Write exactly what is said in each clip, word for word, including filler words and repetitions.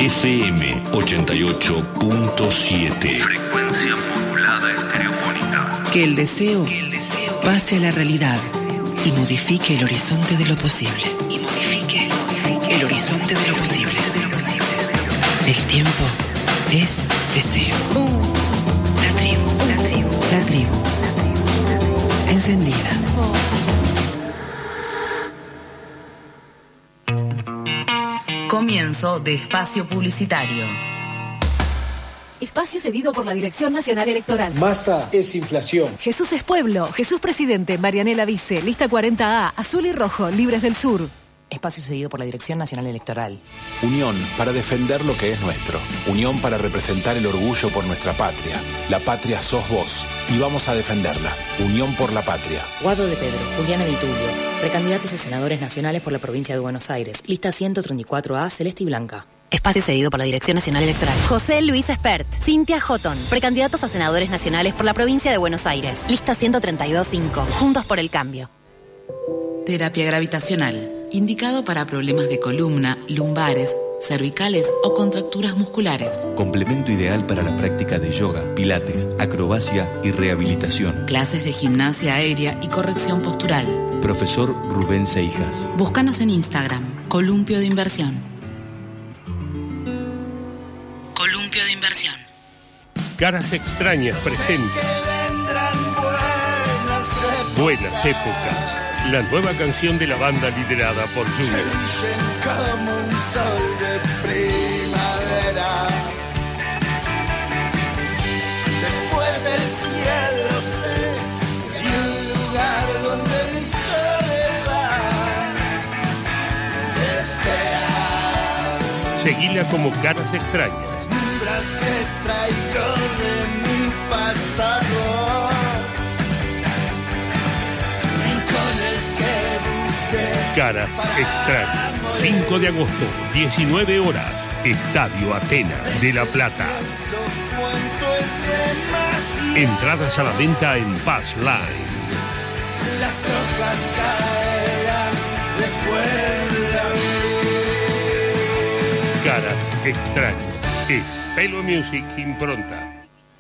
F M ochenta y ocho punto siete. Frecuencia modulada estereofónica. Que el deseo pase a la realidad y modifique el horizonte de lo posible. Y modifique el horizonte de lo posible. El tiempo es deseo. La tribu, la tribu, la tribu. Encendida. Comienzo de espacio publicitario. Espacio cedido por la Dirección Nacional Electoral. Massa es inflación. Jesús es pueblo. Jesús presidente. Marianela Vice. Lista cuarenta A. Azul y rojo. Libres del Sur. Espacio cedido por la Dirección Nacional Electoral. Unión para defender lo que es nuestro. Unión para representar el orgullo por nuestra patria. La patria sos vos y vamos a defenderla. Unión por la patria. Guado de Pedro, Juliana Di Tulio, precandidatos a senadores nacionales por la provincia de Buenos Aires. Lista ciento treinta y cuatro A, celeste y blanca. Espacio cedido por la Dirección Nacional Electoral. José Luis Espert, Cintia Houghton, precandidatos a senadores nacionales por la provincia de Buenos Aires. Lista ciento treinta y dos cinco. Juntos por el cambio. Terapia gravitacional. Indicado para problemas de columna, lumbares, cervicales o contracturas musculares. Complemento ideal para la práctica de yoga, pilates, acrobacia y rehabilitación. Clases de gimnasia aérea y corrección postural. Profesor Rubén Seijas. Búscanos en Instagram, Columpio de Inversión. Columpio de Inversión. Caras extrañas presentes. Buenas épocas. La nueva canción de la banda liderada por Junior. Como un sol de primavera. Después del cielo sé, y un lugar donde mi soledad te espera. Seguila como Caras extrañas. Sombras que traigo de mi pasado. Caras extrañas. cinco de agosto, diecinueve horas. Estadio Atenas de La Plata. Entradas a la venta en Pass Line. Las hojas caerán después de Caras extrañas. Es Pelo Music Impronta.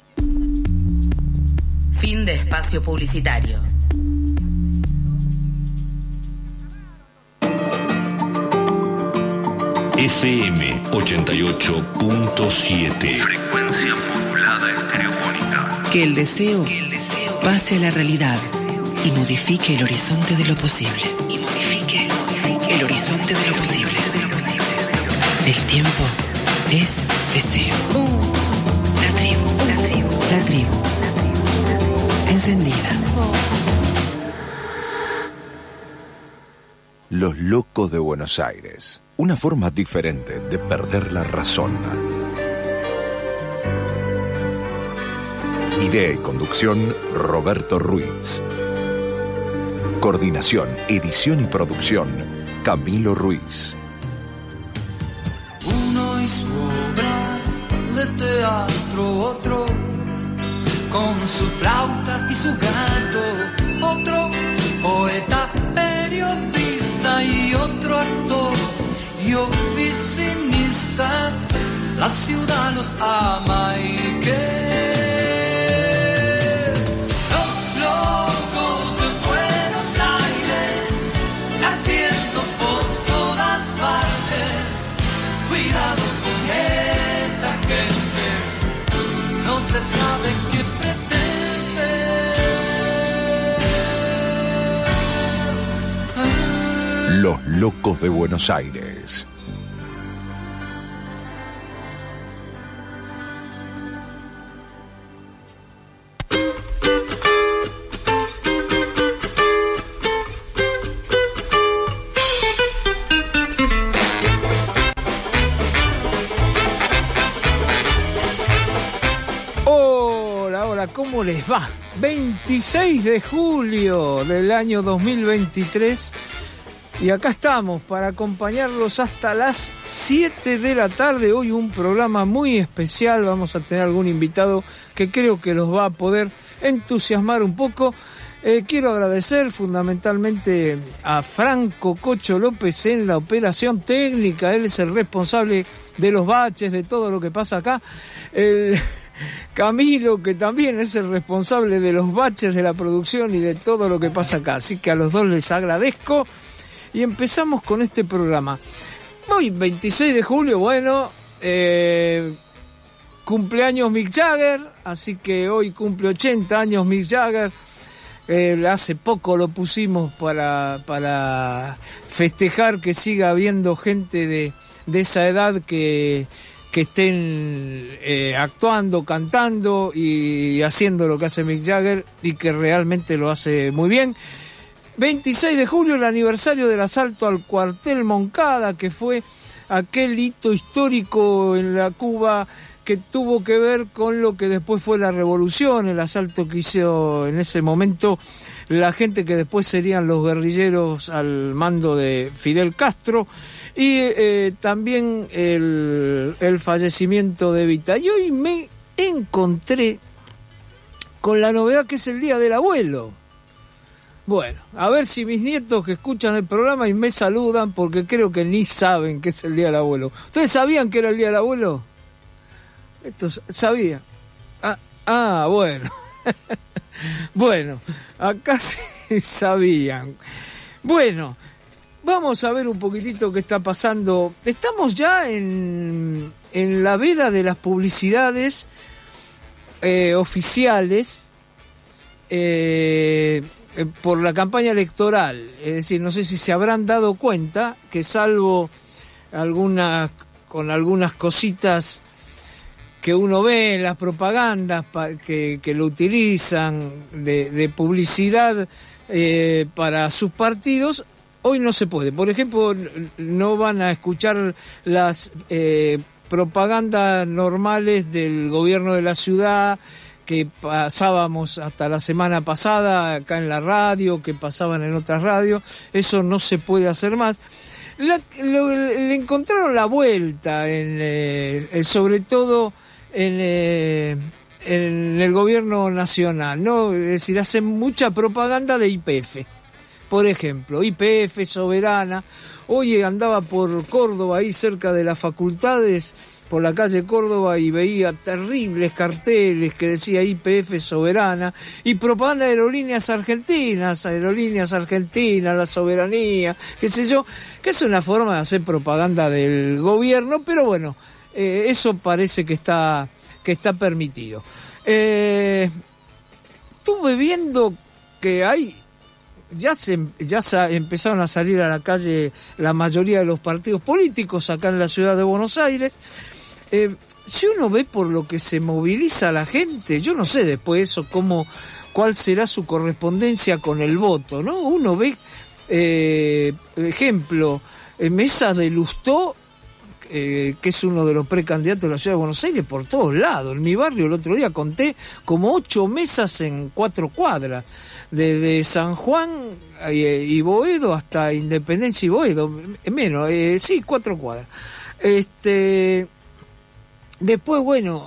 Fin de espacio publicitario. F M ochenta y ocho punto siete. Frecuencia modulada estereofónica. Que el deseo pase a la realidad y modifique el horizonte de lo posible. Y modifique el horizonte de lo posible. El tiempo es deseo. La tribu, la tribu, la tribu. Encendida. Los locos de Buenos Aires. Una forma diferente de perder la razón. Idea y conducción, Roberto Ruiz. Coordinación, edición y producción, Camilo Ruiz. uno y su obra de teatro, otro con su flauta y su gato, otro poeta, periodista y otro actor y oficinista. La ciudad los ama y que los locos de Buenos Aires latiendo por todas partes. Cuidado con esa gente, no se sabe qué pretende. Los locos de Buenos Aires. ¿Cómo les va? veintiséis de julio del año dos mil veintitrés y acá estamos para acompañarlos hasta las siete de la tarde. Hoy un programa muy especial, vamos a tener algún invitado que creo que los va a poder entusiasmar un poco Eh, quiero agradecer fundamentalmente a Franco Cocho López en la operación técnica. Él es el responsable de los baches, de todo lo que pasa acá. El Camilo, que también es el responsable de los baches de la producción y de todo lo que pasa acá. Así que a los dos les agradezco. Y empezamos con este programa. Hoy, veintiséis de julio, bueno, eh, cumpleaños Mick Jagger. Así que hoy cumple ochenta años Mick Jagger. Eh, hace poco lo pusimos para, para festejar que siga habiendo gente de, de esa edad que, que estén eh, actuando, cantando y haciendo lo que hace Mick Jagger y que realmente lo hace muy bien. veintiséis de julio, el aniversario del asalto al cuartel Moncada, que fue aquel hito histórico en la Cuba que tuvo que ver con lo que después fue la revolución, el asalto que hizo en ese momento la gente que después serían los guerrilleros al mando de Fidel Castro, y eh, también el, el fallecimiento de Evita. Y hoy me encontré con la novedad que es el Día del Abuelo. Bueno, a ver si mis nietos que escuchan el programa y me saludan, porque creo que ni saben qué es el Día del Abuelo. ¿Ustedes sabían que era el Día del Abuelo? Esto sabía. Ah, ah bueno. Bueno, acá se sabían. Bueno, vamos a ver un poquitito qué está pasando. Estamos ya en, en la veda de las publicidades eh, oficiales eh, eh, por la campaña electoral. Es decir, no sé si se habrán dado cuenta que salvo algunas, con algunas cositas que uno ve en las propagandas pa, que, que lo utilizan de, de publicidad eh, para sus partidos, hoy no se puede. Por ejemplo, no van a escuchar las eh, propagandas normales del gobierno de la ciudad que pasábamos hasta la semana pasada acá en la radio, que pasaban en otras radios. Eso no se puede hacer más. La, lo, le encontraron la vuelta, en, eh, sobre todo en, eh, en el gobierno nacional, ¿no? Es decir, hacen mucha propaganda de Y P F. Por ejemplo, Y P F, Soberana. Hoy andaba por Córdoba, ahí cerca de las facultades, por la calle Córdoba, y veía terribles carteles que decía Y P F, Soberana, y propaganda de aerolíneas argentinas, aerolíneas argentinas, la soberanía, qué sé yo, que es una forma de hacer propaganda del gobierno, pero bueno, eh, eso parece que está, que está permitido. Eh, estuve viendo que hay, ya se, ya se empezaron a salir a la calle la mayoría de los partidos políticos acá en la ciudad de Buenos Aires. Eh, si uno ve por lo que se moviliza la gente, yo no sé después eso cómo, cuál será su correspondencia con el voto, ¿no? Uno ve, eh, ejemplo, en Mesa de Lustó, eh, que es uno de los precandidatos de la ciudad de Buenos Aires, por todos lados. En mi barrio el otro día conté como ocho mesas en cuatro cuadras, desde San Juan y, y Boedo hasta Independencia y Boedo, menos, eh, sí, cuatro cuadras. Este... Después, bueno,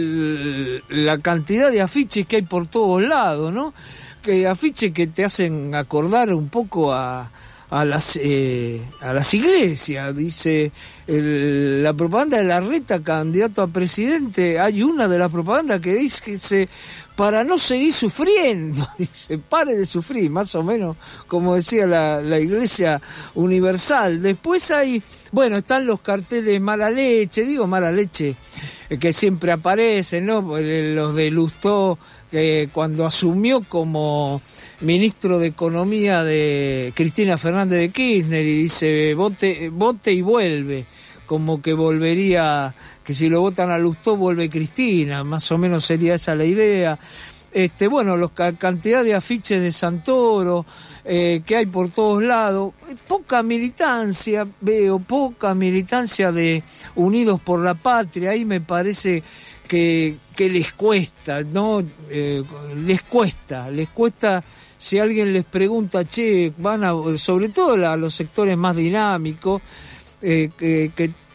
el, la cantidad de afiches que hay por todos lados, ¿no? Que afiches que te hacen acordar un poco a, a las eh, a las iglesias. Dice, el, la propaganda de Larreta, candidato a presidente, hay una de las propagandas que dice, para no seguir sufriendo, dice, pare de sufrir, más o menos como decía la, la Iglesia Universal. Después hay, bueno, están los carteles mala leche, digo mala leche, eh, que siempre aparecen, ¿no? Los de Lustó, eh, cuando asumió como ministro de Economía de Cristina Fernández de Kirchner, y dice, vote, vote y vuelve, como que volvería, que si lo votan a Lustó vuelve Cristina, más o menos sería esa la idea. Este, bueno, los cantidad de afiches de Santoro eh, que hay por todos lados, poca militancia, veo poca militancia de Unidos por la Patria. Ahí me parece que, que les cuesta, ¿no? Eh, les cuesta, les cuesta. Si alguien les pregunta, che, van a, sobre todo a los sectores más dinámicos, eh, que, que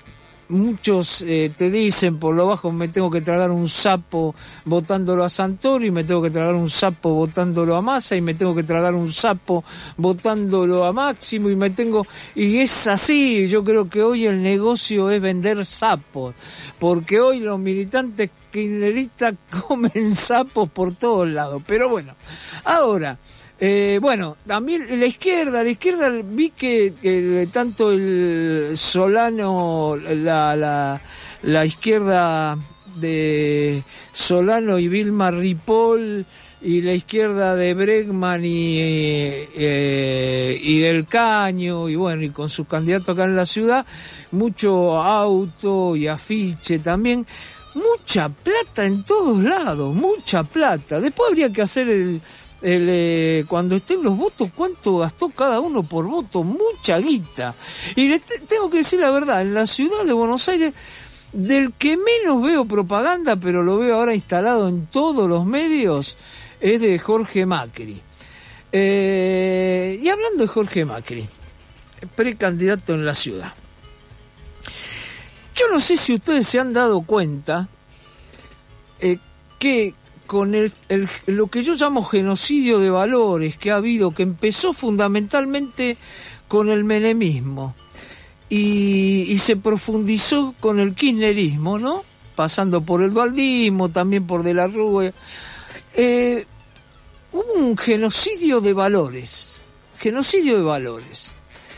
muchos eh, te dicen por lo bajo me tengo que tragar un sapo votándolo a Santoro y me tengo que tragar un sapo votándolo a Massa y me tengo que tragar un sapo votándolo a Máximo y me tengo y es así. Yo creo que hoy el negocio es vender sapos, porque hoy los militantes kirchneristas comen sapos por todos lados. Pero bueno, ahora Eh, bueno, también la izquierda, la izquierda vi que, que tanto el Solano, la, la, la izquierda de Solano y Vilma Ripoll y la izquierda de Bregman y, eh, y del Caño y bueno, y con sus candidatos acá en la ciudad, mucho auto y afiche también, mucha plata en todos lados, mucha plata. Después habría que hacer el El, eh, cuando estén los votos, cuánto gastó cada uno por voto, mucha guita. Y le te, tengo que decir la verdad, en la ciudad de Buenos Aires, del que menos veo propaganda, pero lo veo ahora instalado en todos los medios, es de Jorge Macri. Eh, y hablando de Jorge Macri, precandidato en la ciudad. Yo no sé si ustedes se han dado cuenta eh, que con el, el, lo que yo llamo genocidio de valores que ha habido, que empezó fundamentalmente con el menemismo y, y se profundizó con el kirchnerismo, ¿no? Pasando por el dualdismo, también por De la Rúa. Eh, hubo un genocidio de valores, genocidio de valores.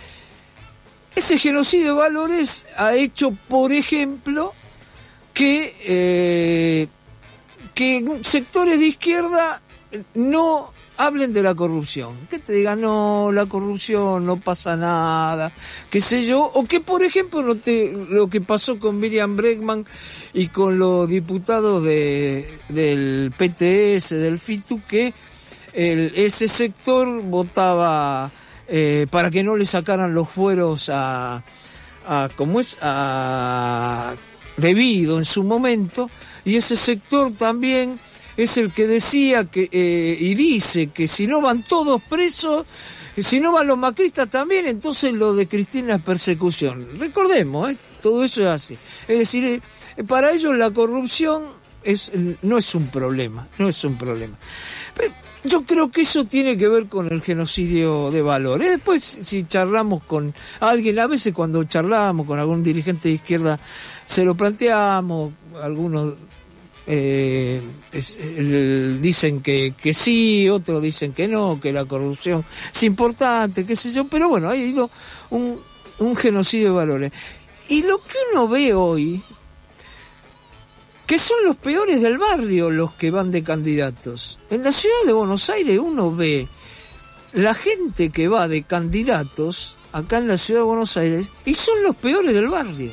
Ese genocidio de valores ha hecho, por ejemplo, que... Eh, que sectores de izquierda no hablen de la corrupción, que te digan no, la corrupción no pasa nada, qué sé yo, o que por ejemplo no te, lo que pasó con Miriam Bregman y con los diputados de del P T S, del FITU, que el, ese sector votaba eh, para que no le sacaran los fueros a, a ¿cómo es? a debido en su momento. Y ese sector también es el que decía que eh, y dice que si no van todos presos, si no van los macristas también, entonces lo de Cristina es persecución. Recordemos, ¿eh? Todo eso es así. Es decir, eh, para ellos la corrupción es no es un problema, no es un problema. Pero yo creo que eso tiene que ver con el genocidio de valores. Después, si charlamos con alguien, a veces cuando charlamos con algún dirigente de izquierda, se lo planteamos, algunos eh, es, el, dicen que, que sí, otros dicen que no, que la corrupción es importante, qué sé yo, pero bueno, ha ido un, un genocidio de valores. Y lo que uno ve hoy, que son los peores del barrio los que van de candidatos. En la ciudad de Buenos Aires uno ve la gente que va de candidatos acá en la ciudad de Buenos Aires y son los peores del barrio.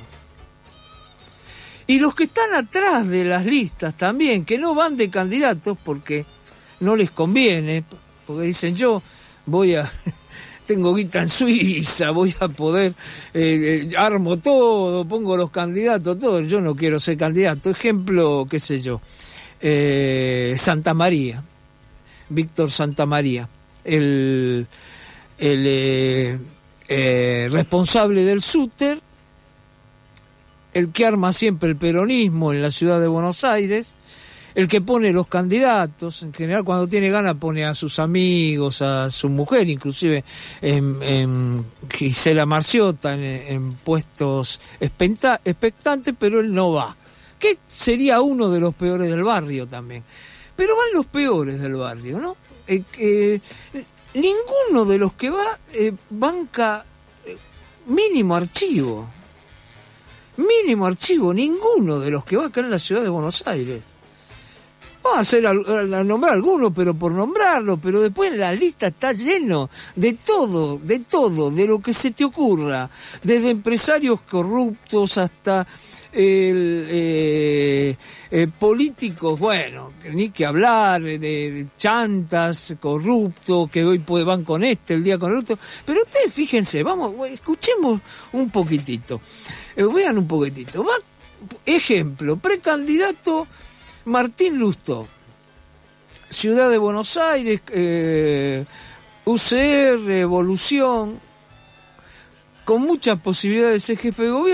Y los que están atrás de las listas también, que no van de candidatos porque no les conviene, porque dicen yo voy a... tengo guita en Suiza, voy a poder, eh, eh, armo todo, pongo los candidatos, todo, yo no quiero ser candidato. Ejemplo, qué sé yo, eh, Santa María, Víctor Santa María, el, el eh, eh, responsable del SUTER, el que arma siempre el peronismo en la ciudad de Buenos Aires, el que pone los candidatos, en general cuando tiene ganas pone a sus amigos, a su mujer, inclusive en, en Gisela Marciota, en, en puestos expecta, expectantes, pero él no va. Que sería uno de los peores del barrio también. Pero van los peores del barrio, ¿no? Eh, eh, ninguno de los que va eh, banca eh, mínimo archivo. Mínimo archivo, ninguno de los que va acá en la ciudad de Buenos Aires. Vamos a, hacer, a nombrar algunos, pero por nombrarlo, pero después la lista está lleno de todo, de todo, de lo que se te ocurra, desde empresarios corruptos hasta el, eh, eh, políticos, bueno, ni que hablar, de, de chantas, corruptos, que hoy pues van con este, el día con el otro, pero ustedes fíjense, vamos, escuchemos un poquitito, eh, vean un poquitito, va, ejemplo, precandidato Martín Lustó, Ciudad de Buenos Aires, eh, U C R, Evolución, con muchas posibilidades de ser jefe de gobierno,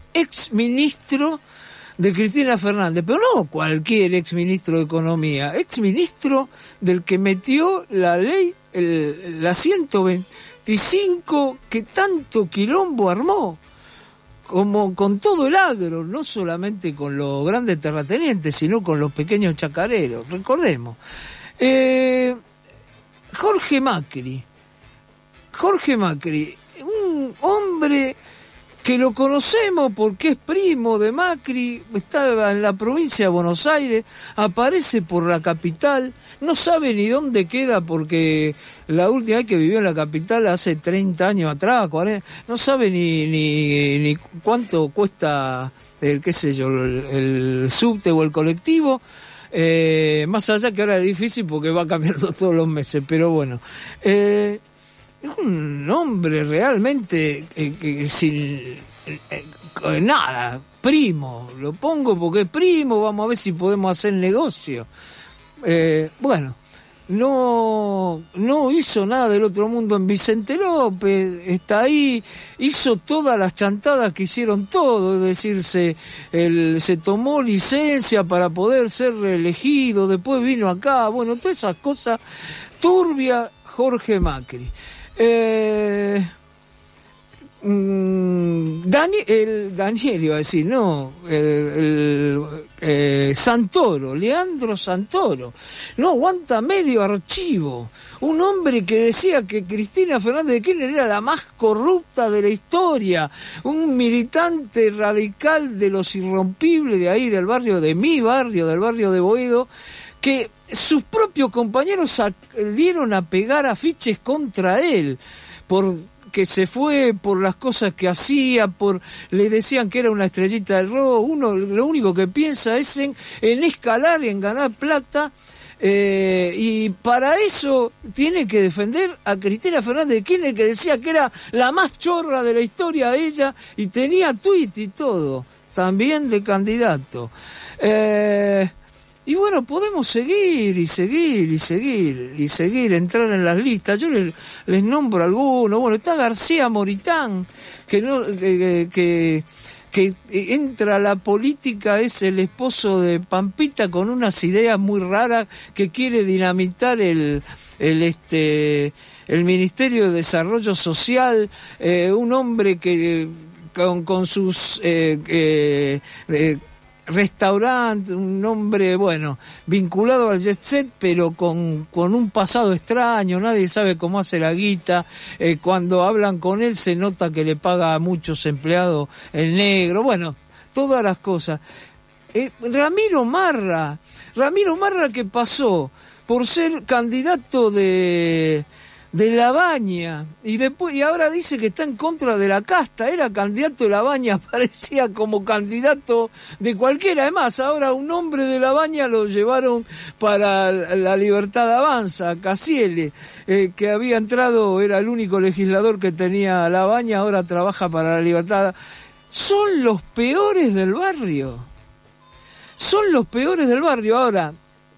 ex ministro de Cristina Fernández, pero no cualquier ex ministro de Economía, ex ministro del que metió la ley, el, la ciento veinticinco que tanto quilombo armó, como con todo el agro, no solamente con los grandes terratenientes, sino con los pequeños chacareros. Recordemos, eh, Jorge Macri, Jorge Macri, un hombre que lo conocemos porque es primo de Macri, estaba en la provincia de Buenos Aires, aparece por la capital, no sabe ni dónde queda porque la última vez que vivió en la capital hace treinta años atrás, cuarenta, no sabe ni ni, ni cuánto cuesta el qué sé yo, el, el subte o el colectivo, eh, más allá que ahora es difícil porque va cambiando todos los meses, pero bueno, eh, es un hombre realmente eh, eh, sin eh, eh, nada, primo, lo pongo porque es primo, vamos a ver si podemos hacer negocio. Eh, bueno, no no hizo nada del otro mundo en Vicente López, está ahí, hizo todas las chantadas que hicieron todos, es decir, se, el, se tomó licencia para poder ser reelegido, después vino acá, bueno, todas esas cosas turbias. Jorge Macri. Eh, mm, Daniel, el, Daniel iba a decir, no, el, el eh, Santoro, Leandro Santoro, no aguanta medio archivo, un hombre que decía que Cristina Fernández de Kirchner era la más corrupta de la historia, un militante radical de los irrompibles de ahí, del barrio, de mi barrio, del barrio de Boedo, que sus propios compañeros salieron a pegar afiches contra él, por que se fue, por las cosas que hacía, por le decían que era una estrellita del robo. Uno lo único que piensa es en, en escalar, en ganar plata, eh, y para eso tiene que defender a Cristina Fernández de Kirchner, que decía que era la más chorra de la historia ella, y tenía tuit y todo, también de candidato. Eh... Y bueno, podemos seguir y seguir y seguir y seguir, entrar en las listas. Yo les, les nombro algunos. Bueno, está García Moritán, que no que, que, que entra a la política, es el esposo de Pampita con unas ideas muy raras, que quiere dinamitar el el este el Ministerio de Desarrollo Social, eh, un hombre que con, con sus eh, eh, eh, restaurante, un hombre, bueno, vinculado al jet set, pero con, con un pasado extraño, nadie sabe cómo hace la guita, eh, cuando hablan con él se nota que le paga a muchos empleados el negro, bueno, todas las cosas. Eh, Ramiro Marra, Ramiro Marra que pasó por ser candidato de... de Labaña, y después y ahora dice que está en contra de la casta. Era candidato de Labaña, parecía como candidato de cualquiera. Además, ahora un hombre de Labaña lo llevaron para la Libertad Avanza, Casiele, eh, que había entrado, era el único legislador que tenía Labaña, ahora trabaja para la Libertad. Son los peores del barrio. Son los peores del barrio. Ahora,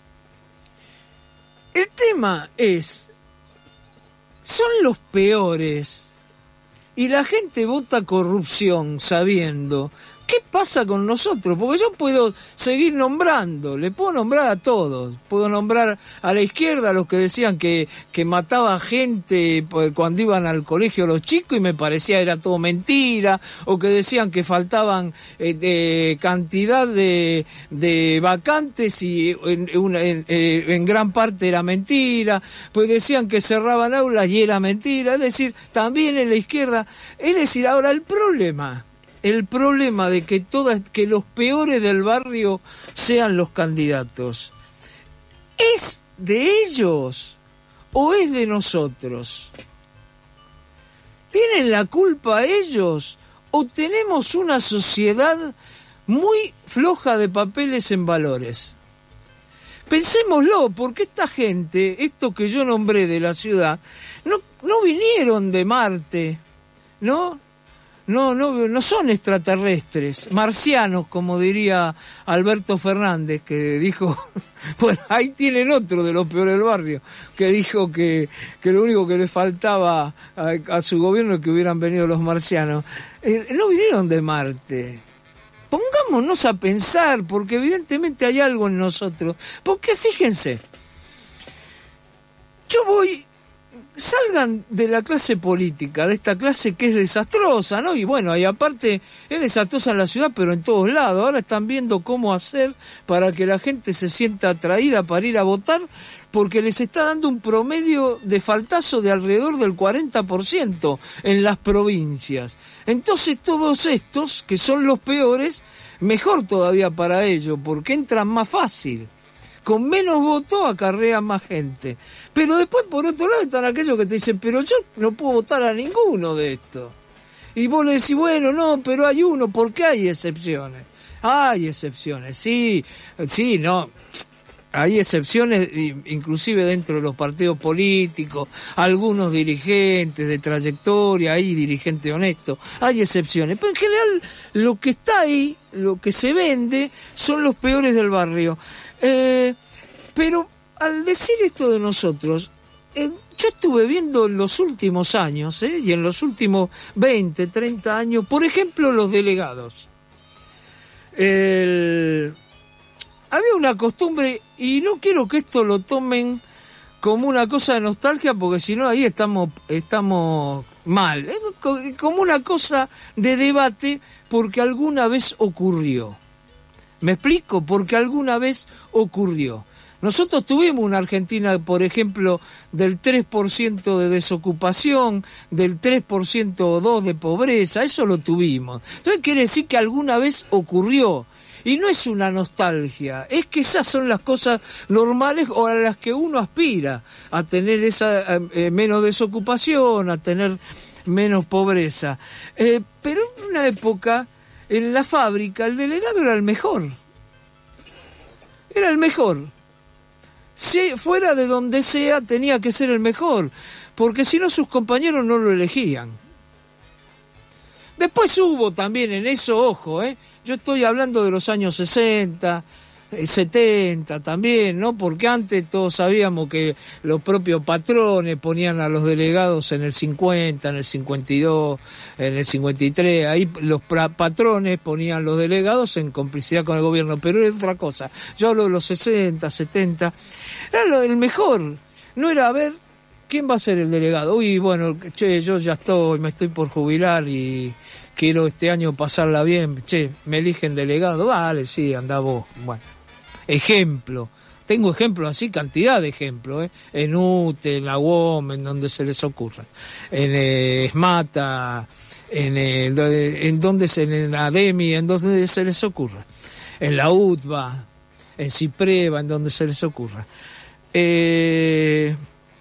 el tema es... son los peores y la gente vota corrupción sabiendo. ¿Qué pasa con nosotros? Porque yo puedo seguir nombrando, le puedo nombrar a todos, puedo nombrar a la izquierda, a los que decían que, que mataba gente cuando iban al colegio los chicos y me parecía era todo mentira, o que decían que faltaban eh, de cantidad de, de vacantes y en, en, en, en gran parte era mentira, pues decían que cerraban aulas y era mentira, es decir, también en la izquierda, es decir, ahora el problema... El problema de que todas, que los peores del barrio sean los candidatos, ¿es de ellos o es de nosotros? ¿Tienen la culpa ellos o tenemos una sociedad muy floja de papeles en valores? Pensémoslo, porque esta gente, esto que yo nombré de la ciudad, no, no vinieron de Marte, ¿no? no, no, no son extraterrestres, marcianos, como diría Alberto Fernández, que dijo, bueno, ahí tienen otro de los peores del barrio, que dijo que, que lo único que le faltaba a, a su gobierno es que hubieran venido los marcianos. Eh, no vinieron de Marte. Pongámonos a pensar, porque evidentemente hay algo en nosotros. Porque fíjense, yo voy... Salgan de la clase política, de esta clase que es desastrosa, ¿no? Y bueno, y aparte es desastrosa en la ciudad, pero en todos lados. Ahora están viendo cómo hacer para que la gente se sienta atraída para ir a votar, porque les está dando un promedio de faltazo de alrededor del cuarenta por ciento en las provincias. Entonces todos estos, que son los peores, mejor todavía para ellos, porque entran más fácil. Con menos votos acarrea más gente. Pero después, por otro lado, están aquellos que te dicen, pero yo no puedo votar a ninguno de estos. Y vos le decís, bueno, no, pero hay uno, porque hay excepciones. Hay excepciones, sí, sí, no. Hay excepciones, inclusive dentro de los partidos políticos, algunos dirigentes de trayectoria, hay dirigentes honestos, hay excepciones. Pero en general, lo que está ahí, lo que se vende, son los peores del barrio. Eh, pero al decir esto de nosotros, eh, yo estuve viendo en los últimos años, eh, y en los últimos veinte, treinta años, por ejemplo, los delegados. El... Había una costumbre, y no quiero que esto lo tomen como una cosa de nostalgia, porque si no ahí estamos, estamos mal, eh, como una cosa de debate, porque alguna vez ocurrió. ¿Me explico? Porque alguna vez ocurrió. Nosotros tuvimos una Argentina, por ejemplo, del tres por ciento de desocupación, del tres por ciento o dos por ciento de pobreza, eso lo tuvimos. Entonces quiere decir que alguna vez ocurrió. Y no es una nostalgia, es que esas son las cosas normales o a las que uno aspira, a tener esa eh, menos desocupación, a tener menos pobreza. Eh, pero en una época... En la fábrica, el delegado era el mejor. Era el mejor. Si fuera de donde sea, tenía que ser el mejor. Porque si no, sus compañeros no lo elegían. Después hubo también en eso, ojo, ¿eh? Yo estoy hablando de los años sesenta, setenta también, ¿no? Porque antes todos sabíamos que los propios patrones ponían a los delegados en el cincuenta, en el cincuenta y dos, en el cincuenta y tres, ahí los patrones ponían los delegados en complicidad con el gobierno, pero era otra cosa. Yo hablo de los sesenta, setenta, era lo, el mejor, no era a ver quién va a ser el delegado. Uy, bueno, che, yo ya estoy, me estoy por jubilar y quiero este año pasarla bien, che, me eligen delegado, vale, sí, andá vos, bueno. Ejemplo, tengo ejemplos así, cantidad de ejemplos, ¿eh? En U T E, en la U O M, en donde se les ocurra, en eh, SMATA, en, eh, en donde se, en la ADEMI, en donde se les ocurra, en la U T B A, en CIPREVA, en donde se les ocurra. Eh,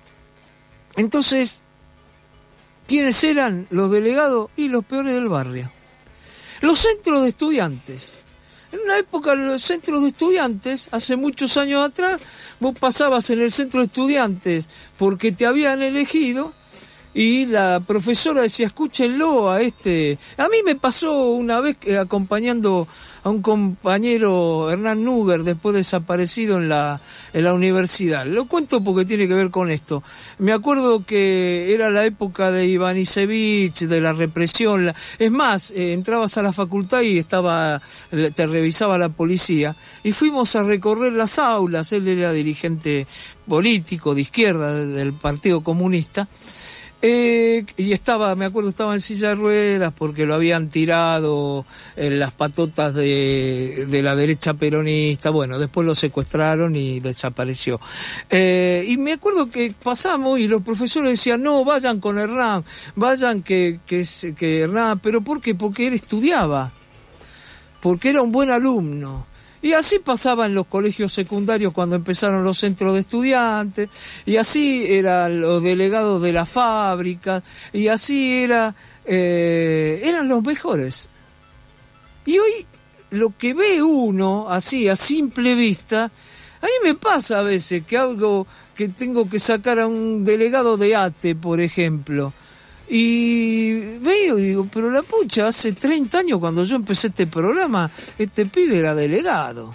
entonces, ¿quiénes eran los delegados? Y los peores del barrio. Los centros de estudiantes. En una época, en los centros de estudiantes, hace muchos años atrás, vos pasabas en el centro de estudiantes porque te habían elegido y la profesora decía, escúchenlo a este... A mí me pasó una vez eh, acompañando a un compañero, Hernán Núger, después desaparecido en la, en la universidad. Lo cuento porque tiene que ver con esto. Me acuerdo que era la época de Ivanišević, de la represión. La... Es más, eh, entrabas a la facultad y estaba, te revisaba la policía. Y fuimos a recorrer las aulas. Él era dirigente político de izquierda del Partido Comunista. Eh, y estaba, me acuerdo, estaba en silla de ruedas porque lo habían tirado en las patotas de, de la derecha peronista. Bueno, después lo secuestraron y desapareció. Eh, y me acuerdo que pasamos y los profesores decían, no, vayan con Hernán, vayan que, que, que Hernán, ¿pero por qué? Porque él estudiaba, porque era un buen alumno. Y así pasaba en los colegios secundarios cuando empezaron los centros de estudiantes, y así eran los delegados de la fábrica, y así era, eh, eran los mejores. Y hoy lo que ve uno, así, a simple vista, a mí me pasa a veces que algo que tengo que sacar a un delegado de ATE, por ejemplo, Y veo y digo, pero la pucha, hace treinta años cuando yo empecé este programa, este pibe era delegado.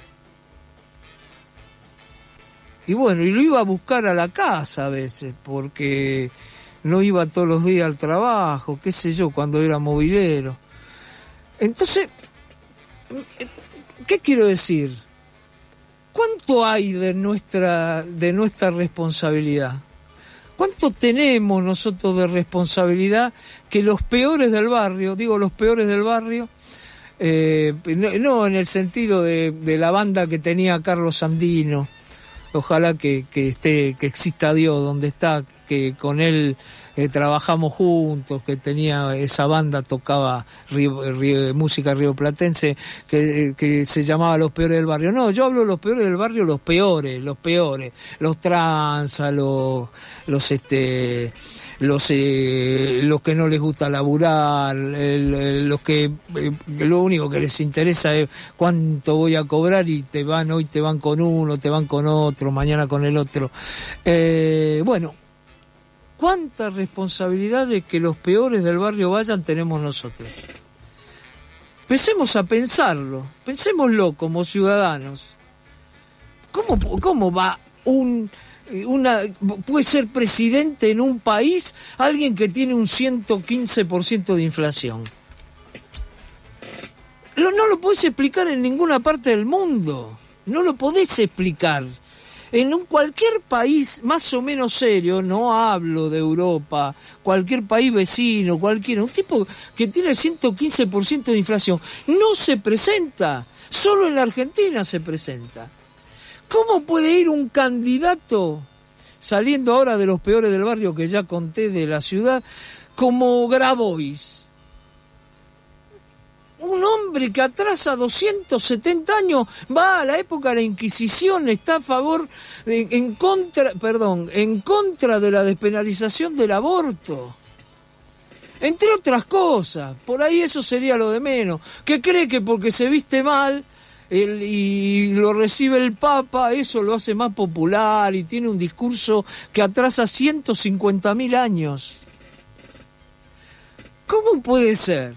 Y bueno, y lo iba a buscar a la casa a veces, porque no iba todos los días al trabajo, qué sé yo, cuando era movilero. Entonces, ¿qué quiero decir? ¿Cuánto hay de nuestra, de nuestra responsabilidad? ¿Cuánto tenemos nosotros de responsabilidad que los peores del barrio, digo los peores del barrio, eh, no, no en el sentido de, de la banda que tenía Carlos Sandino, ojalá que, que esté, que exista Dios donde está, que con él eh, trabajamos juntos, que tenía esa banda, tocaba río, río, música rioplatense, que, que se llamaba Los Peores del Barrio. No, yo hablo de los peores del barrio, los peores, los peores, los tranza, los, los este, los, eh, los que no les gusta laburar, el, el, los que, eh, que lo único que les interesa es cuánto voy a cobrar y te van, hoy te van con uno, te van con otro, mañana con el otro. Eh, bueno, ¿cuánta responsabilidad de que los peores del barrio vayan tenemos nosotros? Pensemos a pensarlo, pensémoslo como ciudadanos. ¿Cómo, cómo va un, una, puede ser presidente en un país alguien que tiene un ciento quince por ciento de inflación? No, no lo podés explicar en ninguna parte del mundo, no lo podés explicar. En un cualquier país más o menos serio, no hablo de Europa, cualquier país vecino, cualquiera, un tipo que tiene el ciento quince por ciento de inflación, no se presenta, solo en la Argentina se presenta. ¿Cómo puede ir un candidato, saliendo ahora de los peores del barrio que ya conté de la ciudad, como Grabois? Un hombre que atrasa doscientos setenta años, va a la época de la Inquisición, está a favor, de, en contra, perdón, en contra de la despenalización del aborto. Entre otras cosas, por ahí eso sería lo de menos. Que cree que porque se viste mal el, y lo recibe el Papa, eso lo hace más popular y tiene un discurso que atrasa ciento cincuenta mil años. ¿Cómo puede ser?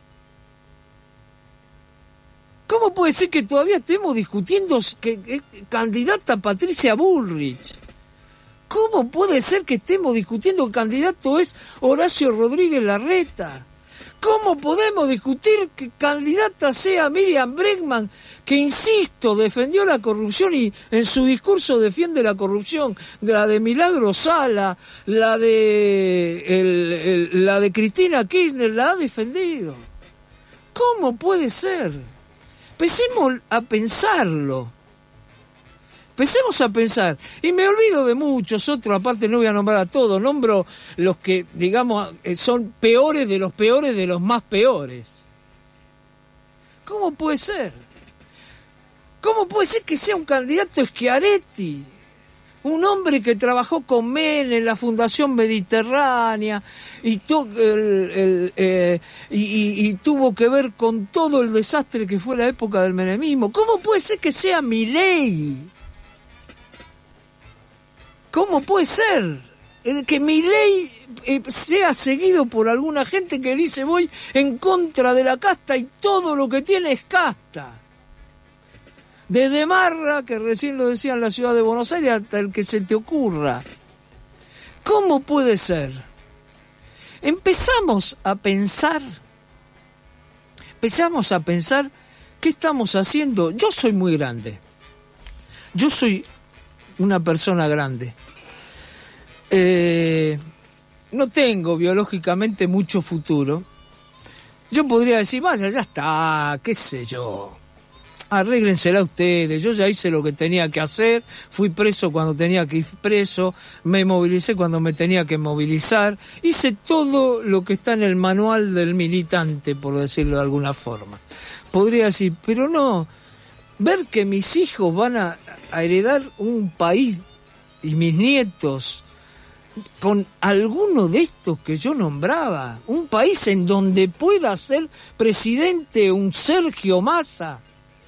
¿Cómo puede ser que todavía estemos discutiendo que, que candidata Patricia Bullrich? ¿Cómo puede ser que estemos discutiendo que el candidato es Horacio Rodríguez Larreta? ¿Cómo podemos discutir que candidata sea Miriam Bregman, que, insisto, defendió la corrupción y en su discurso defiende la corrupción, de la de Milagro Sala, la de, el, el, la de Cristina Kirchner, la ha defendido? ¿Cómo puede ser? Empecemos a pensarlo. Empecemos a pensar. Y me olvido de muchos otros, aparte no voy a nombrar a todos, nombro los que, digamos, son peores de los peores de los más peores. ¿Cómo puede ser? ¿Cómo puede ser que sea un candidato Schiaretti? Un hombre que trabajó con Menem en la Fundación Mediterránea y, to, el, el, eh, y, y, y tuvo que ver con todo el desastre que fue la época del menemismo. ¿Cómo puede ser que sea Milei? ¿Cómo puede ser que Milei eh, sea seguido por alguna gente que dice voy en contra de la casta y todo lo que tiene es casta? Desde Marra, que recién lo decía en la ciudad de Buenos Aires, hasta el que se te ocurra. ¿Cómo puede ser? Empezamos a pensar, empezamos a pensar, ¿qué estamos haciendo? Yo soy muy grande. Yo soy una persona grande. Eh, no tengo biológicamente mucho futuro. Yo podría decir, vaya, ya está, qué sé yo. Arréglensela ustedes, yo ya hice lo que tenía que hacer, fui preso cuando tenía que ir preso, me movilicé cuando me tenía que movilizar, hice todo lo que está en el manual del militante, por decirlo de alguna forma. Podría decir, pero no, ver que mis hijos van a, a heredar un país y mis nietos con alguno de estos que yo nombraba, un país en donde pueda ser presidente un Sergio Massa,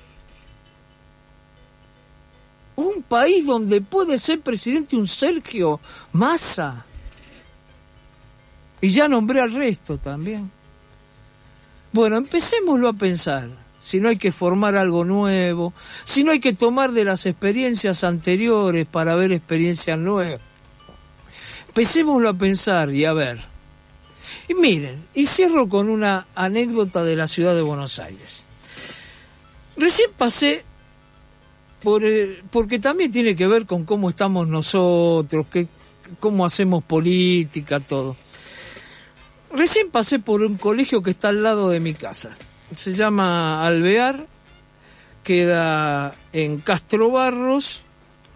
un país donde puede ser presidente un Sergio Massa. Y ya nombré al resto también. Bueno, empecémoslo a pensar. Si no hay que formar algo nuevo, si no hay que tomar de las experiencias anteriores para ver experiencias nuevas. Empecémoslo a pensar y a ver. Y miren, y cierro con una anécdota de la ciudad de Buenos Aires. Recién pasé, por el, porque también tiene que ver con cómo estamos nosotros, que, cómo hacemos política, todo. Recién pasé por un colegio que está al lado de mi casa. Se llama Alvear, queda en Castro Barros,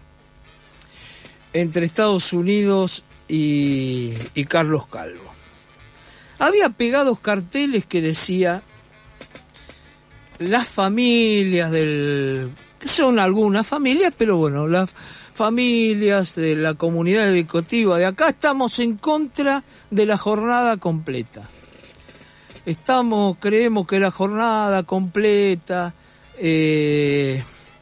entre Estados Unidos y, y Carlos Calvo. Había pegados carteles que decía: las familias del... son algunas familias, pero bueno, las familias de la comunidad educativa de acá estamos en contra de la jornada completa. Estamos, creemos que la jornada completa eh,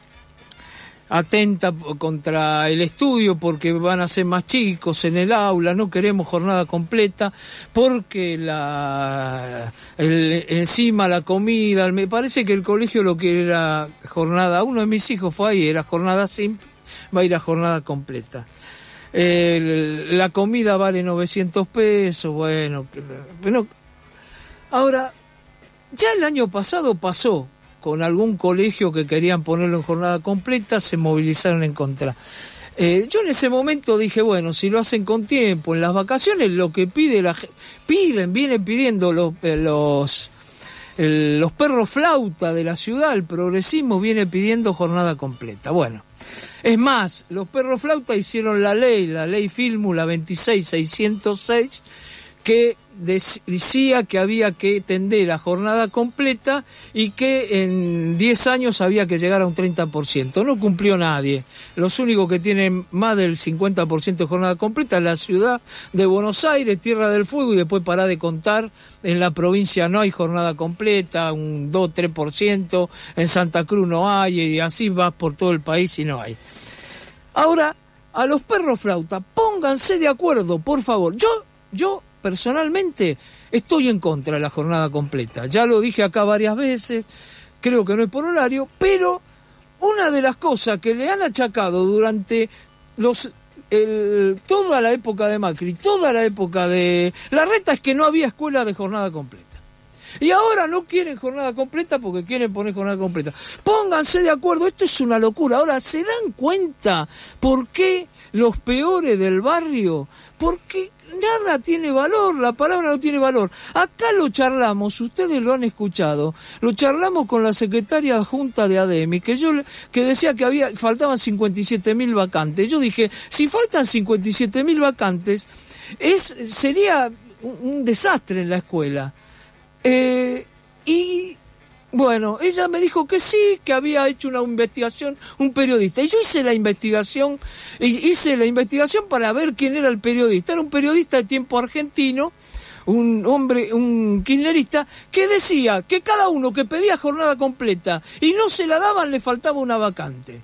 atenta contra el estudio porque van a ser más chicos en el aula, no queremos jornada completa porque la el, encima la comida, me parece que el colegio lo que era jornada, uno de mis hijos fue ahí, era jornada simple, va a ir a jornada completa. El, la comida vale novecientos pesos, bueno, bueno. Ahora, ya el año pasado pasó con algún colegio que querían ponerlo en jornada completa, se movilizaron en contra. Eh, yo en ese momento dije, bueno, si lo hacen con tiempo, en las vacaciones, lo que pide la piden, vienen pidiendo los, los, el, los perros flauta de la ciudad, el progresismo viene pidiendo jornada completa. Bueno, es más, los perros flauta hicieron la ley, la ley Filmus, la veintiséis seiscientos seis, que decía que había que tender a jornada completa y que en diez años había que llegar a un treinta por ciento. No cumplió nadie. Los únicos que tienen más del cincuenta por ciento de jornada completa es la ciudad de Buenos Aires, Tierra del Fuego, y después pará de contar. En la provincia no hay jornada completa, un dos tres por ciento, en Santa Cruz no hay, y así va por todo el país y no hay. Ahora, a los perros flauta, pónganse de acuerdo, por favor. Yo, yo... personalmente estoy en contra de la jornada completa, ya lo dije acá varias veces, creo que no es por horario, pero una de las cosas que le han achacado durante los el, toda la época de Macri, toda la época de Larreta, es que no había escuela de jornada completa. Y ahora no quieren jornada completa porque quieren poner jornada completa. Pónganse de acuerdo, esto es una locura. Ahora, ¿se dan cuenta por qué los peores del barrio? Porque nada tiene valor, la palabra no tiene valor. Acá lo charlamos, ustedes lo han escuchado, lo charlamos con la secretaria adjunta de ADEMI, que yo que decía que había faltaban cincuenta y siete mil vacantes. Yo dije, si faltan cincuenta y siete mil vacantes, es sería un, un desastre en la escuela. Eh, y bueno, ella me dijo que sí, que había hecho una investigación un periodista. Y yo hice la investigación, hice la investigación para ver quién era el periodista. Era un periodista de Tiempo Argentino, un hombre, un kirchnerista, que decía que cada uno que pedía jornada completa y no se la daban, le faltaba una vacante.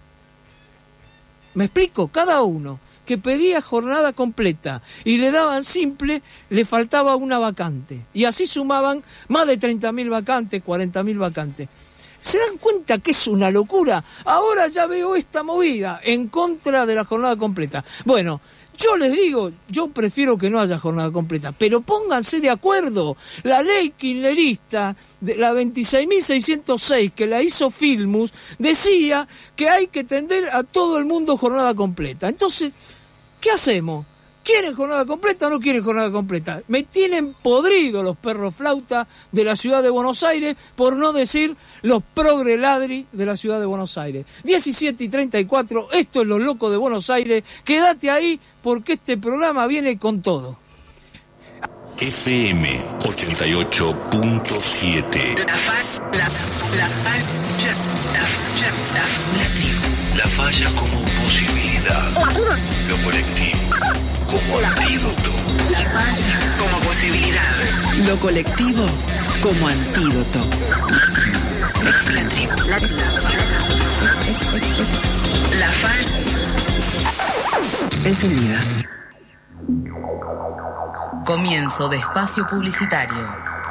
¿Me explico? Cada uno que pedía jornada completa y le daban simple, le faltaba una vacante. Y así sumaban más de treinta mil vacantes, cuarenta mil vacantes. ¿Se dan cuenta que es una locura? Ahora ya veo esta movida en contra de la jornada completa. Bueno, yo les digo, yo prefiero que no haya jornada completa, pero pónganse de acuerdo. La ley kirchnerista, de la veintiséis mil seiscientos seis, que la hizo Filmus, decía que hay que tender a todo el mundo jornada completa. Entonces, ¿qué hacemos? ¿Quieren jornada completa o no quieren jornada completa? Me tienen podrido los perros flauta de la ciudad de Buenos Aires, por no decir los progre ladri de la ciudad de Buenos Aires. diecisiete y treinta y cuatro, esto es Los Locos de Buenos Aires. Quédate ahí porque este programa viene con todo. F M ochenta y ocho punto siete. La, fa, la, la falla, la falla, la, la tribu. La falla como posibilidad. La tribu. Lo colectivo como antídoto. La falla como posibilidad. Lo colectivo como antídoto. Es la tribu. La tribu. La falla encendida. Comienzo de espacio publicitario.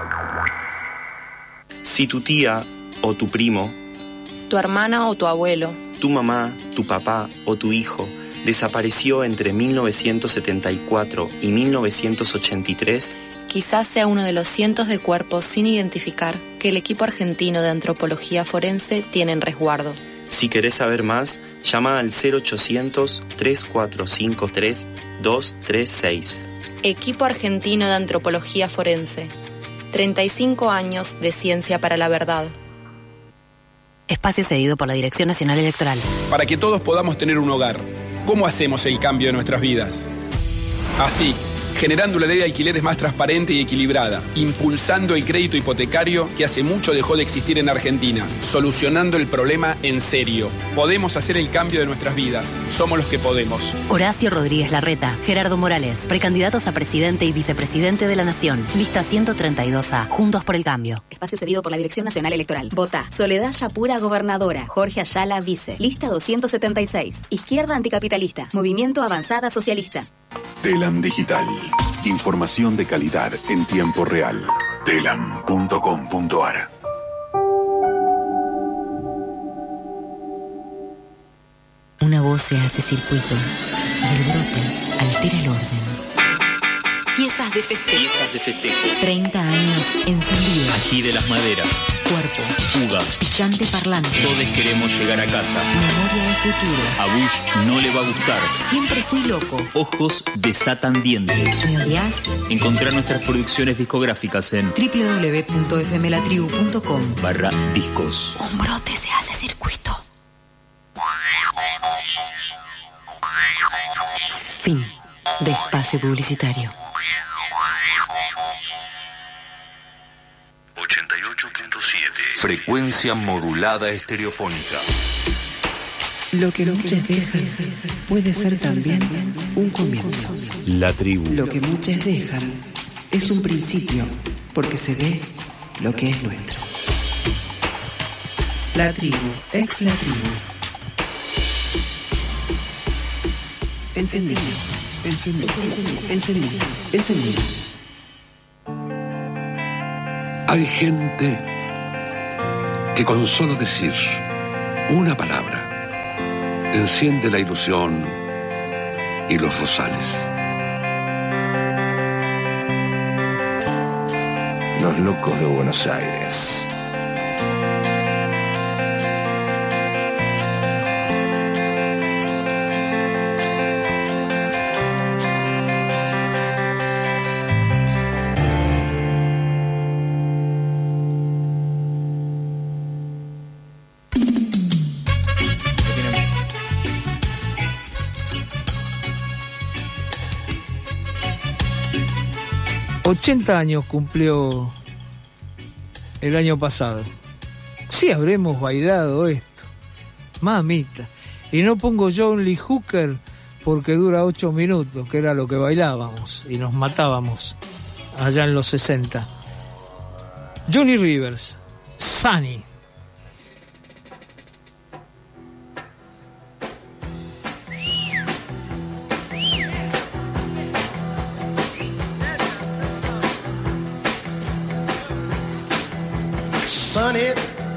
Si tu tía o tu primo, tu hermana o tu abuelo, tu mamá, tu papá o tu hijo desapareció entre mil novecientos setenta y cuatro y mil novecientos ochenta y tres, quizás sea uno de los cientos de cuerpos sin identificar que el equipo argentino de antropología forense tiene en resguardo. Si querés saber más, llama al cero ochocientos, tres cuatro cinco tres, dos tres seis. Equipo argentino de antropología forense. treinta y cinco años de ciencia para la verdad. Espacio cedido por la Dirección Nacional Electoral. Para que todos podamos tener un hogar, ¿cómo hacemos el cambio de nuestras vidas? Así, generando una ley de alquileres más transparente y equilibrada, impulsando el crédito hipotecario que hace mucho dejó de existir en Argentina, solucionando el problema en serio. Podemos hacer el cambio de nuestras vidas. Somos los que podemos. Horacio Rodríguez Larreta, Gerardo Morales, precandidatos a presidente y vicepresidente de la Nación. Lista ciento treinta y dos A, Juntos por el Cambio. Espacio cedido por la Dirección Nacional Electoral. Vota Soledad Yapura, gobernadora. Jorge Ayala, vice. Lista doscientos setenta y seis. Izquierda anticapitalista. Movimiento Avanzada Socialista. Telam Digital. Información de calidad en tiempo real. telam punto com punto a r. Una voz se hace circuito y el brote altera el orden. Piezas de festejo. Piezas de festejo. treinta años encendido. Ají de las maderas. Cuerpo. Fuga. Chante parlante. Todos queremos llegar a casa. Memoria del futuro. A Bush no le va a gustar. Siempre fui loco. Ojos desatan dientes. ¿Me odias? Encontrar nuestras producciones discográficas en doble u doble u doble u punto f m la tribu punto com barra discos. Un brote se hace circuito. Fin de espacio publicitario. ochenta y ocho punto siete. Frecuencia modulada estereofónica. Lo que muchos dejan puede ser también un comienzo. La tribu. Lo que muchos dejan es un principio, porque se ve lo que es nuestro. La tribu, ex la tribu. Encendido, encendido, encendido, encendido. Hay gente que con solo decir una palabra enciende la ilusión y los rosales. Los locos de Buenos Aires. ochenta años cumplió el año pasado. Sí habremos bailado esto. Mamita. Y no pongo John Lee Hooker porque dura ocho minutos, que era lo que bailábamos y nos matábamos allá en los sesenta. Johnny Rivers, Sunny. Sunny,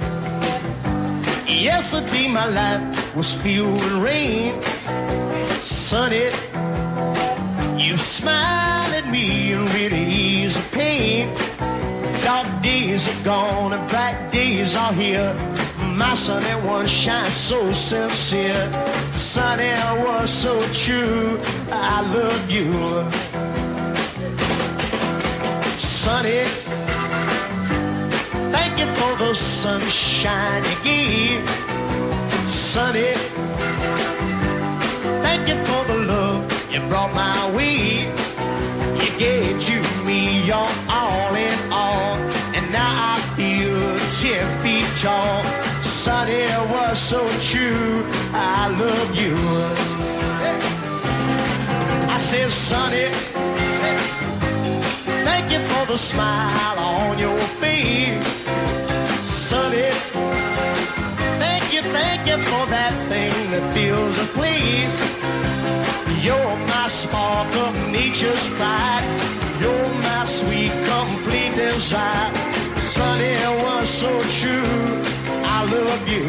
yesterday my life was filled with rain. Sunny, you smiled at me and really eased the pain. Dark days are gone and bright days are here. My sunny one shines so sincere. Sunny, I was so true, I love you. Sunny, thank you for the sunshine you gave. Sunny, thank you for the love you brought my way. You gave to me your all in all, and now I feel ten feet tall. Sunny, was so true, I love you. I said, Sunny, thank you for the smile on your face. Sunny, thank you, thank you for that thing that fills a place. You're my spark of nature's pride. You're my sweet, complete desire. Sonny was so true, I love you.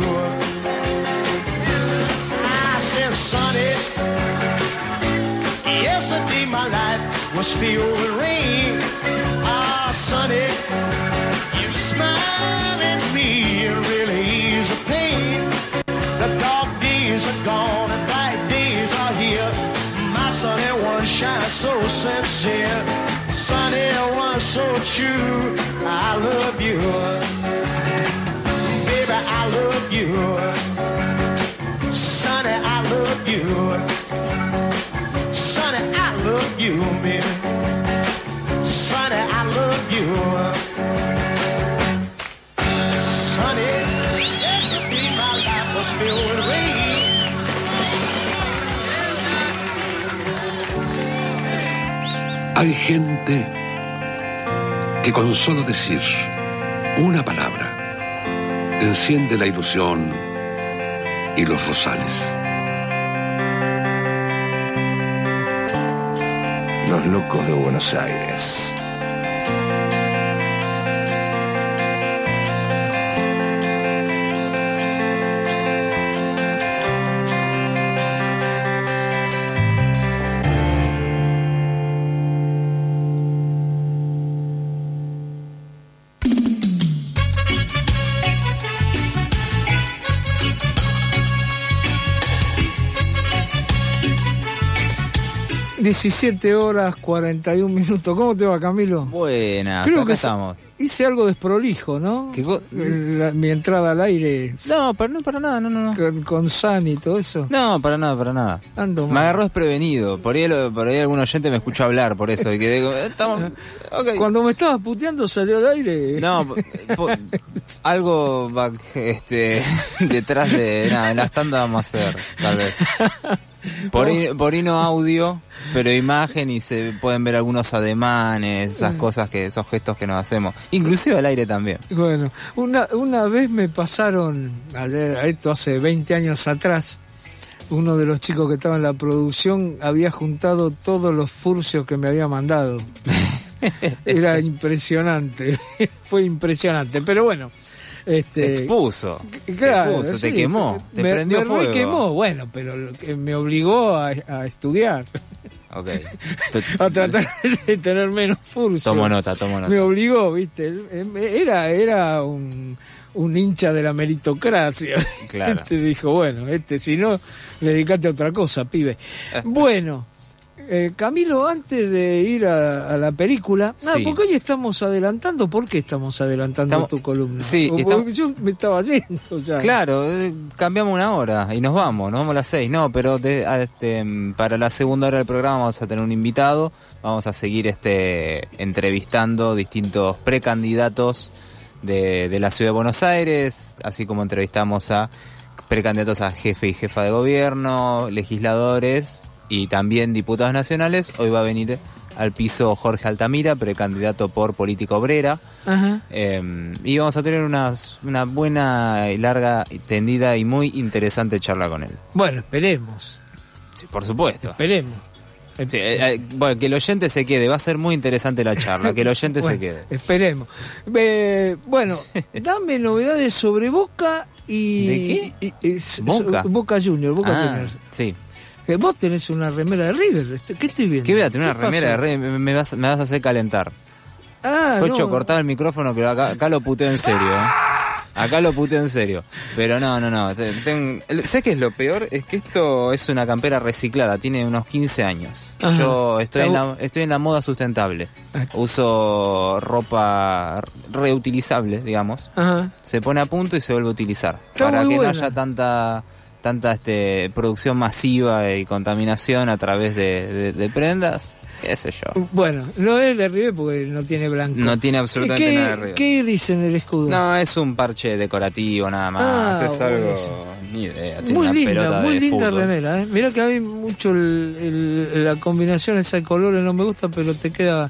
I said, Sonny, yesterday my life was filled with rain. Ah, Sonny, you smile at me, it really ease the pain. The dark days are gone and bright days are here. My Sonny one shines so sincere. Sonny one so true, I love you. Baby, I love you. Sonny, I love you. Sonny, I love you, baby. Sonny, I love you. Sonny, yesterday my life was filled with rain. Hay gente que con solo decir una palabra enciende la ilusión y los rosales. Los locos de Buenos Aires. diecisiete horas cuarenta y un minutos. ¿Cómo te va, Camilo? Buenas, Creo acá que estamos. Hice algo desprolijo, ¿no? ¿Qué co- La- mi entrada al aire. No, pero no para nada, no, no, no. Con, con San y todo eso. No, para nada, para nada. Ando Me mal. agarró desprevenido. Por ahí, lo- por ahí algún oyente me escuchó hablar, por eso. Y quedé como, eh, estamos, okay. Cuando me estabas puteando salió al aire. No, po- po- algo va este, detrás de... Nada, en la tanda vamos a hacer, tal vez. Por ahí, por ahí no audio, pero imagen, y se pueden ver algunos ademanes, esas cosas, que esos gestos que nos hacemos. Inclusive al aire también. Bueno, una, una vez me pasaron, ayer, esto hace veinte años atrás, uno de los chicos que estaba en la producción había juntado todos los furcios que me había mandado. Era impresionante, fue impresionante, pero bueno. Este, Te expuso, claro, te, expuso, sí, te quemó, te me, prendió me fuego. quemó, bueno, pero lo que me obligó a, a estudiar. Ok. A tratar de tener menos furcio. Tomo nota, tomo nota. Me obligó, viste, era, era un, un hincha de la meritocracia. Claro. Este dijo, bueno, este si no, dedicate a otra cosa, pibe. Bueno, eh, Camilo, antes de ir a, a la película, Sí. nada, porque hoy estamos adelantando, ¿por qué estamos adelantando Estamos- tu columna? sí, O- estamos- Yo me estaba yendo ya. Claro, eh, cambiamos una hora y nos vamos, nos vamos a las seis. No, pero de- a este, mm, para la segunda hora del programa vamos a tener un invitado. Vamos a seguir este entrevistando distintos precandidatos de, de la ciudad de Buenos Aires, así como entrevistamos a precandidatos a jefe y jefa de gobierno, legisladores y también diputados nacionales. Hoy va a venir al piso Jorge Altamira, precandidato por Política Obrera. Ajá. Eh, y vamos a tener una, una buena, y larga, y tendida y muy interesante charla con él. Bueno, esperemos. Sí, por supuesto. Esperemos. Sí, eh, eh, bueno, que el oyente se quede, va a ser muy interesante la charla, que el oyente Bueno, se quede. Esperemos. Eh, bueno, dame novedades sobre Boca y... ¿De qué? y- y- es- Boca. so- Boca Junior, Boca Ah, Juniors. sí. Que vos tenés una remera de River, ¿qué estoy viendo? ¿Qué voy a tener una ¿Qué remera de pasó? re? Me, me vas, me vas a hacer calentar. Ah, Cocho, no. cortaba el micrófono, que acá, acá lo puteo en serio, ¿eh? Acá lo puteo en serio. Pero no, no, no. Te- ten- ¿Sé qué es lo peor? Es que esto es una campera reciclada, tiene unos quince años. Ajá. Yo estoy en, Está la, estoy en la moda sustentable. Uso ropa reutilizable, digamos. Ajá. Se pone a punto y se vuelve a utilizar. Está para muy que buena. no haya tanta tanta este producción masiva y contaminación a través de, de, de prendas. Qué sé yo. Bueno, no es de River porque no tiene blanco. No tiene absolutamente ¿Qué, nada de River. ¿Qué dice en el escudo? No, es un parche decorativo nada más. Ah, es algo. buenísimo. Ni idea. Tiene Muy una linda, pelota muy de linda fútbol. remera, ¿eh? Mirá que a mí mucho el, el- la combinación esa de colores no me gusta, pero te queda...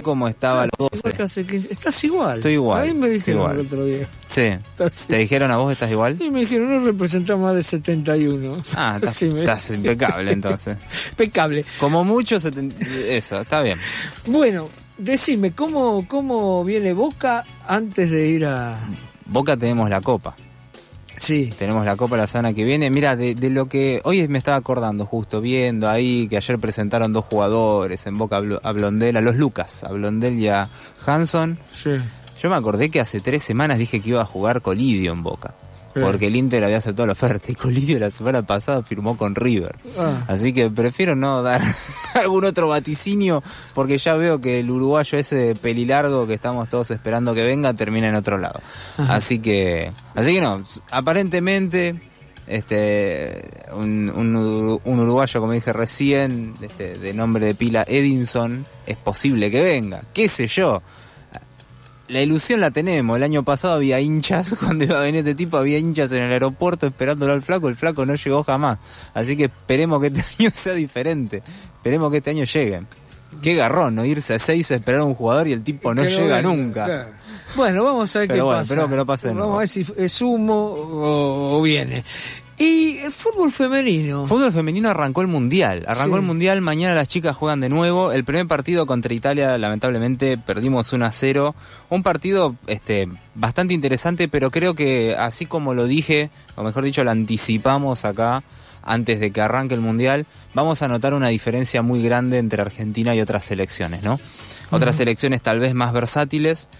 como estaba Ah, a los doce. hace quince Estás igual. Estoy igual. Ahí me dijeron igual. el otro día. Sí. ¿Te dijeron a vos que estás igual? Y me dijeron, no representás más de setenta y uno. Ah, estás, Sí, me- estás impecable entonces. Impecable. Como mucho, seten- eso, está bien. Bueno, decime, ¿cómo, ¿cómo viene Boca antes de ir a...? Boca tenemos la Copa. Sí. Tenemos la Copa la semana que viene. Mira, de, de lo que hoy me estaba acordando justo, viendo ahí que ayer presentaron dos jugadores en Boca, a Blo- a Blondel, a los Lucas, a Blondel y a Hanson. Sí. Yo me acordé que hace tres semanas dije que iba a jugar Colidio en Boca. Sí. Porque el Inter había aceptado la oferta y Colidio la semana pasada firmó con River. Ah. Así que prefiero no dar algún otro vaticinio porque ya veo que el uruguayo ese pelilargo que estamos todos esperando que venga termina en otro lado. Ajá. Así que, así que no, aparentemente este un, un, un uruguayo, como dije recién, este, de nombre de pila Edinson, es posible que venga. ¿Qué sé yo? La ilusión la tenemos. El año pasado había hinchas, cuando iba a venir este tipo había hinchas en el aeropuerto esperándolo al flaco, el flaco no llegó jamás. Así que esperemos que este año sea diferente. Esperemos que este año llegue. Qué garrón, ¿no? Irse a seis a esperar a un jugador y el tipo no Que no llega venga, nunca. claro. Bueno, vamos a ver Pero qué bueno, pasa. espero que no pase de Vamos nuevo. a ver si es humo o, o viene. Y el fútbol femenino. Fútbol femenino arrancó el Mundial. Arrancó Sí. el Mundial, mañana las chicas juegan de nuevo. El primer partido contra Italia, lamentablemente, perdimos uno a cero. Un partido este, bastante interesante, pero creo que así como lo dije, o mejor dicho, lo anticipamos acá antes de que arranque el Mundial, vamos a notar una diferencia muy grande entre Argentina y otras selecciones, ¿no? Otras Ujú. selecciones tal vez más versátiles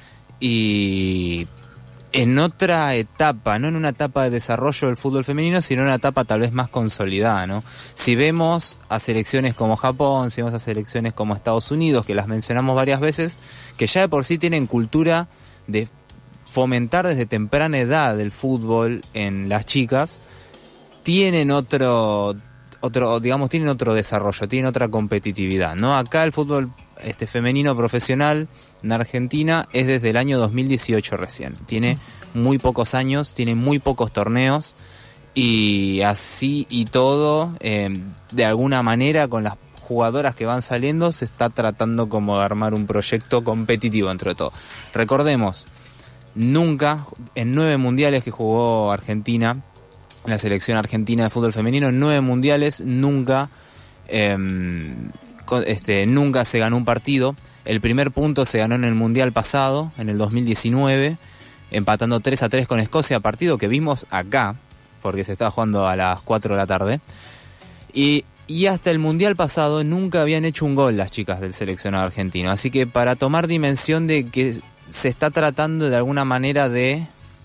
y en otra etapa, no en una etapa de desarrollo del fútbol femenino, sino en una etapa tal vez más consolidada, ¿no? Si vemos a selecciones como Japón, si vemos a selecciones como Estados Unidos, que las mencionamos varias veces, que ya de por sí tienen cultura de fomentar desde temprana edad el fútbol en las chicas, tienen otro, otro, digamos, tienen otro desarrollo, tienen otra competitividad, ¿no? Acá el fútbol este femenino profesional en Argentina es desde el año dos mil dieciocho recién. Tiene muy pocos años, tiene muy pocos torneos y así y todo, eh, de alguna manera con las jugadoras que van saliendo se está tratando como de armar un proyecto competitivo entre todo. Recordemos, nunca, en nueve mundiales que jugó Argentina, la selección argentina de fútbol femenino, en nueve mundiales nunca eh, este, nunca se ganó un partido. El primer punto se ganó en el mundial pasado, en el dos mil diecinueve, empatando tres a tres con Escocia, partido que vimos acá, porque se estaba jugando a las cuatro de la tarde. Y, y hasta el mundial pasado nunca habían hecho un gol las chicas del seleccionado argentino. Así que para tomar dimensión de que se está tratando de alguna manera de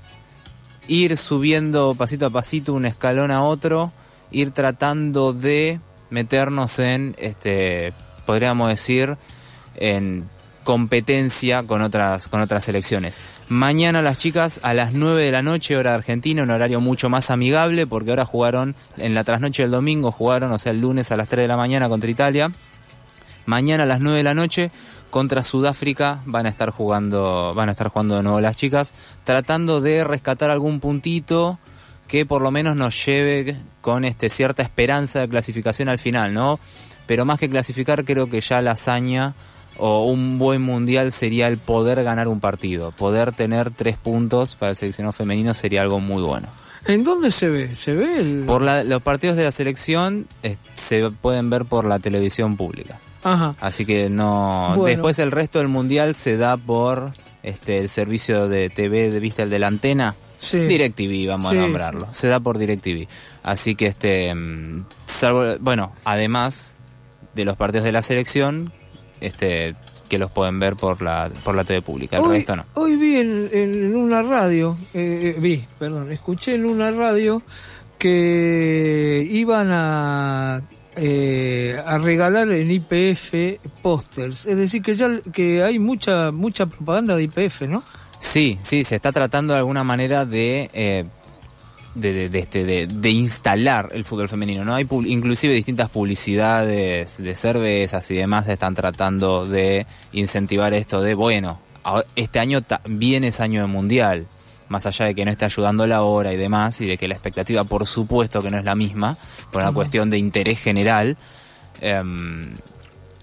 ir subiendo pasito a pasito, un escalón a otro, ir tratando de meternos en, este, podríamos decir, en competencia con otras con otras selecciones. Mañana las chicas a las nueve de la noche, hora de Argentina, un horario mucho más amigable, porque ahora jugaron, en la trasnoche del domingo jugaron, o sea, el lunes a las tres de la mañana contra Italia. Mañana a las nueve de la noche contra Sudáfrica van a estar jugando, van a estar jugando de nuevo las chicas, tratando de rescatar algún puntito que por lo menos nos lleve con este cierta esperanza de clasificación al final, ¿no? Pero más que clasificar, creo que ya la hazaña o un buen mundial sería el poder ganar un partido. Poder tener tres puntos para el seleccionado femenino sería algo muy bueno. ¿En dónde se ve? ¿Se ve el...? Por la, los partidos de la selección eh, se pueden ver por la televisión pública. Ajá. Así que no... Bueno. Después el resto del mundial se da por este el servicio de T V, de vista el de la antena. Sí. DirecTV, vamos Sí, a nombrarlo. Se da por DirecTV. Así que este... mm, salvo, bueno, además de los partidos de la selección, este que los pueden ver por la por la T V pública. El Hoy, resto no. hoy vi en, en una radio, eh, vi, perdón, escuché en una radio que iban a eh, a regalar en I P F pósters, es decir que ya que hay mucha mucha propaganda de I P F, ¿no? Sí, sí, se está tratando de alguna manera de eh, de, de, de, este, de, de instalar el fútbol femenino, ¿no? Hay pu- inclusive distintas publicidades de cervezas y demás están tratando de incentivar esto de, bueno, ahora- este año también es año de mundial, más allá de que no esté ayudando la hora y demás, y de que la expectativa por supuesto que no es la misma, por una Ujú. cuestión de interés general, eh,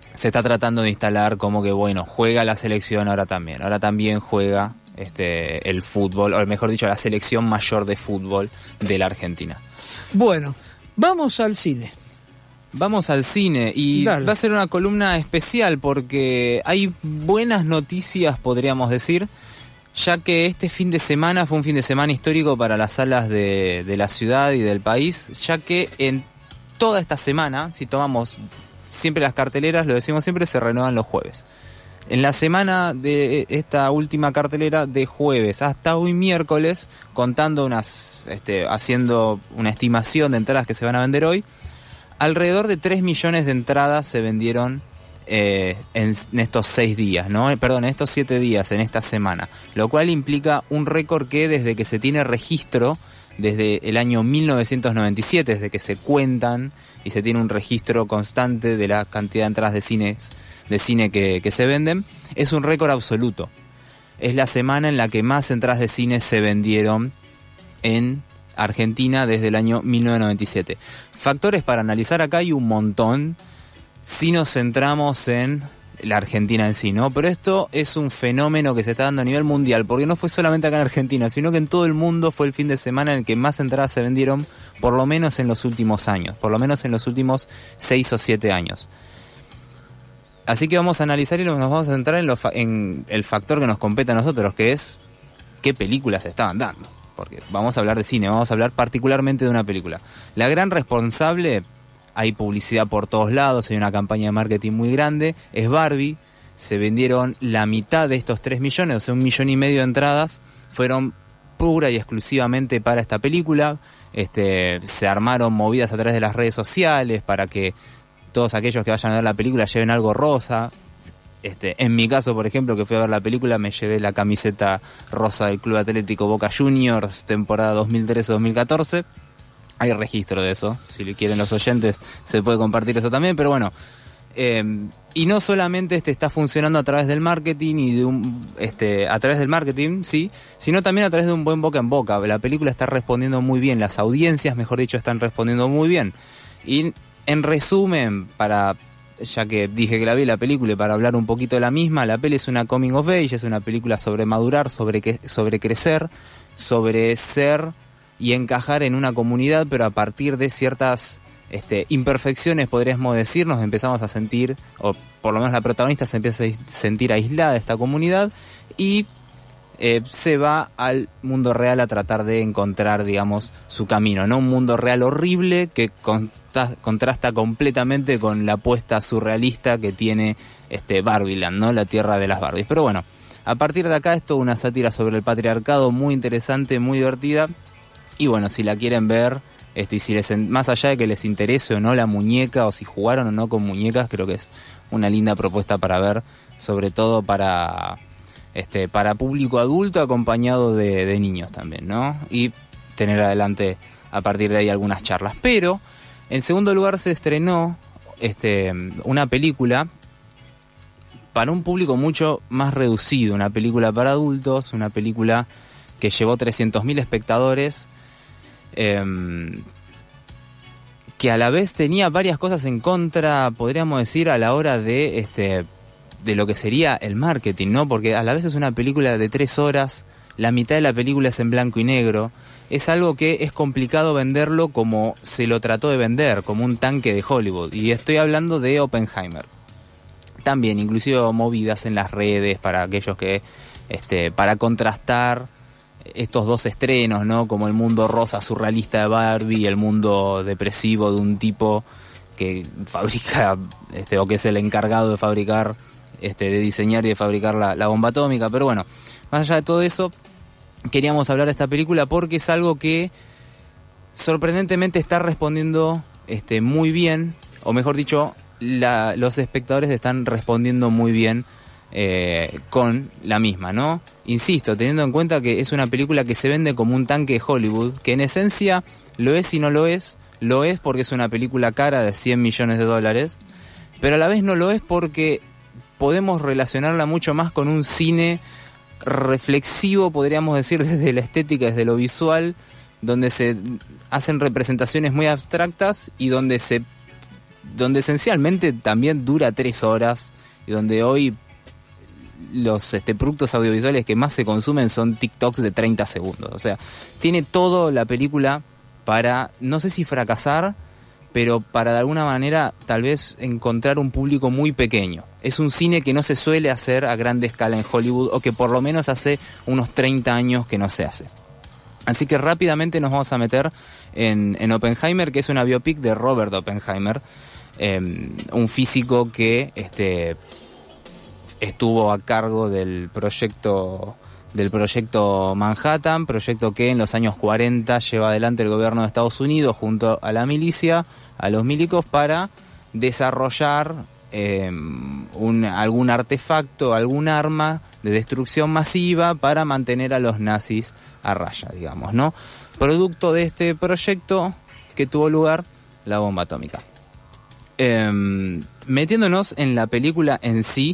se está tratando de instalar como que, bueno, juega la selección ahora también. Ahora también juega este el fútbol, o mejor dicho, la selección mayor de fútbol de la Argentina. Bueno, vamos al cine. Vamos al cine y Dale. Va a ser una columna especial porque hay buenas noticias, podríamos decir, ya que este fin de semana fue un fin de semana histórico para las salas de, de la ciudad y del país, ya que en toda esta semana, si tomamos siempre las carteleras, lo decimos siempre, se renuevan los jueves. En la semana de esta última cartelera, de jueves hasta hoy miércoles, contando unas, este, haciendo una estimación de entradas que se van a vender hoy, alrededor de tres millones de entradas se vendieron eh, en, en estos seis días, ¿no? Perdón, en estos siete días, en esta semana. Lo cual implica un récord que desde que se tiene registro, desde el año mil novecientos noventa y siete, desde que se cuentan y se tiene un registro constante de la cantidad de entradas de cines, de cine que, que se venden, es un récord absoluto. Es la semana en la que más entradas de cine se vendieron en Argentina desde el año mil novecientos noventa y siete. Factores para analizar acá hay un montón si nos centramos en la Argentina en sí, ¿no? Pero esto es un fenómeno que se está dando a nivel mundial, porque no fue solamente acá en Argentina, sino que en todo el mundo fue el fin de semana en el que más entradas se vendieron, por lo menos en los últimos años, por lo menos en los últimos seis o siete años. Así que vamos a analizar y nos vamos a centrar en, lo fa- en el factor que nos compete a nosotros, que es qué películas se estaban dando. Porque vamos a hablar de cine, vamos a hablar particularmente de una película. La gran responsable, hay publicidad por todos lados, hay una campaña de marketing muy grande, es Barbie. Se vendieron la mitad de estos tres millones, o sea, un millón y medio de entradas, fueron pura y exclusivamente para esta película. Este, se armaron movidas a través de las redes sociales para que todos aquellos que vayan a ver la película lleven algo rosa. Este, en mi caso, por ejemplo, que fui a ver la película, me llevé la camiseta rosa del Club Atlético Boca Juniors, temporada dos mil trece dos mil catorce. Hay registro de eso, si le quieren los oyentes se puede compartir eso también, pero bueno. Eh, y no solamente este está funcionando a través del marketing y de un este a través del marketing, sí, sino también a través de un buen boca en boca. La película está respondiendo muy bien, las audiencias, mejor dicho, están respondiendo muy bien. Y en resumen, para ya que dije que la vi la película y para hablar un poquito de la misma, la peli es una coming of age, es una película sobre madurar, sobre que, sobre crecer, sobre ser y encajar en una comunidad, pero a partir de ciertas este, imperfecciones, podríamos decir, nos empezamos a sentir, o por lo menos la protagonista se empieza a sentir aislada de esta comunidad y eh, se va al mundo real a tratar de encontrar, digamos, su camino, ¿no? Un mundo real horrible que con contrasta completamente con la apuesta surrealista que tiene este Barbieland, ¿no? La tierra de las Barbies. Pero bueno, a partir de acá es toda una sátira sobre el patriarcado muy interesante, muy divertida. Y bueno, si la quieren ver, este, y si les, más allá de que les interese o no la muñeca, o si jugaron o no con muñecas, creo que es una linda propuesta para ver, sobre todo para este para público adulto acompañado de, de niños también, ¿no? Y tener adelante a partir de ahí algunas charlas. Pero en segundo lugar se estrenó este, una película para un público mucho más reducido, una película para adultos, una película que llevó trescientos mil espectadores, eh, que a la vez tenía varias cosas en contra, podríamos decir, a la hora de, este, de lo que sería el marketing, ¿no? Porque a la vez es una película de tres horas, la mitad de la película es en blanco y negro. Es algo que es complicado venderlo como se lo trató de vender, como un tanque de Hollywood. Y estoy hablando de Oppenheimer. También, inclusive movidas en las redes para aquellos que, este, para contrastar estos dos estrenos, ¿no? Como el mundo rosa surrealista de Barbie y el mundo depresivo de un tipo que fabrica, este, o que es el encargado de fabricar, este, de diseñar y de fabricar la, la bomba atómica. Pero bueno, más allá de todo eso, queríamos hablar de esta película porque es algo que sorprendentemente está respondiendo este, muy bien, o mejor dicho, la, los espectadores están respondiendo muy bien eh, con la misma, ¿no? Insisto, teniendo en cuenta que es una película que se vende como un tanque de Hollywood, que en esencia lo es y no lo es, lo es porque es una película cara de cien millones de dólares, pero a la vez no lo es porque podemos relacionarla mucho más con un cine reflexivo, podríamos decir, desde la estética, desde lo visual, donde se hacen representaciones muy abstractas y donde se donde esencialmente también dura tres horas y donde hoy los este, productos audiovisuales que más se consumen son TikToks de treinta segundos. O sea, tiene todo la película para, no sé si fracasar, pero para de alguna manera tal vez encontrar un público muy pequeño. Es un cine que no se suele hacer a grande escala en Hollywood, o que por lo menos hace unos treinta años que no se hace. Así que rápidamente nos vamos a meter en, en Oppenheimer, que es una biopic de Robert Oppenheimer, eh, un físico que este, estuvo a cargo del proyecto del proyecto Manhattan, proyecto que en los años cuarenta lleva adelante el gobierno de Estados Unidos junto a la milicia, a los milicos, para desarrollar eh, un, algún artefacto, algún arma de destrucción masiva para mantener a los nazis a raya, digamos, ¿no? Producto de este proyecto que tuvo lugar la bomba atómica. Eh, metiéndonos en la película en sí,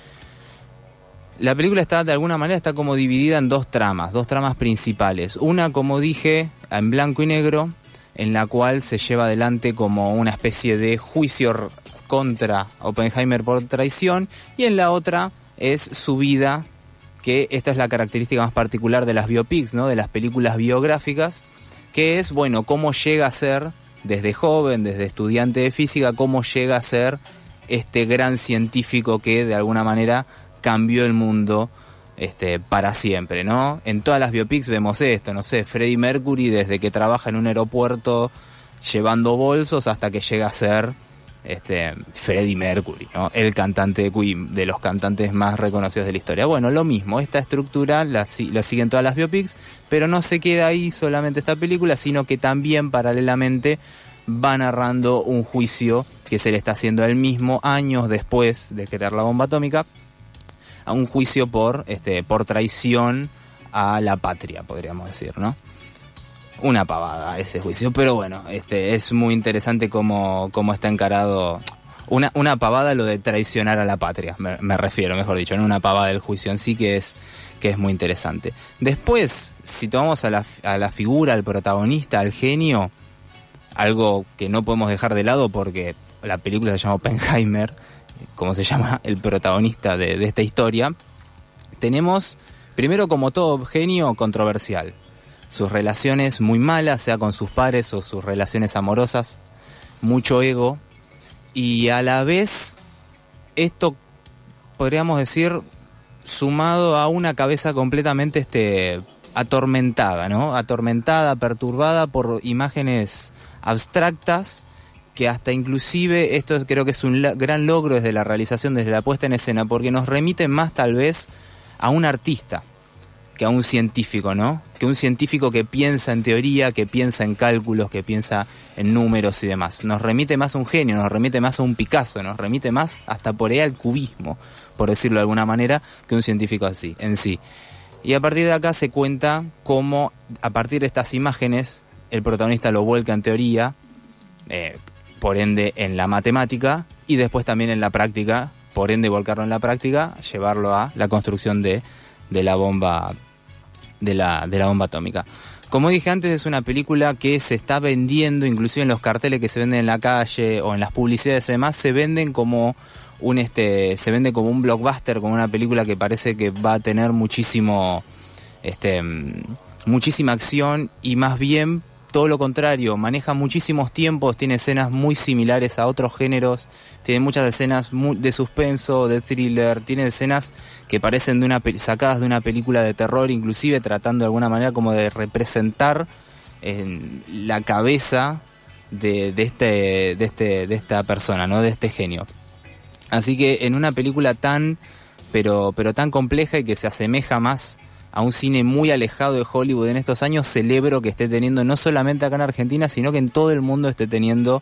la película está, de alguna manera, está como dividida en dos tramas, dos tramas principales. Una, como dije, en blanco y negro, en la cual se lleva adelante como una especie de juicio contra Oppenheimer por traición, y en la otra es su vida, que esta es la característica más particular de las biopics, ¿no? De las películas biográficas, que es, bueno, cómo llega a ser, desde joven, desde estudiante de física, cómo llega a ser este gran científico que de alguna manera cambió el mundo este, para siempre, ¿no? En todas las biopics vemos esto, no sé, Freddie Mercury desde que trabaja en un aeropuerto llevando bolsos hasta que llega a ser este, Freddie Mercury, ¿no? El cantante de Queen, de los cantantes más reconocidos de la historia. Bueno, lo mismo, esta estructura la, la siguen todas las biopics, pero no se queda ahí solamente esta película, sino que también paralelamente va narrando un juicio que se le está haciendo a él mismo años después de crear la bomba atómica, a un juicio por este por traición a la patria, podríamos decir, ¿no? Una pavada ese juicio, pero bueno, este es muy interesante cómo, cómo está encarado. Una, una pavada lo de traicionar a la patria, me, me refiero, mejor dicho, no una pavada del juicio en sí, que es, que es muy interesante. Después, si tomamos a la, a la figura, al protagonista, al genio, algo que no podemos dejar de lado porque la película se llama Oppenheimer, como se llama el protagonista de, de esta historia, tenemos, primero, como todo genio, controversial. Sus relaciones muy malas, sea con sus pares o sus relaciones amorosas, mucho ego, y a la vez, esto podríamos decir, sumado a una cabeza completamente este, atormentada, ¿no? Atormentada, perturbada por imágenes abstractas, que hasta inclusive, esto creo que es un gran logro desde la realización, desde la puesta en escena, porque nos remite más tal vez a un artista que a un científico, ¿no? Que un científico que piensa en teoría, que piensa en cálculos, que piensa en números y demás. Nos remite más a un genio, nos remite más a un Picasso, nos remite más hasta por ahí al cubismo, por decirlo de alguna manera, que un científico así, en sí. Y a partir de acá se cuenta cómo, a partir de estas imágenes, el protagonista lo vuelca en teoría, eh, por ende en la matemática, y después también en la práctica, por ende volcarlo en la práctica, llevarlo a la construcción de, de la bomba de la, de la bomba atómica. Como dije antes, es una película que se está vendiendo, inclusive en los carteles que se venden en la calle o en las publicidades y demás, se venden como un este se vende como un blockbuster, como una película que parece que va a tener muchísimo este muchísima acción, y más bien todo lo contrario, maneja muchísimos tiempos, tiene escenas muy similares a otros géneros, tiene muchas escenas muy de suspenso, de thriller, tiene escenas que parecen de una sacadas de una película de terror, inclusive tratando de alguna manera como de representar eh, la cabeza de, de este de este de esta persona, ¿no? De este genio. Así que en una película tan pero pero tan compleja y que se asemeja más a un cine muy alejado de Hollywood en estos años, celebro que esté teniendo, no solamente acá en Argentina, sino que en todo el mundo esté teniendo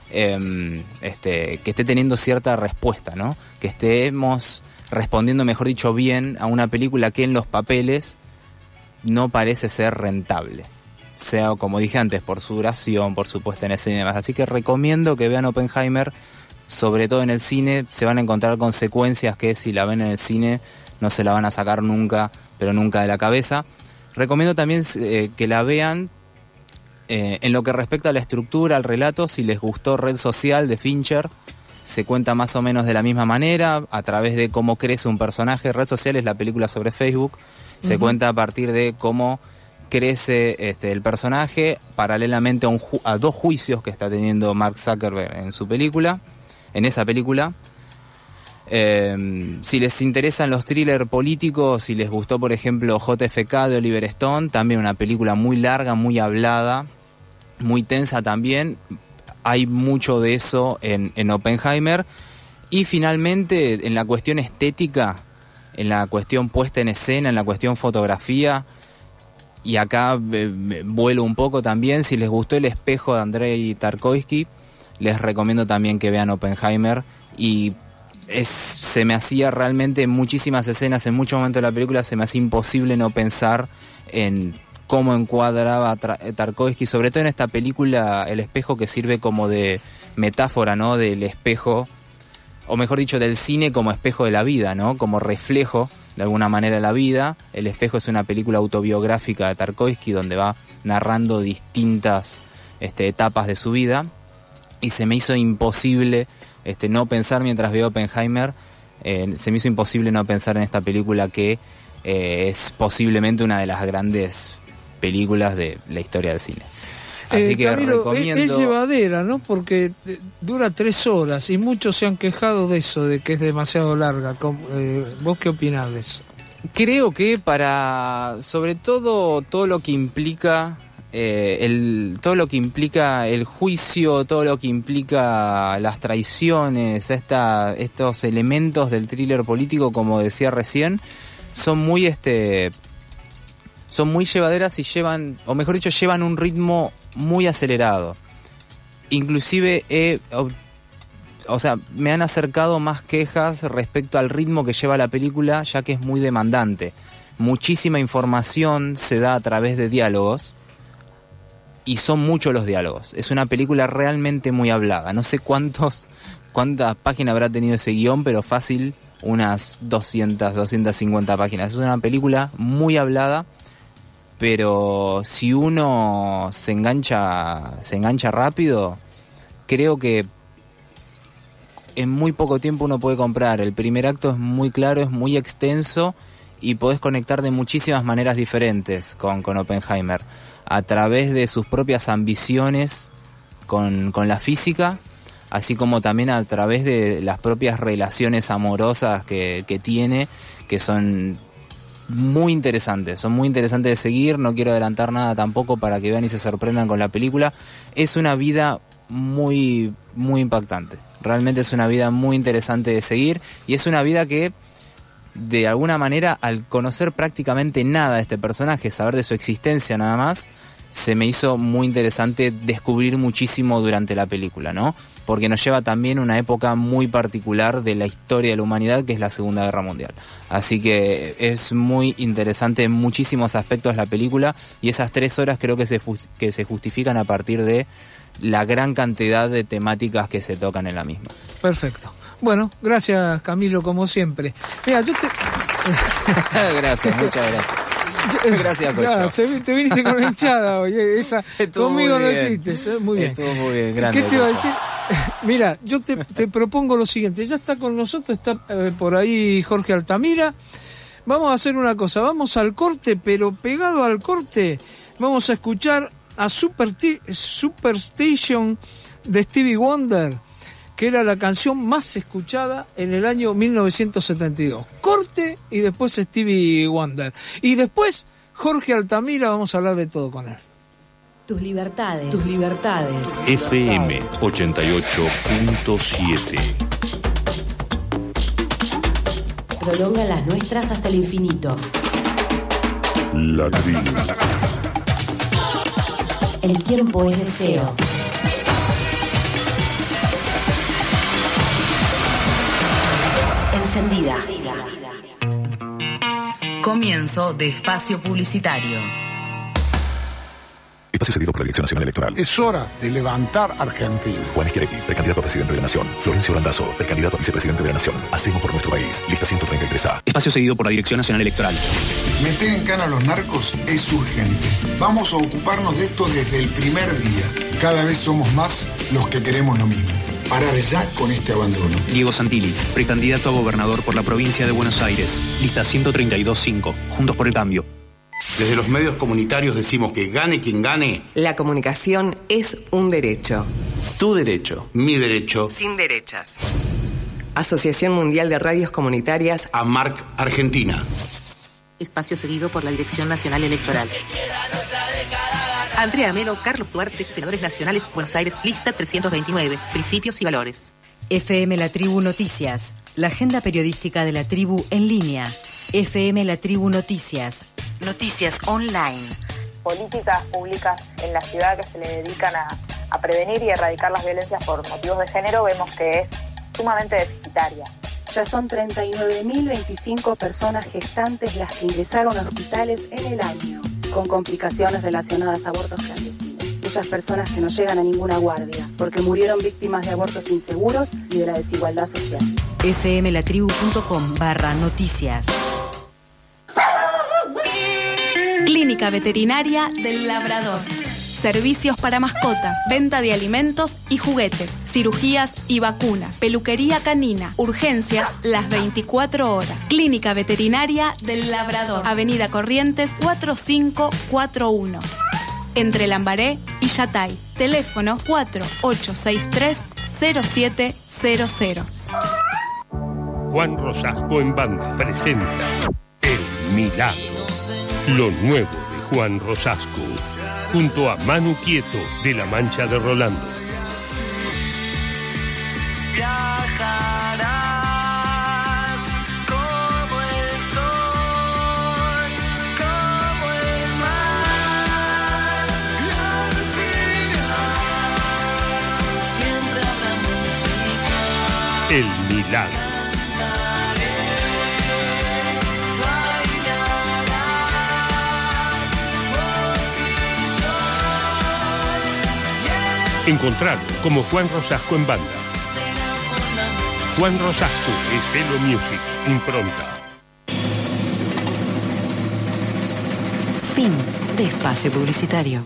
eh, este, que esté teniendo cierta respuesta, ¿no? Que estemos respondiendo, mejor dicho, bien a una película que en los papeles no parece ser rentable, sea, como dije antes, por su duración, por su puesta en escena y demás. Así que recomiendo que vean Oppenheimer, sobre todo en el cine. Se van a encontrar consecuencias que si la ven en el cine no se la van a sacar nunca, pero nunca de la cabeza. Recomiendo también eh, que la vean Eh, en lo que respecta a la estructura, al relato, si les gustó Red Social de Fincher, se cuenta más o menos de la misma manera, a través de cómo crece un personaje. Red Social es la película sobre Facebook, se uh-huh. cuenta a partir de cómo crece este, el personaje, paralelamente a, un ju- a dos juicios que está teniendo Mark Zuckerberg en su película, en esa película. Eh, si les interesan los thrillers políticos, si les gustó por ejemplo J F K de Oliver Stone, también una película muy larga, muy hablada, muy tensa también, hay mucho de eso en, en Oppenheimer. Y finalmente en la cuestión estética, en la cuestión puesta en escena, en la cuestión fotografía, y acá eh, vuelo un poco también, si les gustó El espejo de Andrei Tarkovsky, les recomiendo también que vean Oppenheimer. Y Es, se me hacía realmente en muchísimas escenas, en muchos momentos de la película, se me hacía imposible no pensar en cómo encuadraba Tra- Tarkovsky, sobre todo en esta película El espejo, que sirve como de metáfora, ¿no? Del espejo, o mejor dicho, del cine como espejo de la vida, ¿no? Como reflejo, de alguna manera, de la vida. El espejo es una película autobiográfica de Tarkovsky donde va narrando distintas este, etapas de su vida, y se me hizo imposible Este, no pensar mientras veo Oppenheimer, eh, se me hizo imposible no pensar en esta película que eh, es posiblemente una de las grandes películas de la historia del cine. Así eh, que Camilo, recomiendo... Es, es llevadera, ¿no? Porque dura tres horas y muchos se han quejado de eso, de que es demasiado larga. Eh, ¿Vos qué opinás de eso? Creo que para, sobre todo, todo lo que implica... Eh, el, todo lo que implica el juicio, todo lo que implica las traiciones, esta, estos elementos del thriller político, como decía recién, son muy este son muy llevaderas y llevan, o mejor dicho, llevan un ritmo muy acelerado. Inclusive he, o, o sea, me han acercado más quejas respecto al ritmo que lleva la película, ya que es muy demandante. Muchísima información se da a través de diálogos, y son muchos los diálogos. Es una película realmente muy hablada. No sé cuántos cuántas páginas habrá tenido ese guión, pero fácil unas doscientas, doscientas cincuenta páginas. Es una película muy hablada, pero si uno se engancha, se engancha rápido, creo que en muy poco tiempo uno puede comprar. El primer acto es muy claro, es muy extenso, y podés conectar de muchísimas maneras diferentes con, con Oppenheimer. A través de sus propias ambiciones con, con la física, así como también a través de las propias relaciones amorosas que, que tiene, que son muy interesantes, son muy interesantes de seguir. No quiero adelantar nada tampoco para que vean y se sorprendan con la película. Es una vida muy, muy impactante. Realmente es una vida muy interesante de seguir, y es una vida que, de alguna manera, al conocer prácticamente nada de este personaje, saber de su existencia nada más, se me hizo muy interesante descubrir muchísimo durante la película, ¿no? Porque nos lleva también a una época muy particular de la historia de la humanidad, que es la Segunda Guerra Mundial. Así que es muy interesante en muchísimos aspectos la película, y esas tres horas creo que se, que se justifican a partir de la gran cantidad de temáticas que se tocan en la misma. Perfecto. Bueno, gracias Camilo, como siempre. Mira, yo te... Gracias, muchas gracias. Yo, gracias, Cocho. Claro, te viniste con la hinchada hoy. Esa, conmigo no hiciste, muy bien. Estuvo muy bien, grande. ¿Qué te iba a decir? Mira, yo te, te propongo lo siguiente. Ya está con nosotros, está eh, por ahí Jorge Altamira. Vamos a hacer una cosa, vamos al corte, pero pegado al corte vamos a escuchar a Super T- Superstation de Stevie Wonder, que era la canción más escuchada en el año mil novecientos setenta y dos. Corte y después Stevie Wonder. Y después Jorge Altamira, vamos a hablar de todo con él. Tus libertades. Tus libertades. F M ochenta y ocho punto siete. Prolonga las nuestras hasta el infinito. La tribu. El tiempo es deseo. Encendida. Comienzo de espacio publicitario. Espacio cedido por la Dirección Nacional Electoral. Es hora de levantar Argentina. Juan Schiaretti, precandidato a presidente de la Nación. Florencio Randazzo, precandidato a vicepresidente de la Nación. Hacemos por nuestro país. Lista ciento treinta y tres A. Espacio cedido por la Dirección Nacional Electoral. Meter en cana a los narcos es urgente. Vamos a ocuparnos de esto desde el primer día. Cada vez somos más los que queremos lo mismo. Parar ya con este abandono. Diego Santilli, precandidato a gobernador por la provincia de Buenos Aires. Lista ciento treinta y dos cinco. Juntos por el Cambio. Desde los medios comunitarios decimos que gane quien gane. La comunicación es un derecho. Tu derecho. Mi derecho. Sin derechas. Asociación Mundial de Radios Comunitarias. AMARC Argentina. Espacio cedido por la Dirección Nacional Electoral. Andrea Melo, Carlos Duarte, senadores nacionales, Buenos Aires, lista trescientos veintinueve, principios y valores. F M La Tribu Noticias, la agenda periodística de la tribu en línea. F M La Tribu Noticias, noticias online. Políticas públicas en la ciudad que se le dedican a, a prevenir y erradicar las violencias por motivos de género, vemos que es sumamente deficitaria. Ya son treinta y nueve mil veinticinco personas gestantes las que ingresaron a hospitales en el año, con complicaciones relacionadas a abortos clandestinos. Muchas personas que no llegan a ninguna guardia, porque murieron víctimas de abortos inseguros y de la desigualdad social. fmlatribu.com barra noticias. Clínica Veterinaria del Labrador. Servicios para mascotas, venta de alimentos y juguetes, cirugías y vacunas, peluquería canina, urgencias las veinticuatro horas. Clínica Veterinaria del Labrador, Avenida Corrientes cuatro cinco cuatro uno. Entre Lambaré y Yatay. Teléfono cuatro ocho seis tres cero siete cero cero. Juan Rosasco en banda presenta El Milagro, lo nuevo de Juan Rosasco, junto a Manu Quieto de La Mancha de Rolando. Viajarás como el sol, como el mar. Siempre habrá música. El Milagro. Encontrarlo como Juan Rosasco en banda. Juan Rosasco es Elo Music, impronta. Fin de espacio publicitario.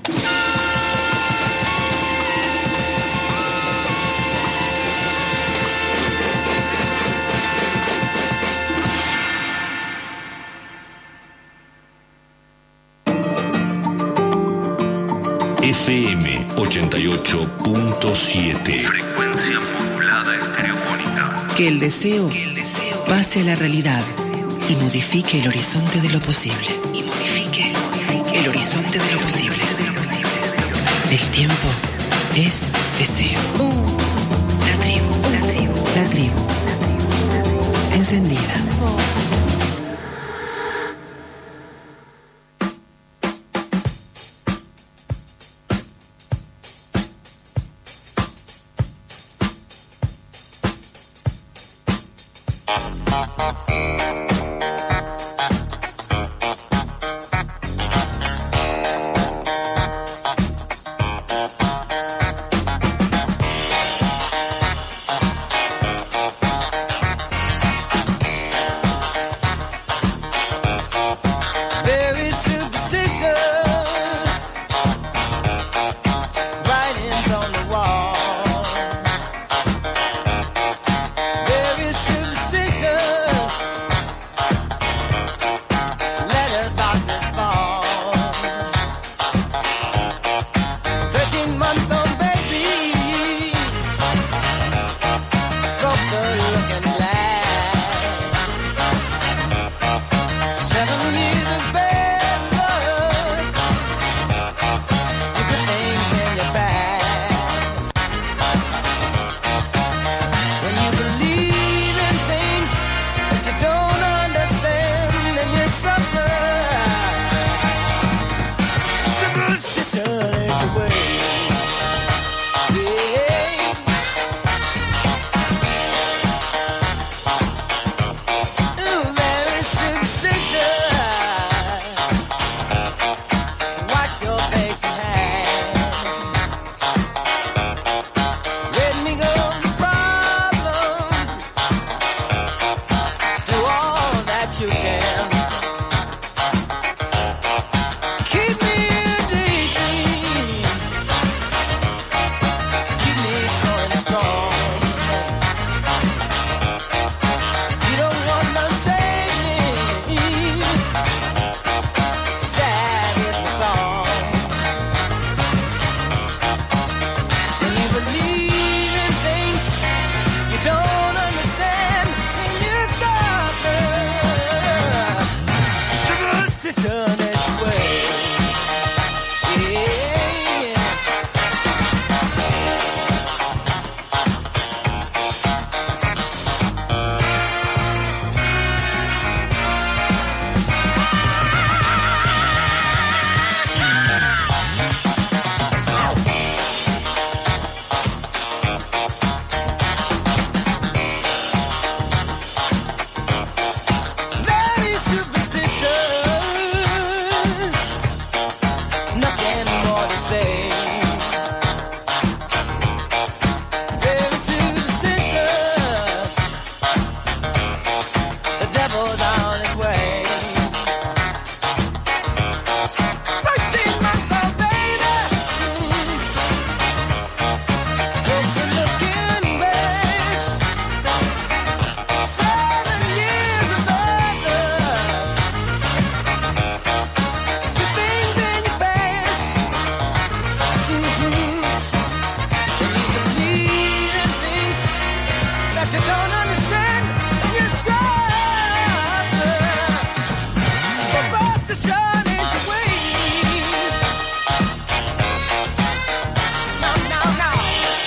F M ochenta y ocho punto siete. Frecuencia modulada estereofónica. Que el deseo pase a la realidad y modifique el horizonte de lo posible. Y modifique el horizonte de lo posible. El tiempo es deseo. La tribu, la tribu, la tribu. Encendida. to shine in the way. Now, now, now.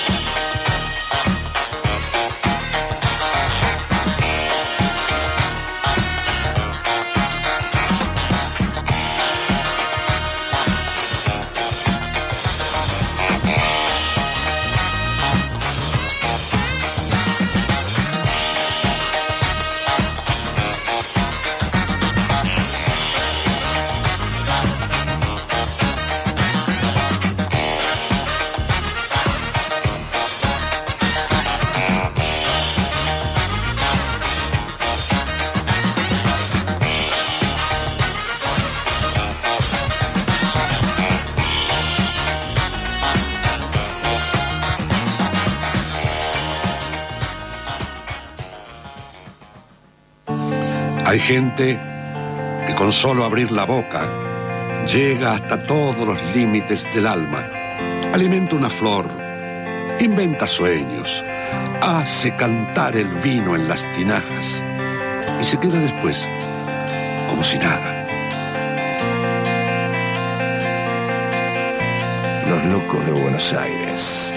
Hay gente que con solo abrir la boca llega hasta todos los límites del alma, alimenta una flor, inventa sueños, hace cantar el vino en las tinajas y se queda después como si nada. Los locos de Buenos Aires.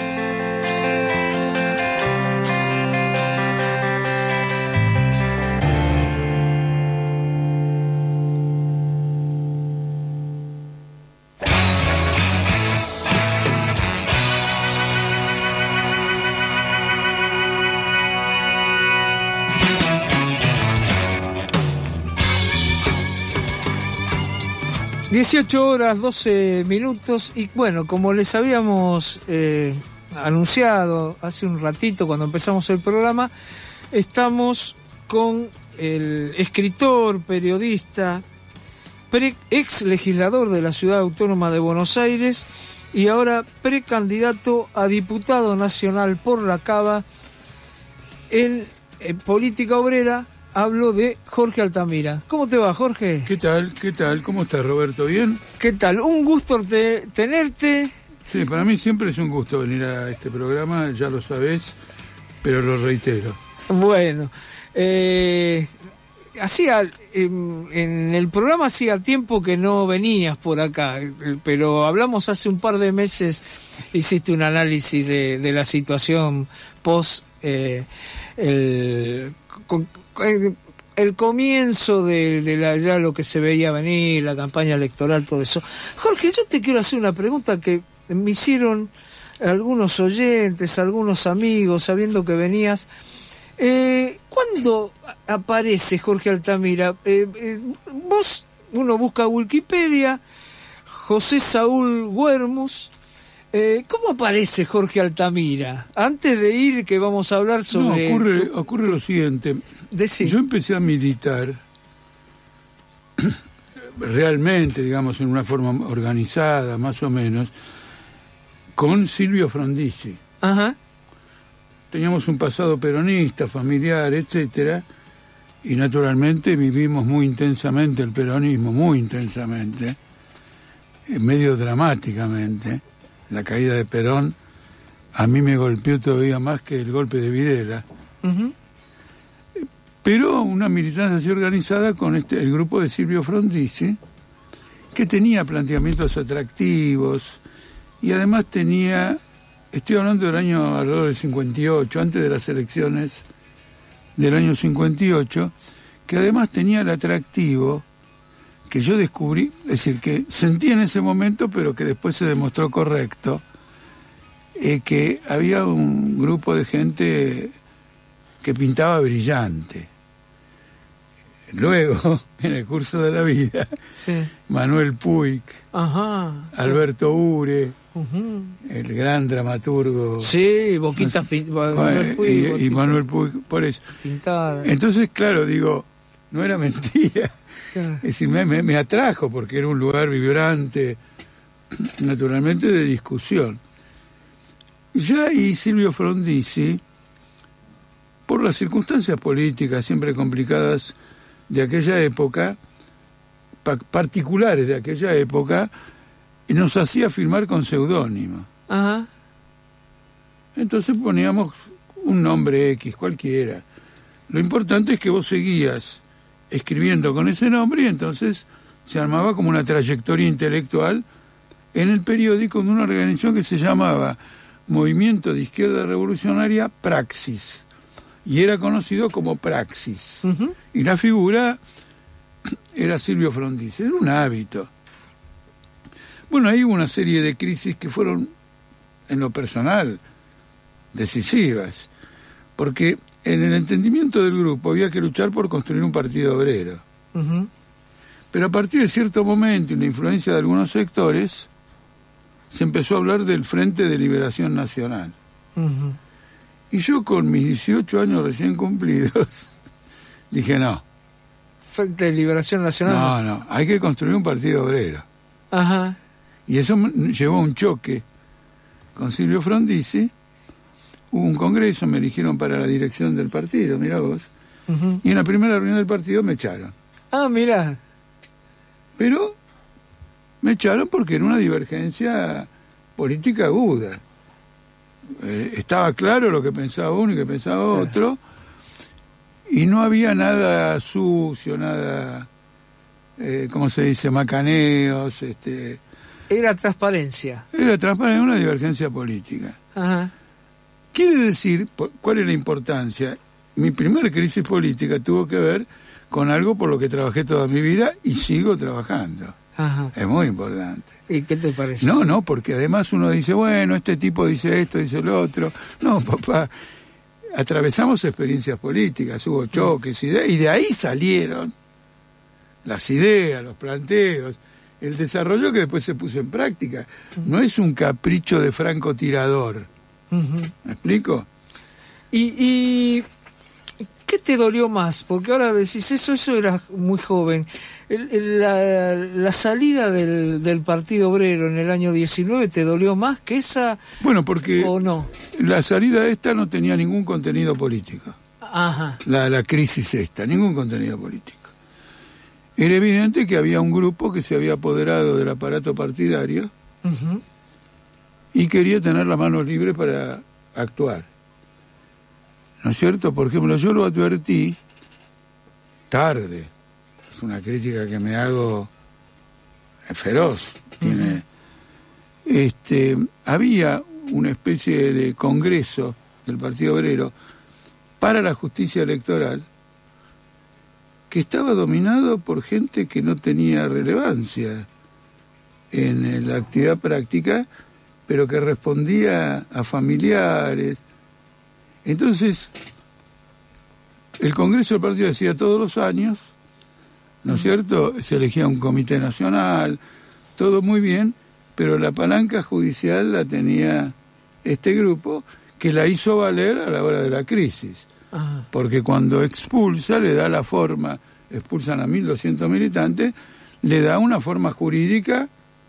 dieciocho horas, doce minutos y bueno, como les habíamos eh, anunciado hace un ratito cuando empezamos el programa, estamos con el escritor, periodista, pre, ex legislador de la Ciudad Autónoma de Buenos Aires y ahora precandidato a diputado nacional por la Cava en, en Política Obrera. Hablo de Jorge Altamira. ¿Cómo te va, Jorge? ¿Qué tal? ¿Qué tal? ¿Cómo estás, Roberto? ¿Bien? ¿Qué tal? Un gusto te, tenerte. Sí, para mí siempre es un gusto venir a este programa, ya lo sabés, pero lo reitero. Bueno, eh, hacía en, en el programa hacía tiempo que no venías por acá, pero hablamos hace un par de meses, hiciste un análisis de, de la situación post eh, el con, El, el comienzo de, de la, ya lo que se veía venir, la campaña electoral, todo eso. Jorge, yo te quiero hacer una pregunta que me hicieron algunos oyentes, algunos amigos, sabiendo que venías. Eh, ¿Cuándo aparece Jorge Altamira? Eh, eh, vos, uno busca Wikipedia, José Saúl Guermus. Eh, ¿Cómo aparece Jorge Altamira? Antes de ir, que vamos a hablar sobre... No, ocurre, tu, ocurre lo siguiente. Decí. Yo empecé a militar realmente, digamos, en una forma organizada, más o menos, con Silvio Frondizi. Ajá. Teníamos un pasado peronista, familiar, etcétera, y naturalmente vivimos muy intensamente el peronismo, muy intensamente, medio dramáticamente. La caída de Perón a mí me golpeó todavía más que el golpe de Videla. Uh-huh. Pero una militancia así organizada con este el grupo de Silvio Frondizi, que tenía planteamientos atractivos y además tenía, estoy hablando del año alrededor del cincuenta y ocho, antes de las elecciones del año cincuenta y ocho, que además tenía el atractivo que yo descubrí, es decir, que sentí en ese momento, pero que después se demostró correcto, eh, que había un grupo de gente que pintaba brillante. Luego, en el curso de la vida, sí. Manuel Puig, Ajá. Alberto Ure, uh-huh. el gran dramaturgo. Sí, Boquita Pintada. Bueno, Puig, y, Boquita. y Manuel Puig, por eso. Pintada. Entonces, claro, digo, no era mentira. Claro. Es decir, me, me, me atrajo porque era un lugar vibrante, naturalmente de discusión. Ya ahí Silvio Frondizi, por las circunstancias políticas siempre complicadas de aquella época, pa- particulares de aquella época, nos hacía firmar con seudónimo. Ajá. Entonces poníamos un nombre X, cualquiera. Lo importante es que vos seguías escribiendo con ese nombre y entonces se armaba como una trayectoria intelectual en el periódico de una organización que se llamaba Movimiento de Izquierda Revolucionaria Praxis, y era conocido como Praxis. Uh-huh. Y la figura era Silvio Frondizi, era un hábito. Bueno, ahí hubo una serie de crisis que fueron, en lo personal, decisivas, porque en el entendimiento del grupo había que luchar por construir un partido obrero. Uh-huh. Pero a partir de cierto momento y la influencia de algunos sectores, se empezó a hablar del Frente de Liberación Nacional. Uh-huh. Y yo, con mis dieciocho años recién cumplidos, dije no. ¿Frente de Liberación Nacional? No, no, hay que construir un partido obrero. Ajá. Y eso llevó a un choque con Silvio Frondizi. Hubo un congreso, me eligieron para la dirección del partido, mirá vos. Uh-huh. Y en la primera reunión del partido me echaron. Ah, mirá. Pero me echaron porque era una divergencia política aguda. Eh, estaba claro lo que pensaba uno y que pensaba otro, y no había nada sucio, nada, eh, ¿cómo se dice?, macaneos. Este, era transparencia. Era transparencia, una divergencia política. Ajá. Quiere decir, ¿cuál es la importancia? Mi primera crisis política tuvo que ver con algo por lo que trabajé toda mi vida y sigo trabajando. Ajá. Es muy importante. ¿Y qué te parece? No, no, porque además uno dice, bueno, este tipo dice esto, dice lo otro. No, papá, atravesamos experiencias políticas, hubo choques, ideas, y de ahí salieron las ideas, los planteos, el desarrollo que después se puso en práctica. No es un capricho de francotirador. Uh-huh. ¿Me explico? Y... y... ¿qué te dolió más? Porque ahora decís, eso eso era muy joven. El, el, la, la salida del, del Partido Obrero en el año diecinueve, ¿te dolió más que esa? Bueno, porque ¿o no? La salida esta no tenía ningún contenido político. Ajá. La, la crisis esta, ningún contenido político. Era evidente que había un grupo que se había apoderado del aparato partidario uh-huh. y quería tener las manos libres para actuar. ¿No es cierto? Por ejemplo, yo lo advertí tarde. Es una crítica que me hago feroz. Tiene, uh-huh. este, había una especie de congreso del Partido Obrero para la justicia electoral que estaba dominado por gente que no tenía relevancia en la actividad práctica, pero que respondía a familiares. Entonces, el Congreso del Partido decía todos los años, ¿no es cierto?, se elegía un comité nacional, todo muy bien, pero la palanca judicial la tenía este grupo, que la hizo valer a la hora de la crisis. Ajá. Porque cuando expulsa, le da la forma, expulsan a mil doscientos militantes, le da una forma jurídica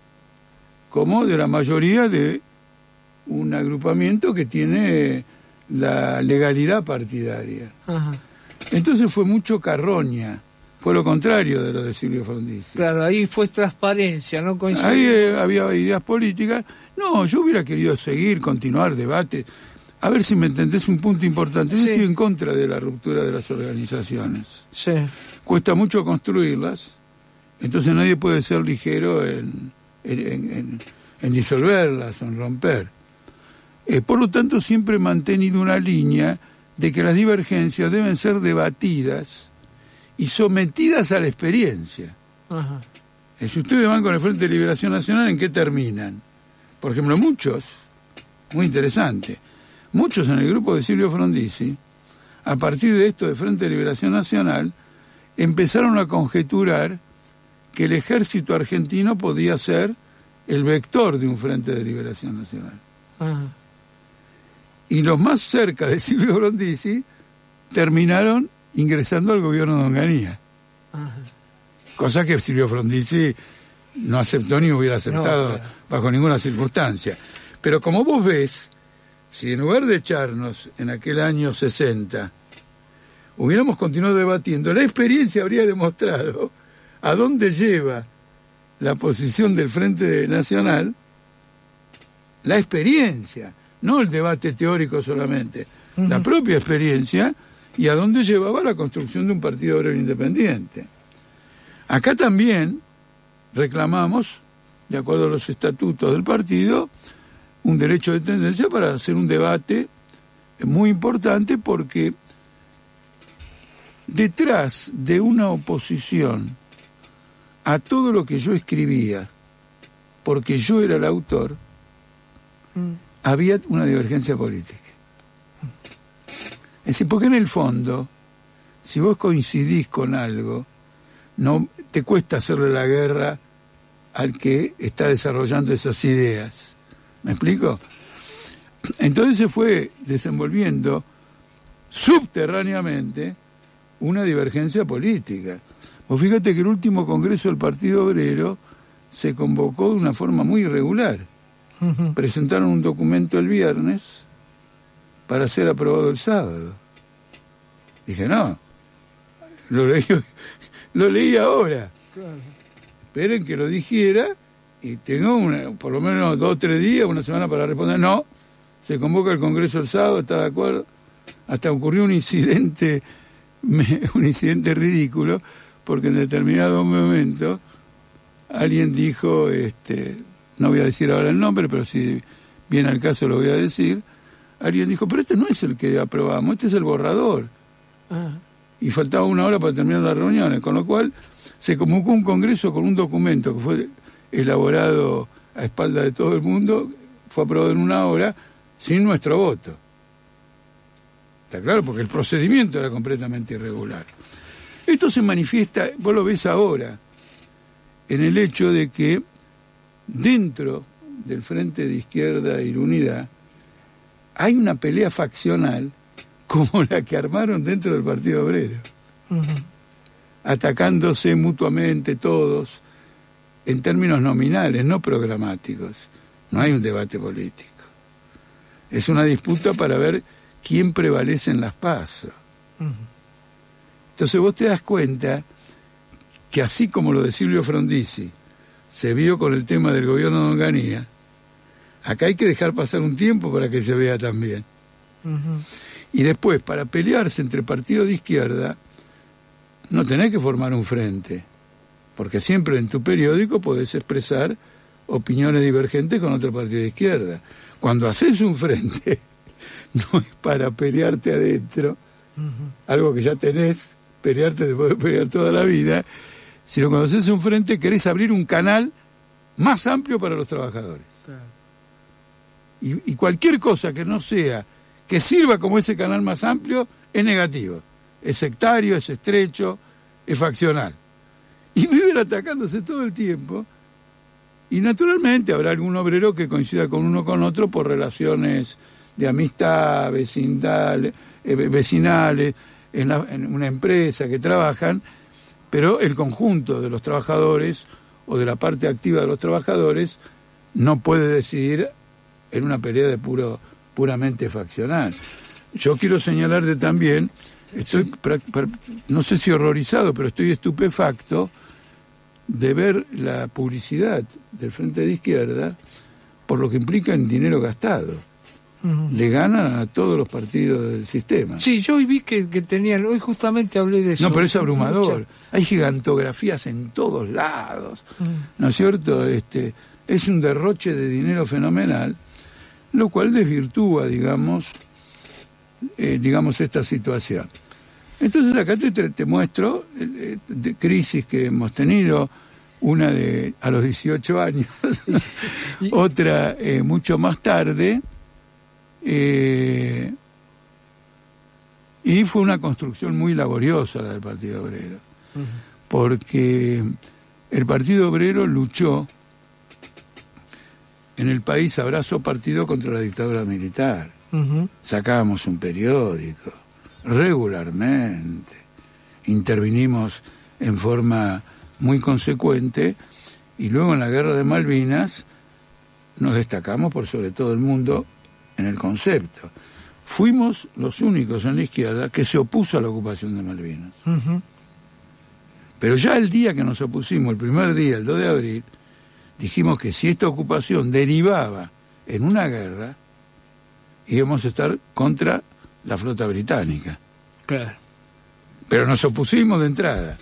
como de la mayoría de un agrupamiento que tiene la legalidad partidaria. Ajá. Entonces fue mucho carroña, fue lo contrario de lo de Silvio Frondizi. Claro, ahí fue transparencia, ¿no? Coincidió. Ahí eh, había ideas políticas. No, yo hubiera querido seguir, continuar debate. A ver si me entendés un punto importante. Yo sí. estoy en contra de la ruptura de las organizaciones. Sí. Cuesta mucho construirlas, entonces nadie puede ser ligero en, en, en, en disolverlas o en romper. Eh, por lo tanto, siempre he mantenido una línea de que las divergencias deben ser debatidas y sometidas a la experiencia. Ajá. Eh, si ustedes van con el Frente de Liberación Nacional, ¿en qué terminan? Por ejemplo, muchos, muy interesante, muchos en el grupo de Silvio Frondizi, a partir de esto de Frente de Liberación Nacional, empezaron a conjeturar que el ejército argentino podía ser el vector de un Frente de Liberación Nacional. Ajá. Y los más cerca de Silvio Frondizi terminaron ingresando al gobierno de Onganía. Ajá. Cosa que Silvio Frondizi no aceptó ni hubiera aceptado no, claro. bajo ninguna circunstancia. Pero como vos ves, si en lugar de echarnos en aquel año sesenta, hubiéramos continuado debatiendo, la experiencia habría demostrado a dónde lleva la posición del Frente Nacional, la experiencia, no el debate teórico solamente, uh-huh. la propia experiencia, y a dónde llevaba la construcción de un partido obrero independiente. Acá también reclamamos, de acuerdo a los estatutos del partido, un derecho de tendencia para hacer un debate muy importante, porque detrás de una oposición a todo lo que yo escribía, porque yo era el autor, mm. había una divergencia política. Es decir, porque en el fondo, si vos coincidís con algo, no te cuesta hacerle la guerra al que está desarrollando esas ideas. ¿Me explico? Entonces se fue desenvolviendo subterráneamente una divergencia política. Vos fíjate que el último congreso del Partido Obrero se convocó de una forma muy irregular. Uh-huh. Presentaron un documento el viernes para ser aprobado el sábado. Dije, no, lo leí, lo leí ahora. Claro. Esperen que lo dijera y tengo una, por lo menos dos o tres días, una semana para responder. No, se convoca el Congreso el sábado, ¿está de acuerdo? Hasta ocurrió un incidente, un incidente ridículo, porque en determinado momento alguien dijo, este, no voy a decir ahora el nombre, pero si viene al caso lo voy a decir, alguien dijo, pero este no es el que aprobamos, este es el borrador. Ah. Y faltaba una hora para terminar las reuniones, con lo cual se convocó un congreso con un documento que fue elaborado a espaldas de todo el mundo, fue aprobado en una hora, sin nuestro voto. Está claro, porque el procedimiento era completamente irregular. Esto se manifiesta, vos lo ves ahora, en el hecho de que dentro del Frente de Izquierda y la Unidad hay una pelea faccional como la que armaron dentro del Partido Obrero, uh-huh. atacándose mutuamente todos en términos nominales, no programáticos. No hay un debate político. Es una disputa para ver quién prevalece en las PASO. Uh-huh. Entonces vos te das cuenta que así como lo de Silvio Frondizi se vio con el tema del gobierno de Onganía, acá hay que dejar pasar un tiempo para que se vea también. Uh-huh. Y después, para pelearse entre partidos de izquierda, no tenés que formar un frente, porque siempre en tu periódico podés expresar opiniones divergentes con otro partido de izquierda. Cuando haces un frente, no es para pelearte adentro, uh-huh. algo que ya tenés, pelearte te podés pelear toda la vida, sino cuando haces un frente querés abrir un canal más amplio para los trabajadores. Claro. Y, y cualquier cosa que no sea, que sirva como ese canal más amplio, es negativo. Es sectario, es estrecho, es faccional. Y viven atacándose todo el tiempo. Y naturalmente habrá algún obrero que coincida con uno con otro por relaciones de amistad, vecindal, eh, vecinales, en, la, en una empresa que trabajan, pero el conjunto de los trabajadores o de la parte activa de los trabajadores no puede decidir en una pelea de puro puramente faccional. Yo quiero señalarte también, estoy, no sé si horrorizado, pero estoy estupefacto de ver la publicidad del Frente de Izquierda por lo que implica en dinero gastado. Uh-huh. Le ganan a todos los partidos del sistema. Sí, yo hoy vi que, que tenían, hoy justamente hablé de eso. No, pero es abrumador. Mucha... Hay gigantografías en todos lados, uh-huh. ¿no es cierto? Este, es un derroche de dinero fenomenal, lo cual desvirtúa, digamos, eh, digamos esta situación. Entonces acá te, te muestro eh, de crisis que hemos tenido, una de a los dieciocho años, otra eh, mucho más tarde, eh, y fue una construcción muy laboriosa la del Partido Obrero, uh-huh. porque el Partido Obrero luchó en el país abrazo partido contra la dictadura militar. Uh-huh. Sacábamos un periódico regularmente, intervinimos en forma muy consecuente y luego en la guerra de Malvinas nos destacamos por sobre todo el mundo en el concepto. Fuimos los únicos en la izquierda que se opuso a la ocupación de Malvinas. Uh-huh. Pero ya el día que nos opusimos, el primer día, el dos de abril, dijimos que si esta ocupación derivaba en una guerra, íbamos a estar contra la flota británica. Claro. Pero nos opusimos de entrada.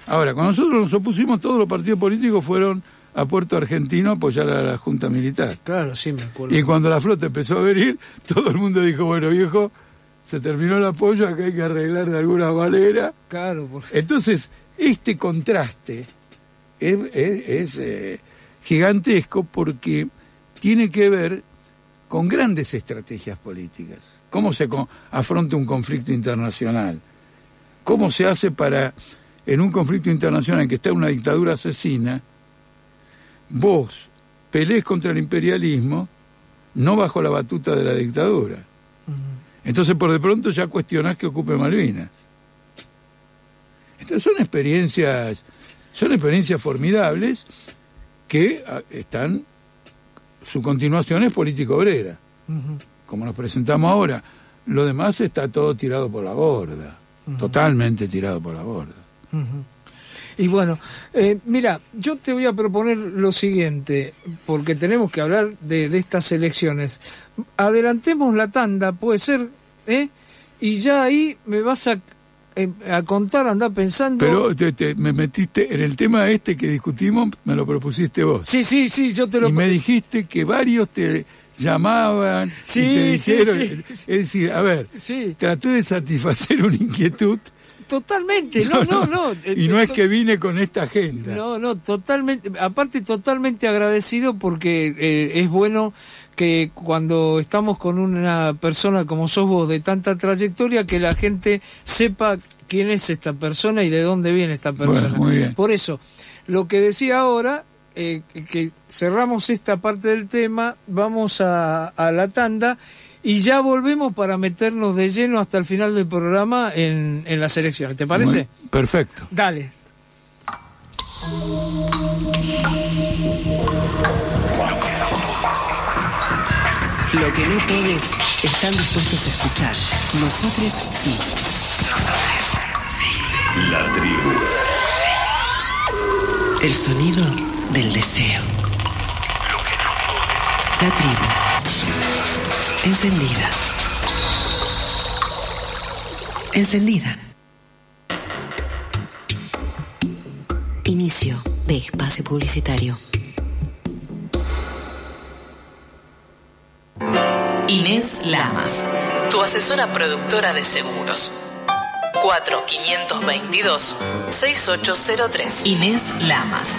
Ahora, cuando nosotros nos opusimos, todos los partidos políticos fueron a Puerto Argentino a apoyar a la Junta Militar. Claro, sí, me acuerdo. Y cuando la flota empezó a venir, todo el mundo dijo, bueno, viejo, se terminó el apoyo, acá hay que arreglar de alguna manera. Claro. Por... Entonces, este contraste es, es, es eh, gigantesco porque tiene que ver con grandes estrategias políticas. ¿Cómo se co- afronta un conflicto internacional? ¿Cómo se hace para, en un conflicto internacional en que está una dictadura asesina, vos pelees contra el imperialismo, no bajo la batuta de la dictadura? Uh-huh. Entonces, por de pronto ya cuestionás que ocupe Malvinas. Entonces son experiencias, son experiencias formidables que a, están, su continuación es político-obrera, uh-huh. como nos presentamos ahora. Lo demás está todo tirado por la borda, uh-huh. totalmente tirado por la borda. Uh-huh. Y bueno, eh, mira, yo te voy a proponer lo siguiente, porque tenemos que hablar de, de estas elecciones. Adelantemos la tanda, puede ser, ¿eh? Y ya ahí me vas a, eh, a contar, andar pensando... Pero te, te, me metiste en el tema este que discutimos, me lo propusiste vos. Sí, sí, sí, yo te lo... Y me dijiste que varios te llamaban sí, y te dijeron... Sí, sí, es decir, a ver, sí. traté de satisfacer una inquietud... Totalmente, no, no, no. no. Y no es que vine con esta agenda. No, no, totalmente, aparte totalmente agradecido porque eh, es bueno que cuando estamos con una persona como sos vos de tanta trayectoria, que la gente sepa quién es esta persona y de dónde viene esta persona. Bueno, muy bien. Por eso, lo que decía ahora, eh, que cerramos esta parte del tema, vamos a, a la tanda. Y ya volvemos para meternos de lleno hasta el final del programa en, en las elecciones. ¿Te parece? Muy, perfecto. Dale. Lo que no todos están dispuestos a escuchar. Nosotros sí. La tribu. El sonido del deseo. La tribu. Encendida. Encendida. Inicio de espacio publicitario. Inés Lamas, tu asesora productora de seguros. cuatro cinco dos dos, seis ocho cero tres. Inés Lamas,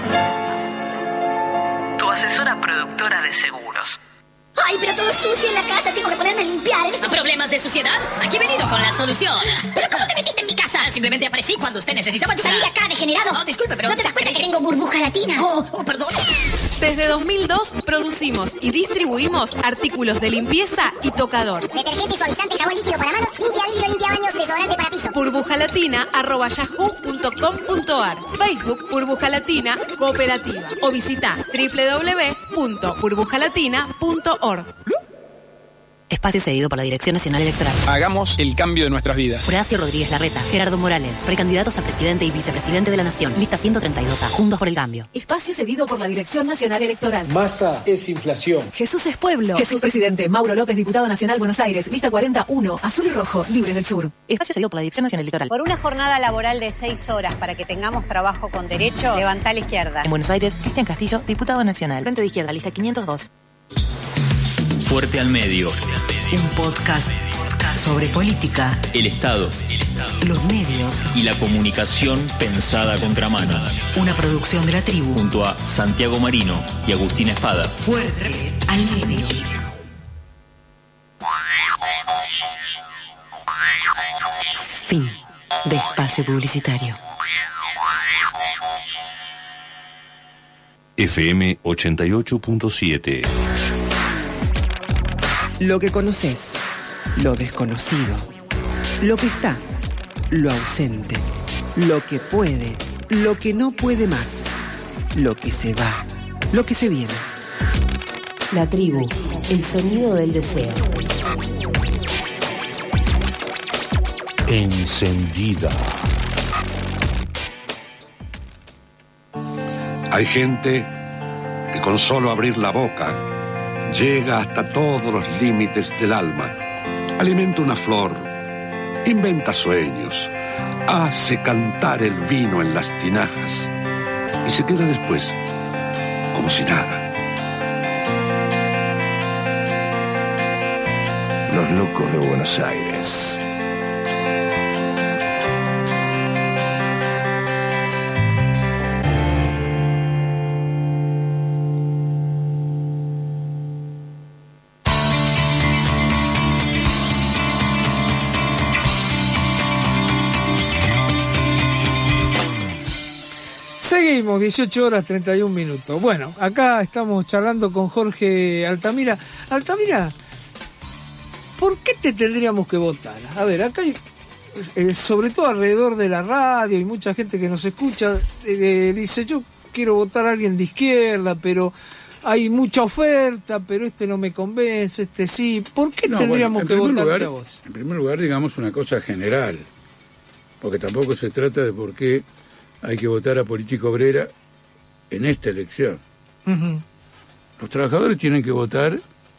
tu asesora productora de seguros. Ay, pero todo sucio en la casa, tengo que ponerme a limpiar. ¿eh? ¿Problemas de suciedad? Aquí he venido con la solución. ¿Pero cómo te metiste en mi casa? Simplemente aparecí cuando usted necesitaba entrar. Salí de acá, degenerado. No, disculpe, pero... ¿No te das cuenta que tengo burbuja latina? Oh, oh, perdón. Desde dos mil dos producimos y distribuimos artículos de limpieza y tocador. Detergente, suavizante, jabón líquido para manos, limpia vidrio, limpia baños, desodorante para piso. burbujalatina arroba yahoo punto com punto ar. Facebook Burbuja Latina Cooperativa. O visita doble u doble u doble u punto burbujalatina punto org. Espacio cedido por la Dirección Nacional Electoral. Hagamos el cambio de nuestras vidas. Horacio Rodríguez Larreta, Gerardo Morales, precandidatos a presidente y vicepresidente de la Nación. Lista ciento treinta y dos A, Juntos por el Cambio. Espacio cedido por la Dirección Nacional Electoral. Masa es inflación. Jesús es pueblo. Jesús presidente. Mauro López, diputado nacional Buenos Aires. Lista cuarenta y uno, Azul y Rojo, Libres del Sur. Espacio cedido por la Dirección Nacional Electoral. Por una jornada laboral de seis horas para que tengamos trabajo con derecho, levantá a la izquierda. En Buenos Aires, Cristian Castillo, diputado nacional. Frente de Izquierda, lista quinientos dos. Fuerte al medio. Un podcast sobre política, El Estado. los medios Y la comunicación pensada a contramano. Una producción de la tribu. Junto a Santiago Marino y Agustina Espada. Fuerte al medio. Fin de espacio publicitario. F M ochenta y ocho punto siete. Lo que conoces, lo desconocido, lo que está, lo ausente, lo que puede, lo que no puede más, lo que se va, lo que se viene. La tribu, el sonido del deseo. Encendida. Hay gente que con solo abrir la boca llega hasta todos los límites del alma. Alimenta una flor, inventa sueños, hace cantar el vino en las tinajas y se queda después como si nada. Los locos de Buenos Aires. Seguimos, dieciocho horas treinta y un minutos. Bueno, acá estamos charlando con Jorge Altamira. Altamira, ¿por qué te tendríamos que votar? A ver, acá hay, eh, sobre todo alrededor de la radio y mucha gente que nos escucha, eh, dice, yo quiero votar a alguien de izquierda, pero hay mucha oferta, pero este no me convence, este sí. ¿Por qué no, tendríamos bueno, que votar lugar, a vos? En primer lugar, digamos una cosa general, porque tampoco se trata de por qué hay que votar a política obrera en esta elección. Uh-huh. Los trabajadores tienen que votar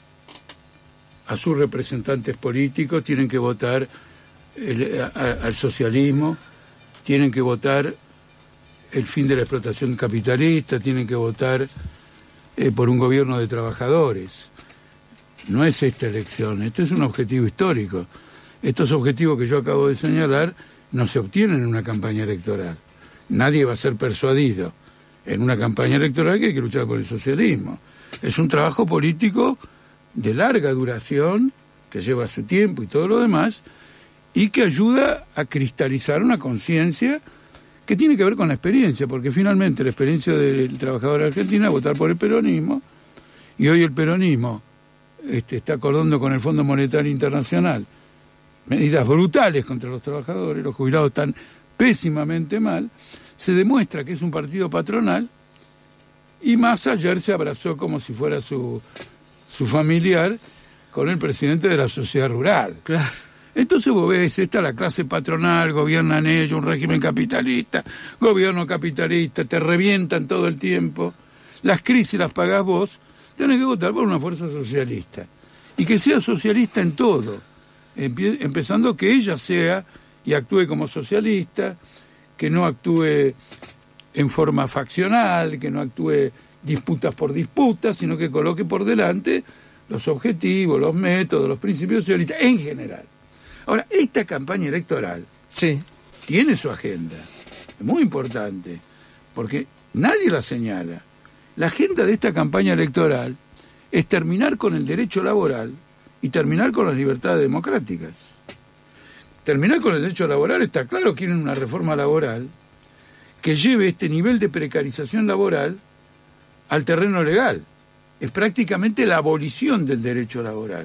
a sus representantes políticos, tienen que votar el, a, a, al socialismo, tienen que votar el fin de la explotación capitalista, tienen que votar eh, por un gobierno de trabajadores. No es esta elección, este es un objetivo histórico. Estos objetivos que yo acabo de señalar no se obtienen en una campaña electoral. Nadie va a ser persuadido en una campaña electoral que hay que luchar por el socialismo. Es un trabajo político de larga duración, que lleva su tiempo y todo lo demás, y que ayuda a cristalizar una conciencia que tiene que ver con la experiencia, porque finalmente la experiencia del trabajador argentino es votar por el peronismo, y hoy el peronismo este, está acordando con el Fondo Monetario Internacional medidas brutales contra los trabajadores, los jubilados están pésimamente mal. Se demuestra que es un partido patronal, y Massa ayer se abrazó como si fuera su, su familiar con el presidente de la sociedad rural. Claro. Entonces vos ves, esta es la clase patronal, gobiernan ellos, un régimen capitalista, gobierno capitalista, te revientan todo el tiempo, las crisis las pagás vos, tenés que votar por una fuerza socialista. Y que sea socialista en todo, Empie- empezando que ella sea y actúe como socialista, que no actúe en forma faccional, que no actúe disputas por disputas, sino que coloque por delante los objetivos, los métodos, los principios socialistas en general. Ahora, esta campaña electoral sí. tiene su agenda, es muy importante, porque nadie la señala. La agenda de esta campaña electoral es terminar con el derecho laboral y terminar con las libertades democráticas. Terminar con el derecho laboral, está claro, quieren una reforma laboral que lleve este nivel de precarización laboral al terreno legal. Es prácticamente la abolición del derecho laboral.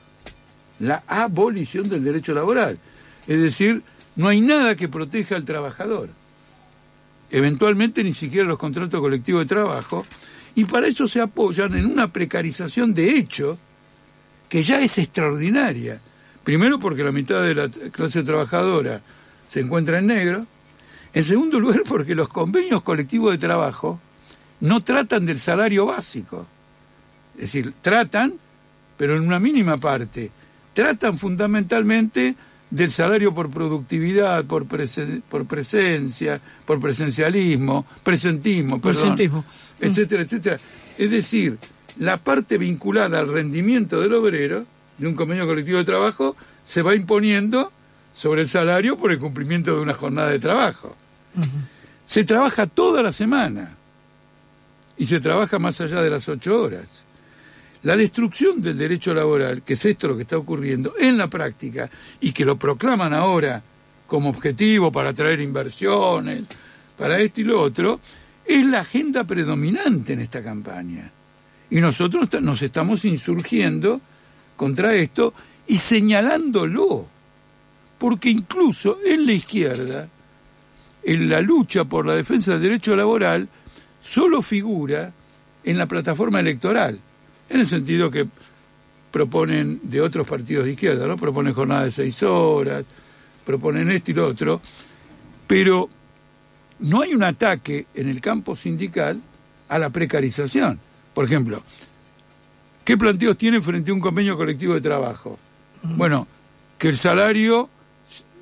La abolición del derecho laboral. Es decir, no hay nada que proteja al trabajador. Eventualmente ni siquiera los contratos colectivos de trabajo, y para eso se apoyan en una precarización de hecho que ya es extraordinaria. Primero porque la mitad de la clase trabajadora se encuentra en negro. En segundo lugar porque los convenios colectivos de trabajo no tratan del salario básico. Es decir, tratan, pero en una mínima parte. Tratan fundamentalmente del salario por productividad, por, presen- por presencia, por presencialismo, presentismo, perdón, Presentismo. etcétera, etcétera. Es decir, la parte vinculada al rendimiento del obrero de un convenio colectivo de trabajo se va imponiendo sobre el salario por el cumplimiento de una jornada de trabajo. Uh-huh. Se trabaja toda la semana y se trabaja más allá de las ocho horas. La destrucción del derecho laboral, que es esto lo que está ocurriendo en la práctica y que lo proclaman ahora como objetivo para atraer inversiones, para esto y lo otro, es la agenda predominante en esta campaña. Y nosotros nos estamos insurgiendo contra esto y señalándolo, porque incluso en la izquierda, en la lucha por la defensa del derecho laboral, solo figura en la plataforma electoral, en el sentido que proponen de otros partidos de izquierda, ¿no? Proponen jornada de seis horas, proponen esto y lo otro, pero no hay un ataque en el campo sindical a la precarización. Por ejemplo, ¿qué planteos tienen frente a un convenio colectivo de trabajo? Bueno, que el salario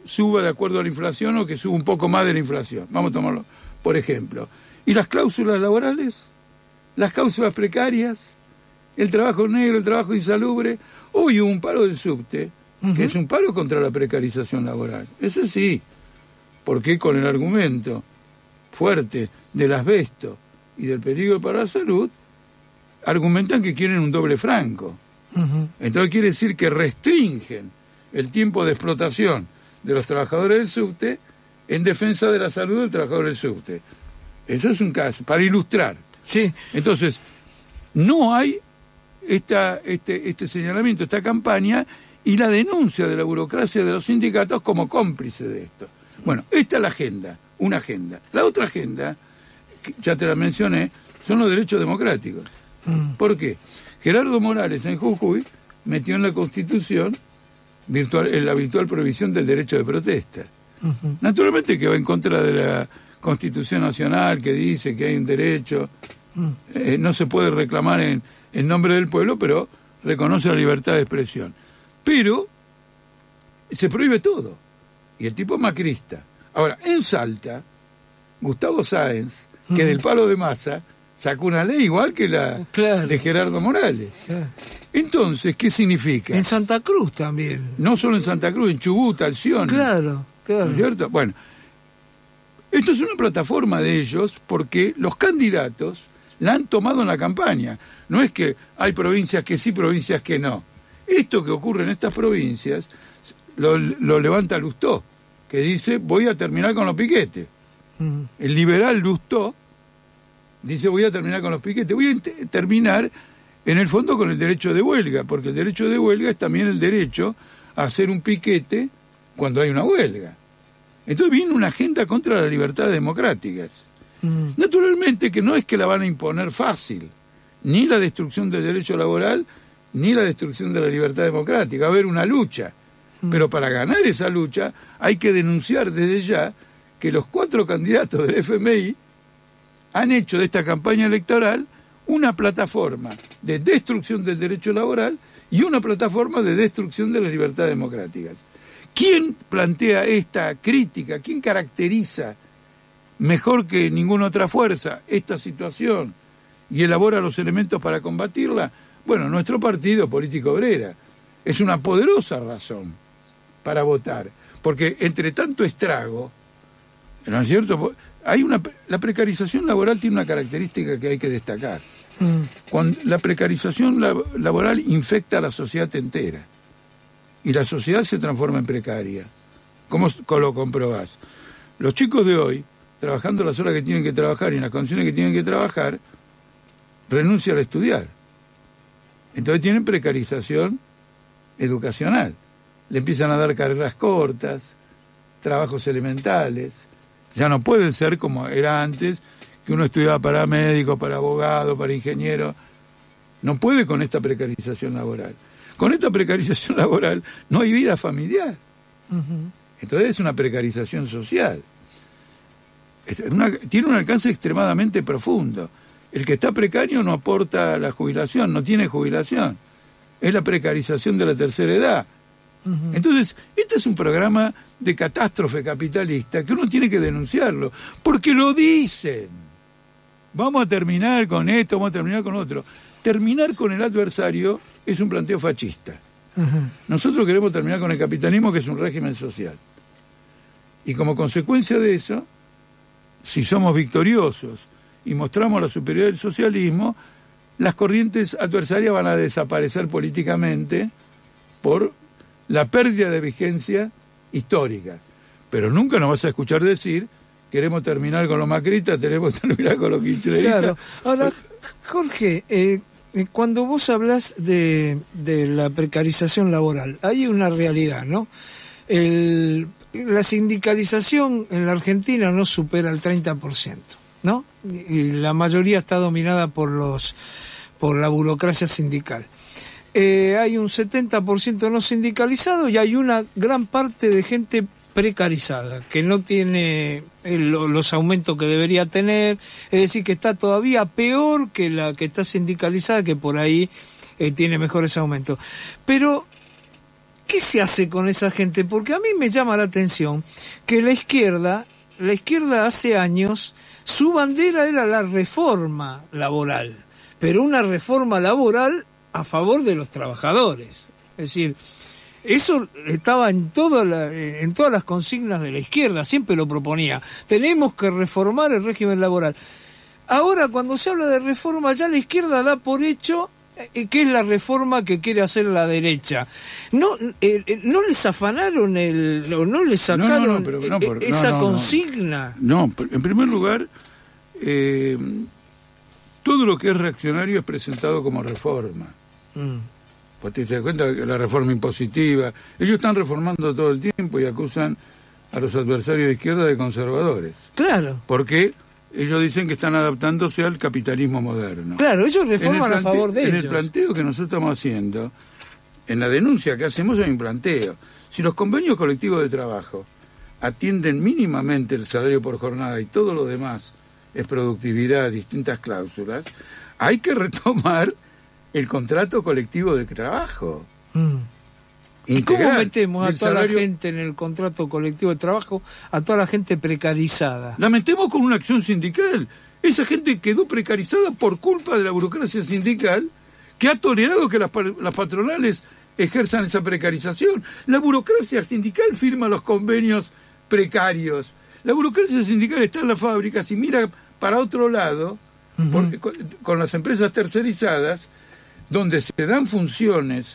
suba de acuerdo a la inflación o que suba un poco más de la inflación. Vamos a tomarlo, por ejemplo. ¿Y las cláusulas laborales? ¿Las cláusulas precarias? ¿El trabajo negro, el trabajo insalubre? Hoy hubo un paro del subte, uh-huh. que es un paro contra la precarización laboral. Ese sí, porque con el argumento fuerte del asbesto y del peligro para la salud, argumentan que quieren un doble franco. Uh-huh. Entonces quiere decir que restringen el tiempo de explotación de los trabajadores del subte en defensa de la salud del trabajador del subte. Eso es un caso, para ilustrar. Sí. Entonces, no hay esta, este, este señalamiento, esta campaña y la denuncia de la burocracia de los sindicatos como cómplice de esto. Bueno, esta es la agenda, una agenda. La otra agenda, que ya te la mencioné, son los derechos democráticos. Mm. ¿Por qué? Gerardo Morales en Jujuy metió en la Constitución virtual, en la virtual prohibición del derecho de protesta. Uh-huh. Naturalmente que va en contra de la Constitución Nacional, que dice que hay un derecho, uh-huh. eh, no se puede reclamar en, en nombre del pueblo, pero reconoce la libertad de expresión. Pero se prohíbe todo. Y el tipo es macrista. Ahora, en Salta, Gustavo Sáenz, uh-huh. que del palo de Massa, sacó una ley igual que la claro. de Gerardo Morales. Claro. Entonces, ¿qué significa? En Santa Cruz también. No solo en Santa Cruz, en Chubut, Alción. Claro, claro. ¿No es cierto? Bueno, esto es una plataforma de ellos porque los candidatos la han tomado en la campaña. No es que hay provincias que sí, provincias que no. Esto que ocurre en estas provincias lo, lo levanta Lustó, que dice, voy a terminar con los piquetes. Uh-huh. El liberal Lustó dice, voy a terminar con los piquetes. Voy a ent- terminar, en el fondo, con el derecho de huelga, porque el derecho de huelga es también el derecho a hacer un piquete cuando hay una huelga. Entonces viene una agenda contra las libertades democráticas. Mm. Naturalmente que no es que la van a imponer fácil, ni la destrucción del derecho laboral, ni la destrucción de la libertad democrática. Va a haber una lucha. Mm. Pero para ganar esa lucha hay que denunciar desde ya que los cuatro candidatos del F M I han hecho de esta campaña electoral una plataforma de destrucción del derecho laboral y una plataforma de destrucción de las libertades democráticas. ¿Quién plantea esta crítica? ¿Quién caracteriza mejor que ninguna otra fuerza esta situación y elabora los elementos para combatirla? Bueno, nuestro partido Política Obrera. Es una poderosa razón para votar, porque entre tanto estrago, ¿no es cierto?, hay una, la precarización laboral tiene una característica que hay que destacar. Mm. Cuando la precarización lab, laboral infecta a la sociedad entera y la sociedad se transforma en precaria. ¿Cómo, cómo lo comprobás? Los chicos de hoy, trabajando las horas que tienen que trabajar y en las condiciones que tienen que trabajar, renuncian a estudiar. Entonces tienen precarización educacional. Le empiezan a dar carreras cortas, trabajos elementales. Ya no pueden ser como era antes, que uno estudiaba para médico, para abogado, para ingeniero. No puede con esta precarización laboral. Con esta precarización laboral no hay vida familiar. Uh-huh. Entonces es una precarización social. Es una, tiene un alcance extremadamente profundo. El que está precario no aporta la jubilación, no tiene jubilación. Es la precarización de la tercera edad. Uh-huh. Entonces, este es un programa de catástrofe capitalista que uno tiene que denunciarlo, porque lo dicen. Vamos a terminar con esto, vamos a terminar con otro. Terminar con el adversario es un planteo fascista. Uh-huh. Nosotros queremos terminar con el capitalismo, que es un régimen social. Y como consecuencia de eso, si somos victoriosos y mostramos la superioridad del socialismo, las corrientes adversarias van a desaparecer políticamente por la pérdida de vigencia histórica. Pero nunca nos vas a escuchar decir, queremos terminar con los macristas, queremos terminar con los kirchneristas. Claro. Ahora, Jorge, eh, cuando vos hablas de, de la precarización laboral, hay una realidad, ¿no? El, la sindicalización en la Argentina no supera el treinta por ciento, ¿no? Y la mayoría está dominada por los por la burocracia sindical. Eh, hay un setenta por ciento no sindicalizado y hay una gran parte de gente precarizada, que no tiene el, los aumentos que debería tener, es decir, que está todavía peor que la que está sindicalizada, que por ahí eh, tiene mejores aumentos. Pero ¿qué se hace con esa gente? Porque a mí me llama la atención que la izquierda, la izquierda hace años, su bandera era la reforma laboral, pero una reforma laboral a favor de los trabajadores. Es decir, eso estaba en, toda la, en todas las consignas de la izquierda, siempre lo proponía. Tenemos que reformar el régimen laboral. Ahora, cuando se habla de reforma, ya la izquierda da por hecho eh, que es la reforma que quiere hacer la derecha. No, eh, eh, no les afanaron el, o no les sacaron no, no, no, pero no, por, esa no, no, consigna. No, no, en primer lugar, eh, todo lo que es reaccionario es presentado como reforma. Mm. Pues te das cuenta que la reforma impositiva, ellos están reformando todo el tiempo y acusan a los adversarios de izquierda de conservadores. Claro. Porque ellos dicen que están adaptándose al capitalismo moderno. Claro, ellos reforman plante- a favor de en ellos. En el planteo que nosotros estamos haciendo, en la denuncia que hacemos hay un planteo. Si los convenios colectivos de trabajo atienden mínimamente el salario por jornada y todo lo demás es productividad, distintas cláusulas, hay que retomar el contrato colectivo de trabajo. Mm. ¿Y cómo Integral metemos a del toda salario- la gente en el contrato colectivo de trabajo, a toda la gente precarizada? La metemos con una acción sindical. Esa gente quedó precarizada por culpa de la burocracia sindical que ha tolerado que las, pa- las patronales ejerzan esa precarización. La burocracia sindical firma los convenios precarios. La burocracia sindical está en las fábricas y mira para otro lado, uh-huh. porque, con, con las empresas tercerizadas, donde se dan funciones,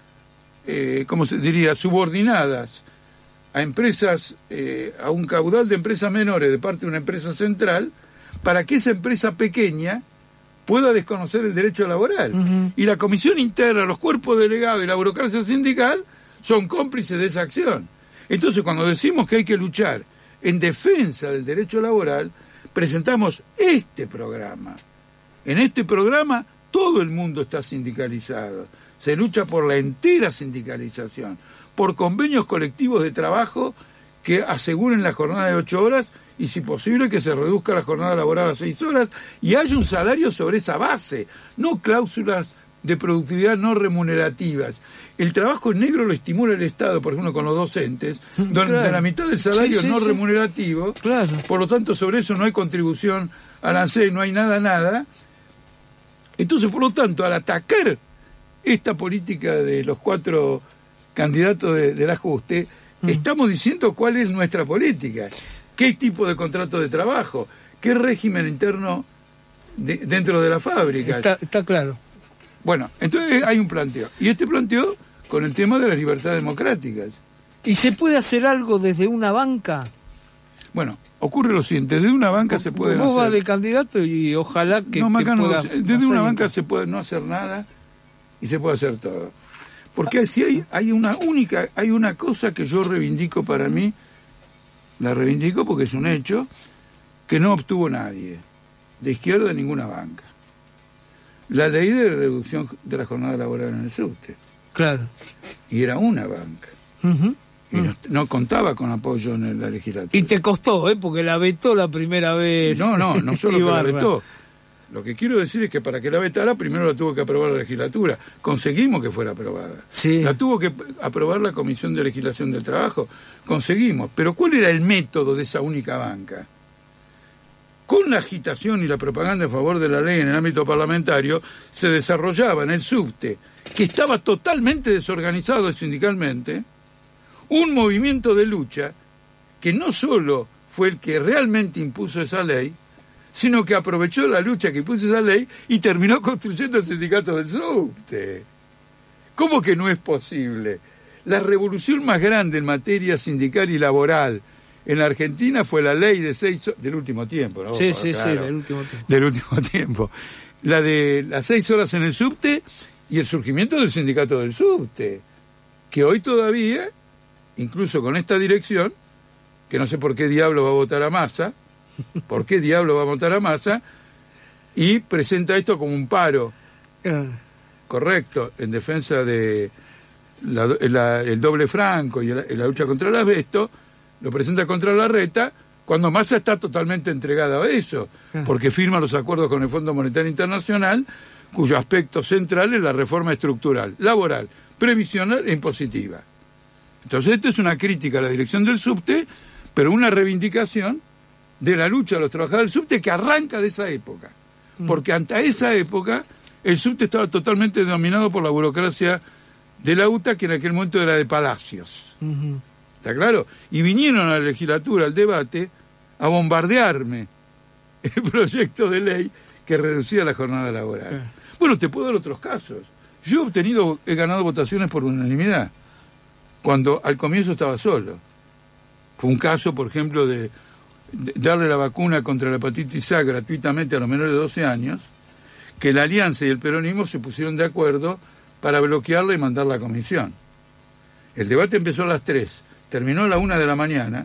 eh, como se diría, subordinadas a empresas, eh, a un caudal de empresas menores de parte de una empresa central, para que esa empresa pequeña pueda desconocer el derecho laboral. Uh-huh. Y la comisión interna, los cuerpos delegados y la burocracia sindical son cómplices de esa acción. Entonces, cuando decimos que hay que luchar en defensa del derecho laboral, presentamos este programa. En este programa todo el mundo está sindicalizado. Se lucha por la entera sindicalización, por convenios colectivos de trabajo que aseguren la jornada de ocho horas y, si posible, que se reduzca la jornada laboral a seis horas y haya un salario sobre esa base, no cláusulas de productividad no remunerativas. El trabajo en negro lo estimula el Estado, por ejemplo, con los docentes, donde claro. la mitad del salario sí, sí, no sí. remunerativo, claro. por lo tanto, sobre eso no hay contribución al ANSES, no hay nada, nada. Entonces, por lo tanto, al atacar esta política de los cuatro candidatos de, del ajuste, mm. estamos diciendo cuál es nuestra política, qué tipo de contrato de trabajo, qué régimen interno de, dentro de la fábrica. Está, está claro. Bueno, entonces hay un planteo. Y este planteo con el tema de las libertades democráticas. ¿Y se puede hacer algo desde una banca? Bueno, ocurre lo siguiente, desde una banca vos, se puede vos hacer... vas de candidato y ojalá que... No, Maca, que no, pueda desde una banca esto. se puede no hacer nada y se puede hacer todo. Porque si hay, hay una única, hay una cosa que yo reivindico para mí, la reivindico porque es un hecho, que no obtuvo nadie, de izquierda de ninguna banca. La ley de reducción de la jornada laboral en el subte. Claro. Y era una banca. Uh-huh. Y no, no contaba con apoyo en la legislatura. Y te costó, ¿eh? Porque la vetó la primera vez. No, no, no solo que la vetó. Lo que quiero decir es que para que la vetara, primero la tuvo que aprobar la legislatura. Conseguimos que fuera aprobada. Sí. La tuvo que aprobar la Comisión de Legislación del Trabajo. Conseguimos. Pero ¿cuál era el método de esa única banca? Con la agitación y la propaganda a favor de la ley en el ámbito parlamentario, se desarrollaba en el subte, que estaba totalmente desorganizado sindicalmente, un movimiento de lucha que no solo fue el que realmente impuso esa ley, sino que aprovechó la lucha que impuso esa ley y terminó construyendo el sindicato del subte. ¿Cómo que no es posible? La revolución más grande en materia sindical y laboral en la Argentina fue la ley de seis del último tiempo, ¿no? Sí, sí, claro, sí, del último tiempo. Del último tiempo. La de las seis horas en el subte y el surgimiento del sindicato del subte, que hoy todavía, incluso con esta dirección, que no sé por qué diablo va a votar a Massa, por qué diablo va a votar a Massa, y presenta esto como un paro correcto en defensa de la, la, el doble franco y la, la lucha contra el asbesto, lo presenta contra Larreta, cuando Massa está totalmente entregada a eso, porque firma los acuerdos con el Fondo Monetario Internacional, cuyo aspecto central es la reforma estructural, laboral, previsional e impositiva. Entonces esto es una crítica a la dirección del subte, pero una reivindicación de la lucha de los trabajadores del subte que arranca de esa época. Porque ante esa época el subte estaba totalmente dominado por la burocracia de la U T A, que en aquel momento era de Palacios. Uh-huh. ¿Está claro? Y vinieron a la legislatura, al debate, a bombardearme el proyecto de ley que reducía la jornada laboral. Uh-huh. Bueno, te puedo dar otros casos. Yo he obtenido, he ganado votaciones por unanimidad, cuando al comienzo estaba solo. Fue un caso, por ejemplo, de, de darle la vacuna contra la hepatitis A gratuitamente a los menores de doce años, que la Alianza y el peronismo se pusieron de acuerdo para bloquearla y mandarla a comisión. El debate empezó a las tres, terminó a la una de la mañana.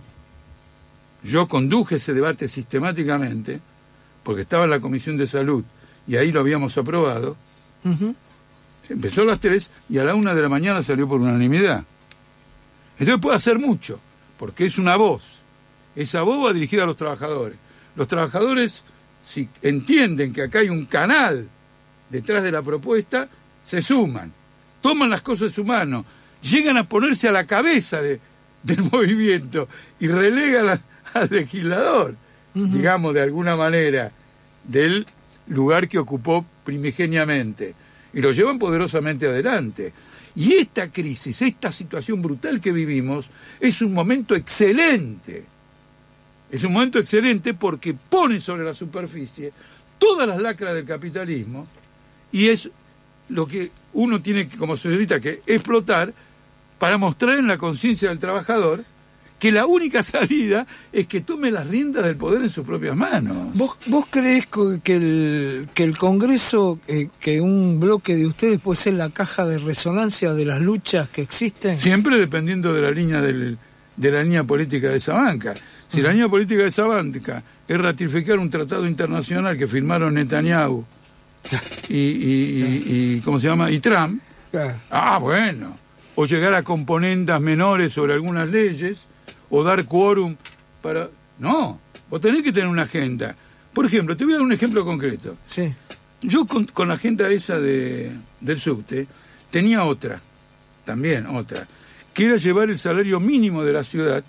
Yo conduje ese debate sistemáticamente, porque estaba en la Comisión de Salud y ahí lo habíamos aprobado. Uh-huh. Empezó a las tres y a la una de la mañana salió por unanimidad. Entonces puede hacer mucho, porque es una voz. Esa voz va dirigida a los trabajadores. Los trabajadores, si entienden que acá hay un canal detrás de la propuesta, se suman, toman las cosas en su mano, llegan a ponerse a la cabeza de, del movimiento y relegan a, al legislador, uh-huh. digamos de alguna manera, del lugar que ocupó primigeniamente, y lo llevan poderosamente adelante. Y esta crisis, esta situación brutal que vivimos, es un momento excelente. Es un momento excelente porque pone sobre la superficie todas las lacras del capitalismo y es lo que uno tiene que, como socialista, que explotar para mostrar en la conciencia del trabajador que la única salida es que tome las riendas del poder en sus propias manos. ¿Vos, vos creés que el, que el Congreso, eh, que un bloque de ustedes puede ser la caja de resonancia de las luchas que existen? Siempre dependiendo de la línea del, de la línea política de esa banca. Si uh-huh. la línea política de esa banca es ratificar un tratado internacional que firmaron Netanyahu y, y, y, y ¿cómo se llama? y Trump, claro. ah, bueno, o llegar a componendas menores sobre algunas leyes, o dar quórum para... No, vos tenés que tener una agenda. Por ejemplo, te voy a dar un ejemplo concreto. Sí. Yo con, con la agenda esa de, del subte tenía otra, también otra, que era llevar el salario mínimo de la ciudad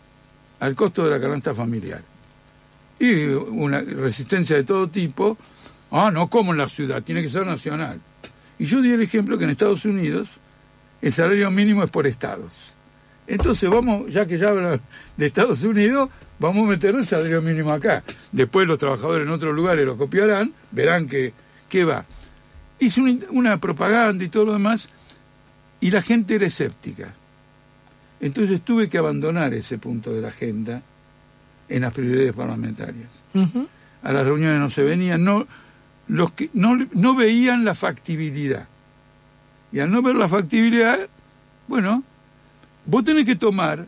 al costo de la canasta familiar. Y una resistencia de todo tipo. Ah, no, como en la ciudad, tiene que ser nacional. Y yo di el ejemplo que en Estados Unidos el salario mínimo es por estados. Entonces vamos, ya que ya hablan de Estados Unidos, vamos a meter el salario mínimo acá. Después los trabajadores en otros lugares lo copiarán, verán que, que va. Hice una, una propaganda y todo lo demás, y la gente era escéptica. Entonces tuve que abandonar ese punto de la agenda en las prioridades parlamentarias. Uh-huh. A las reuniones no se venían, no, los que no, no veían la factibilidad. Y al no ver la factibilidad, bueno, vos tenés que tomar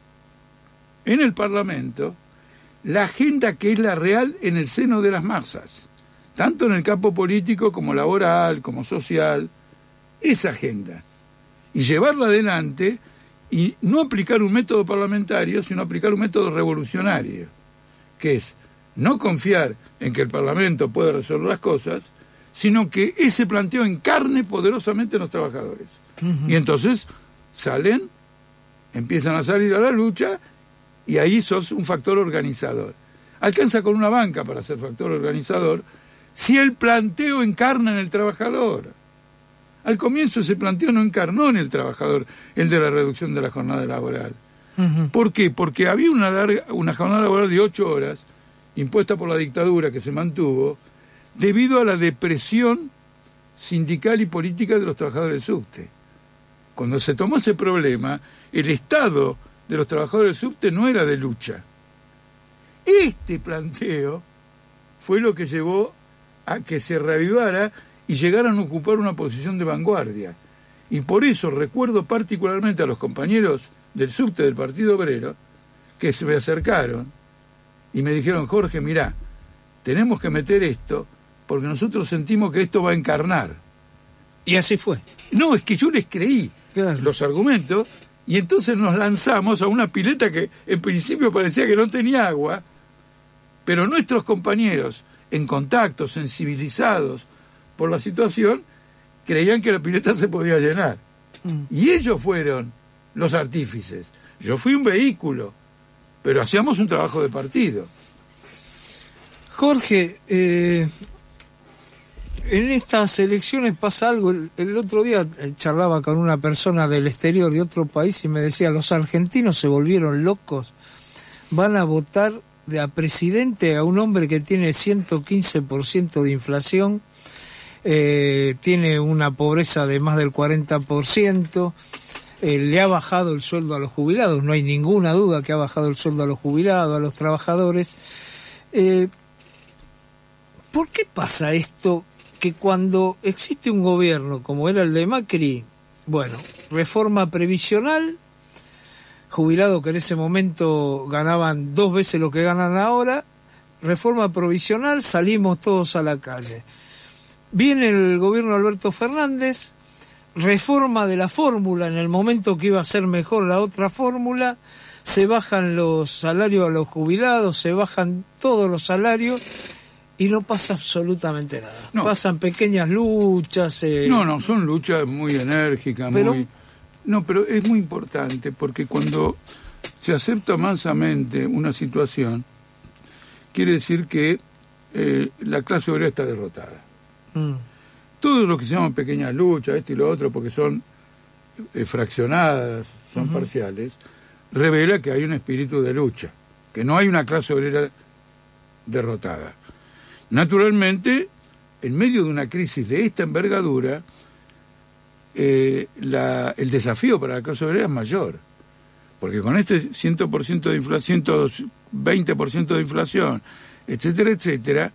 en el Parlamento la agenda que es la real en el seno de las masas, tanto en el campo político como laboral, como social, esa agenda, y llevarla adelante y no aplicar un método parlamentario, sino aplicar un método revolucionario, que es no confiar en que el Parlamento puede resolver las cosas, sino que ese planteo encarne poderosamente en los trabajadores. Uh-huh. Y entonces salen, empiezan a salir a la lucha, y ahí sos un factor organizador. Alcanza con una banca para ser factor organizador si el planteo encarna en el trabajador. Al comienzo ese planteo no encarnó en el trabajador, el de la reducción de la jornada laboral. Uh-huh. ¿Por qué? Porque había una, larga, una jornada laboral de ocho horas, impuesta por la dictadura que se mantuvo, debido a la depresión sindical y política de los trabajadores del subte. Cuando se tomó ese problema, el estado de los trabajadores del subte no era de lucha. Este planteo fue lo que llevó a que se reavivara y llegaran a ocupar una posición de vanguardia. Y por eso recuerdo particularmente a los compañeros del subte del Partido Obrero que se me acercaron y me dijeron: Jorge, mirá, tenemos que meter esto porque nosotros sentimos que esto va a encarnar. Y así fue. No, es que yo les creí claro. los argumentos, y entonces nos lanzamos a una pileta que en principio parecía que no tenía agua, pero nuestros compañeros, en contacto, sensibilizados por la situación, creían que la pileta se podía llenar. Mm. Y ellos fueron los artífices. Yo fui un vehículo, pero hacíamos un trabajo de partido. Jorge, eh, en estas elecciones pasa algo. El, el otro día charlaba con una persona del exterior de otro país y me decía, los argentinos se volvieron locos, van a votar de a presidente a un hombre que tiene ciento quince por ciento de inflación, eh, tiene una pobreza de más del cuarenta por ciento, eh, le ha bajado el sueldo a los jubilados, no hay ninguna duda que ha bajado el sueldo a los jubilados, a los trabajadores. Eh, ¿Por qué pasa esto que cuando existe un gobierno como era el de Macri, bueno, reforma previsional, jubilados que en ese momento ganaban dos veces lo que ganan ahora, reforma provisional, salimos todos a la calle. Viene el gobierno de Alberto Fernández, reforma de la fórmula en el momento que iba a ser mejor la otra fórmula, se bajan los salarios a los jubilados, se bajan todos los salarios y no pasa absolutamente nada. No. Pasan pequeñas luchas. Eh... No, no, son luchas muy enérgicas, pero... muy... No, pero es muy importante porque cuando se acepta mansamente una situación, quiere decir que eh, la clase obrera está derrotada. Mm. Todo lo que se llaman pequeñas luchas, esto y lo otro, porque son eh, fraccionadas, son uh-huh. parciales, revela que hay un espíritu de lucha, que no hay una clase obrera derrotada. Naturalmente, en medio de una crisis de esta envergadura, Eh, la, el desafío para la clase obrera es mayor, porque con este cien por ciento de inflación, ciento veinte por ciento de inflación, etcétera, etcétera,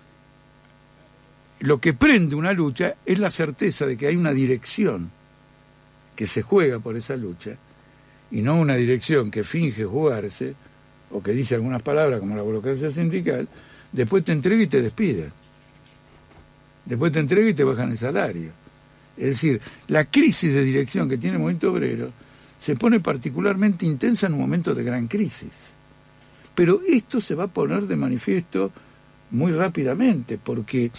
lo que prende una lucha es la certeza de que hay una dirección que se juega por esa lucha, y no una dirección que finge jugarse, o que dice algunas palabras como la burocracia sindical, después te entrega y te despiden, después te entrega y te bajan el salario. Es decir, la crisis de dirección que tiene el movimiento obrero se pone particularmente intensa en un momento de gran crisis. Pero esto se va a poner de manifiesto muy rápidamente, porque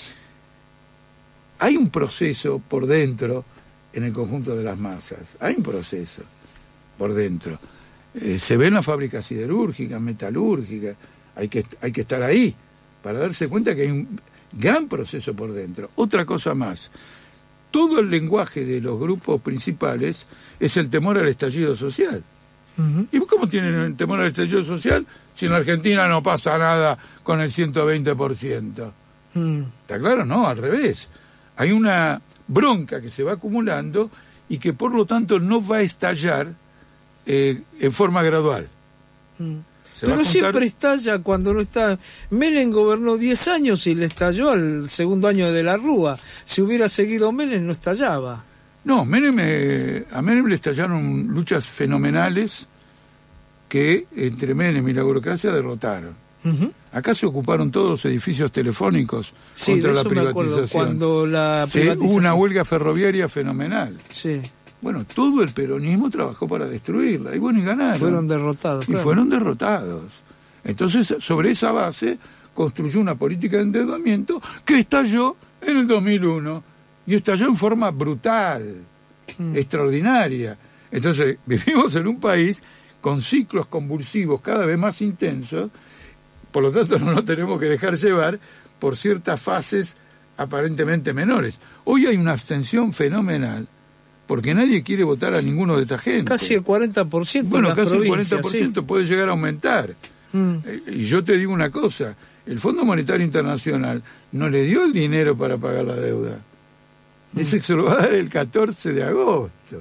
hay un proceso por dentro en el conjunto de las masas. Hay un proceso por dentro. Eh, se ve en la fábrica siderúrgica, metalúrgica. Hay que, hay que estar ahí para darse cuenta que hay un gran proceso por dentro. Otra cosa más. Todo el lenguaje de los grupos principales es el temor al estallido social. Uh-huh. ¿Y cómo tienen el temor al estallido social si en Argentina no pasa nada con el ciento veinte por ciento? Uh-huh. ¿Está claro? No, al revés. Hay una bronca que se va acumulando y que por lo tanto no va a estallar eh, en forma gradual. Uh-huh. Pero siempre estalla cuando no está... Menem gobernó diez años y le estalló al segundo año de la Rúa. Si hubiera seguido Menem no estallaba. No, Menem, eh, a Menem le estallaron luchas fenomenales que entre Menem y la burocracia derrotaron. Uh-huh. Acá se ocuparon todos los edificios telefónicos sí, contra de la eso privatización. Me acuerdo, cuando la privatización... Sí, hubo una huelga ferroviaria fenomenal. Sí. Bueno, todo el peronismo trabajó para destruirla, y bueno, y ganaron. Fueron derrotados. Y claro. fueron derrotados. Entonces, sobre esa base, construyó una política de endeudamiento que estalló en el dos mil uno, y estalló en forma brutal, mm. extraordinaria. Entonces, vivimos en un país con ciclos convulsivos cada vez más intensos, por lo tanto no nos tenemos que dejar llevar por ciertas fases aparentemente menores. Hoy hay una abstención fenomenal, porque nadie quiere votar a ninguno de esta gente. Casi el cuarenta por ciento Bueno, en las casi el provincias, cuarenta por ciento sí. puede llegar a aumentar. Mm. Y yo te digo una cosa, el Fondo Monetario Internacional no le dio el dinero para pagar la deuda. Dice mm. que se lo va a dar el catorce de agosto.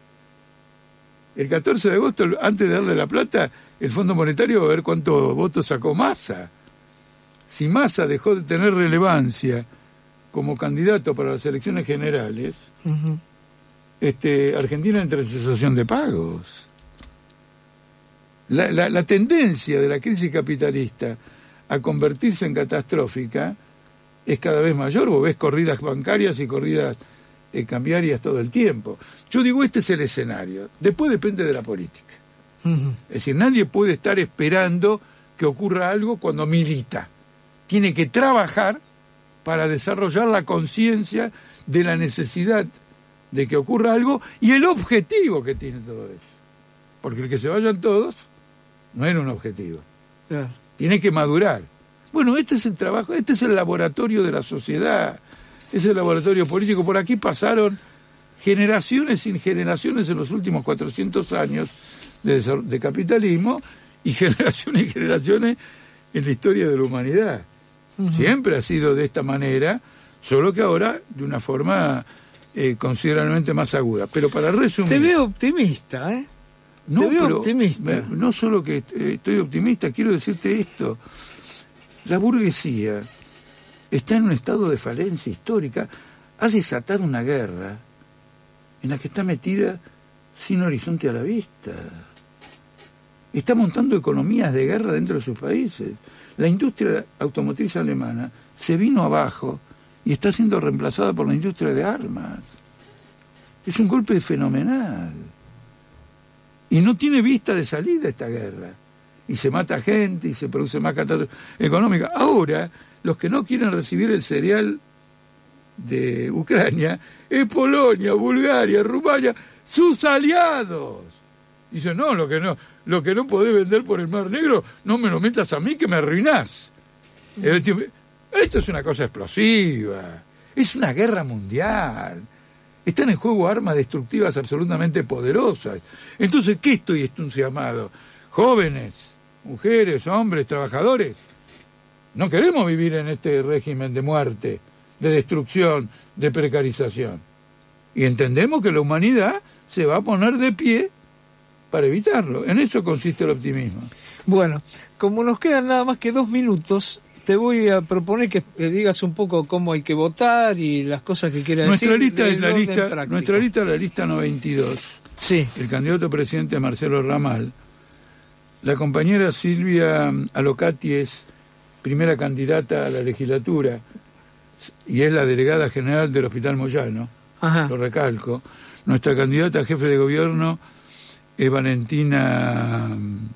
El catorce de agosto, antes de darle la plata, el Fondo Monetario va a ver cuántos votos sacó Massa. Si Massa dejó de tener relevancia como candidato para las elecciones generales... Uh-huh. Este, Argentina entra en cesación de pagos. La, la, la tendencia de la crisis capitalista a convertirse en catastrófica es cada vez mayor. Vos ves corridas bancarias y corridas eh, cambiarias todo el tiempo. Yo digo, este es el escenario. Después depende de la política. Uh-huh. Es decir, nadie puede estar esperando que ocurra algo cuando milita. Tiene que trabajar para desarrollar la conciencia de la necesidad de que ocurra algo y el objetivo que tiene todo eso. porque el que se vayan todos no era un objetivo. Claro. Tiene que madurar. Bueno, este es el trabajo, este es el laboratorio de la sociedad, es el laboratorio político. Por aquí pasaron generaciones sin generaciones en los últimos cuatrocientos años de, de capitalismo y generaciones y generaciones en la historia de la humanidad. Uh-huh. Siempre ha sido de esta manera, solo que ahora de una forma eh, considerablemente más aguda. Pero para resumir... Te veo optimista, ¿eh? No, Te veo pero optimista. Me, no solo que eh, estoy optimista, quiero decirte esto. La burguesía está en un estado de falencia histórica. Ha desatado una guerra en la que está metida sin horizonte a la vista. Está montando economías de guerra dentro de sus países. La industria automotriz alemana se vino abajo y está siendo reemplazada por la industria de armas. Es un golpe fenomenal. Y no tiene vista de salida esta guerra. Y se mata gente y se produce más catástrofe económica. Ahora, los que no quieren recibir el cereal de Ucrania es Polonia, Bulgaria, Rumania, sus aliados. Dicen, no, lo que no, lo que no podés vender por el Mar Negro, no me lo metas a mí que me arruinás. Esto es una cosa explosiva. Es una guerra mundial. Están en juego armas destructivas absolutamente poderosas. Entonces, ¿qué estoy entusiasmado? Jóvenes, mujeres, hombres, trabajadores. No queremos vivir en este régimen de muerte, de destrucción, de precarización. Y entendemos que la humanidad se va a poner de pie para evitarlo. En eso consiste el optimismo. Bueno, como nos quedan nada más que dos minutos, te voy a proponer que digas un poco cómo hay que votar y las cosas que quieras decir. Nuestra lista es la lista, nuestra lista es la lista noventa y dos. Sí. El candidato a presidente Marcelo Ramal. La compañera Silvia Alocati es primera candidata a la legislatura y es la delegada general del Hospital Moyano. Ajá. Lo recalco. Nuestra candidata a jefe de gobierno es Valentina...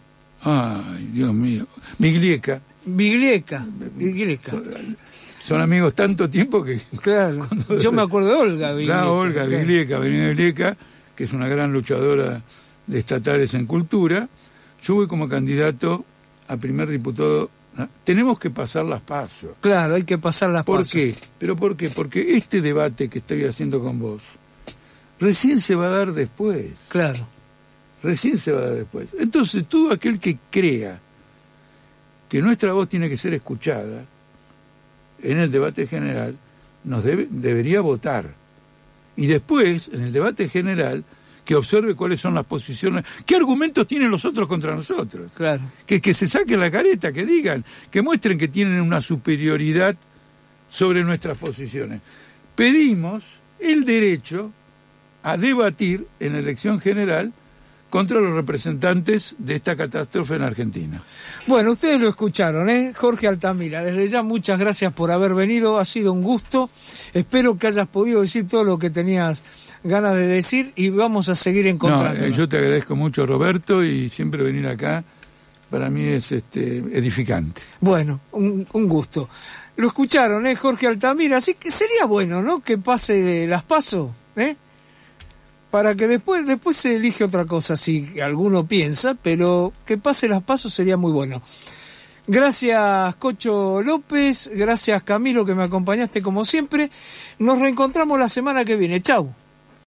Ay, Dios mío. Viglieca. Viglieca. Viglieca. Son, son amigos tanto tiempo que... Claro. Yo me acuerdo de Olga Viglieca. La Olga Viglieca, Viglieca, que es una gran luchadora de estatales en cultura. Yo voy como candidato a primer diputado. Tenemos que pasar las pasos. Claro, hay que pasar las ¿Por pasos. qué? ¿Pero por qué? Porque este debate que estoy haciendo con vos recién se va a dar después. Claro. Recién se va a dar después. Entonces, todo aquel que crea que nuestra voz tiene que ser escuchada en el debate general, nos debe, debería votar. Y después, en el debate general, que observe cuáles son las posiciones, qué argumentos tienen los otros contra nosotros. Claro. Que, que se saquen la careta, que digan, que muestren que tienen una superioridad sobre nuestras posiciones. Pedimos el derecho a debatir en la elección general contra los representantes de esta catástrofe en Argentina. Bueno, ustedes lo escucharon, ¿eh? Jorge Altamira, desde ya muchas gracias por haber venido, ha sido un gusto. Espero que hayas podido decir todo lo que tenías ganas de decir y vamos a seguir encontrándonos. No, eh, yo te agradezco mucho, Roberto, y siempre venir acá para mí es este edificante. Bueno, un, un gusto. Lo escucharon, ¿eh? Jorge Altamira, así que sería bueno, ¿no? Que pase las PASO, ¿eh? Para que después después se elige otra cosa, si alguno piensa, pero que pase las PASO sería muy bueno. Gracias, Cocho López, gracias, Camilo, que me acompañaste como siempre. Nos reencontramos la semana que viene. Chau.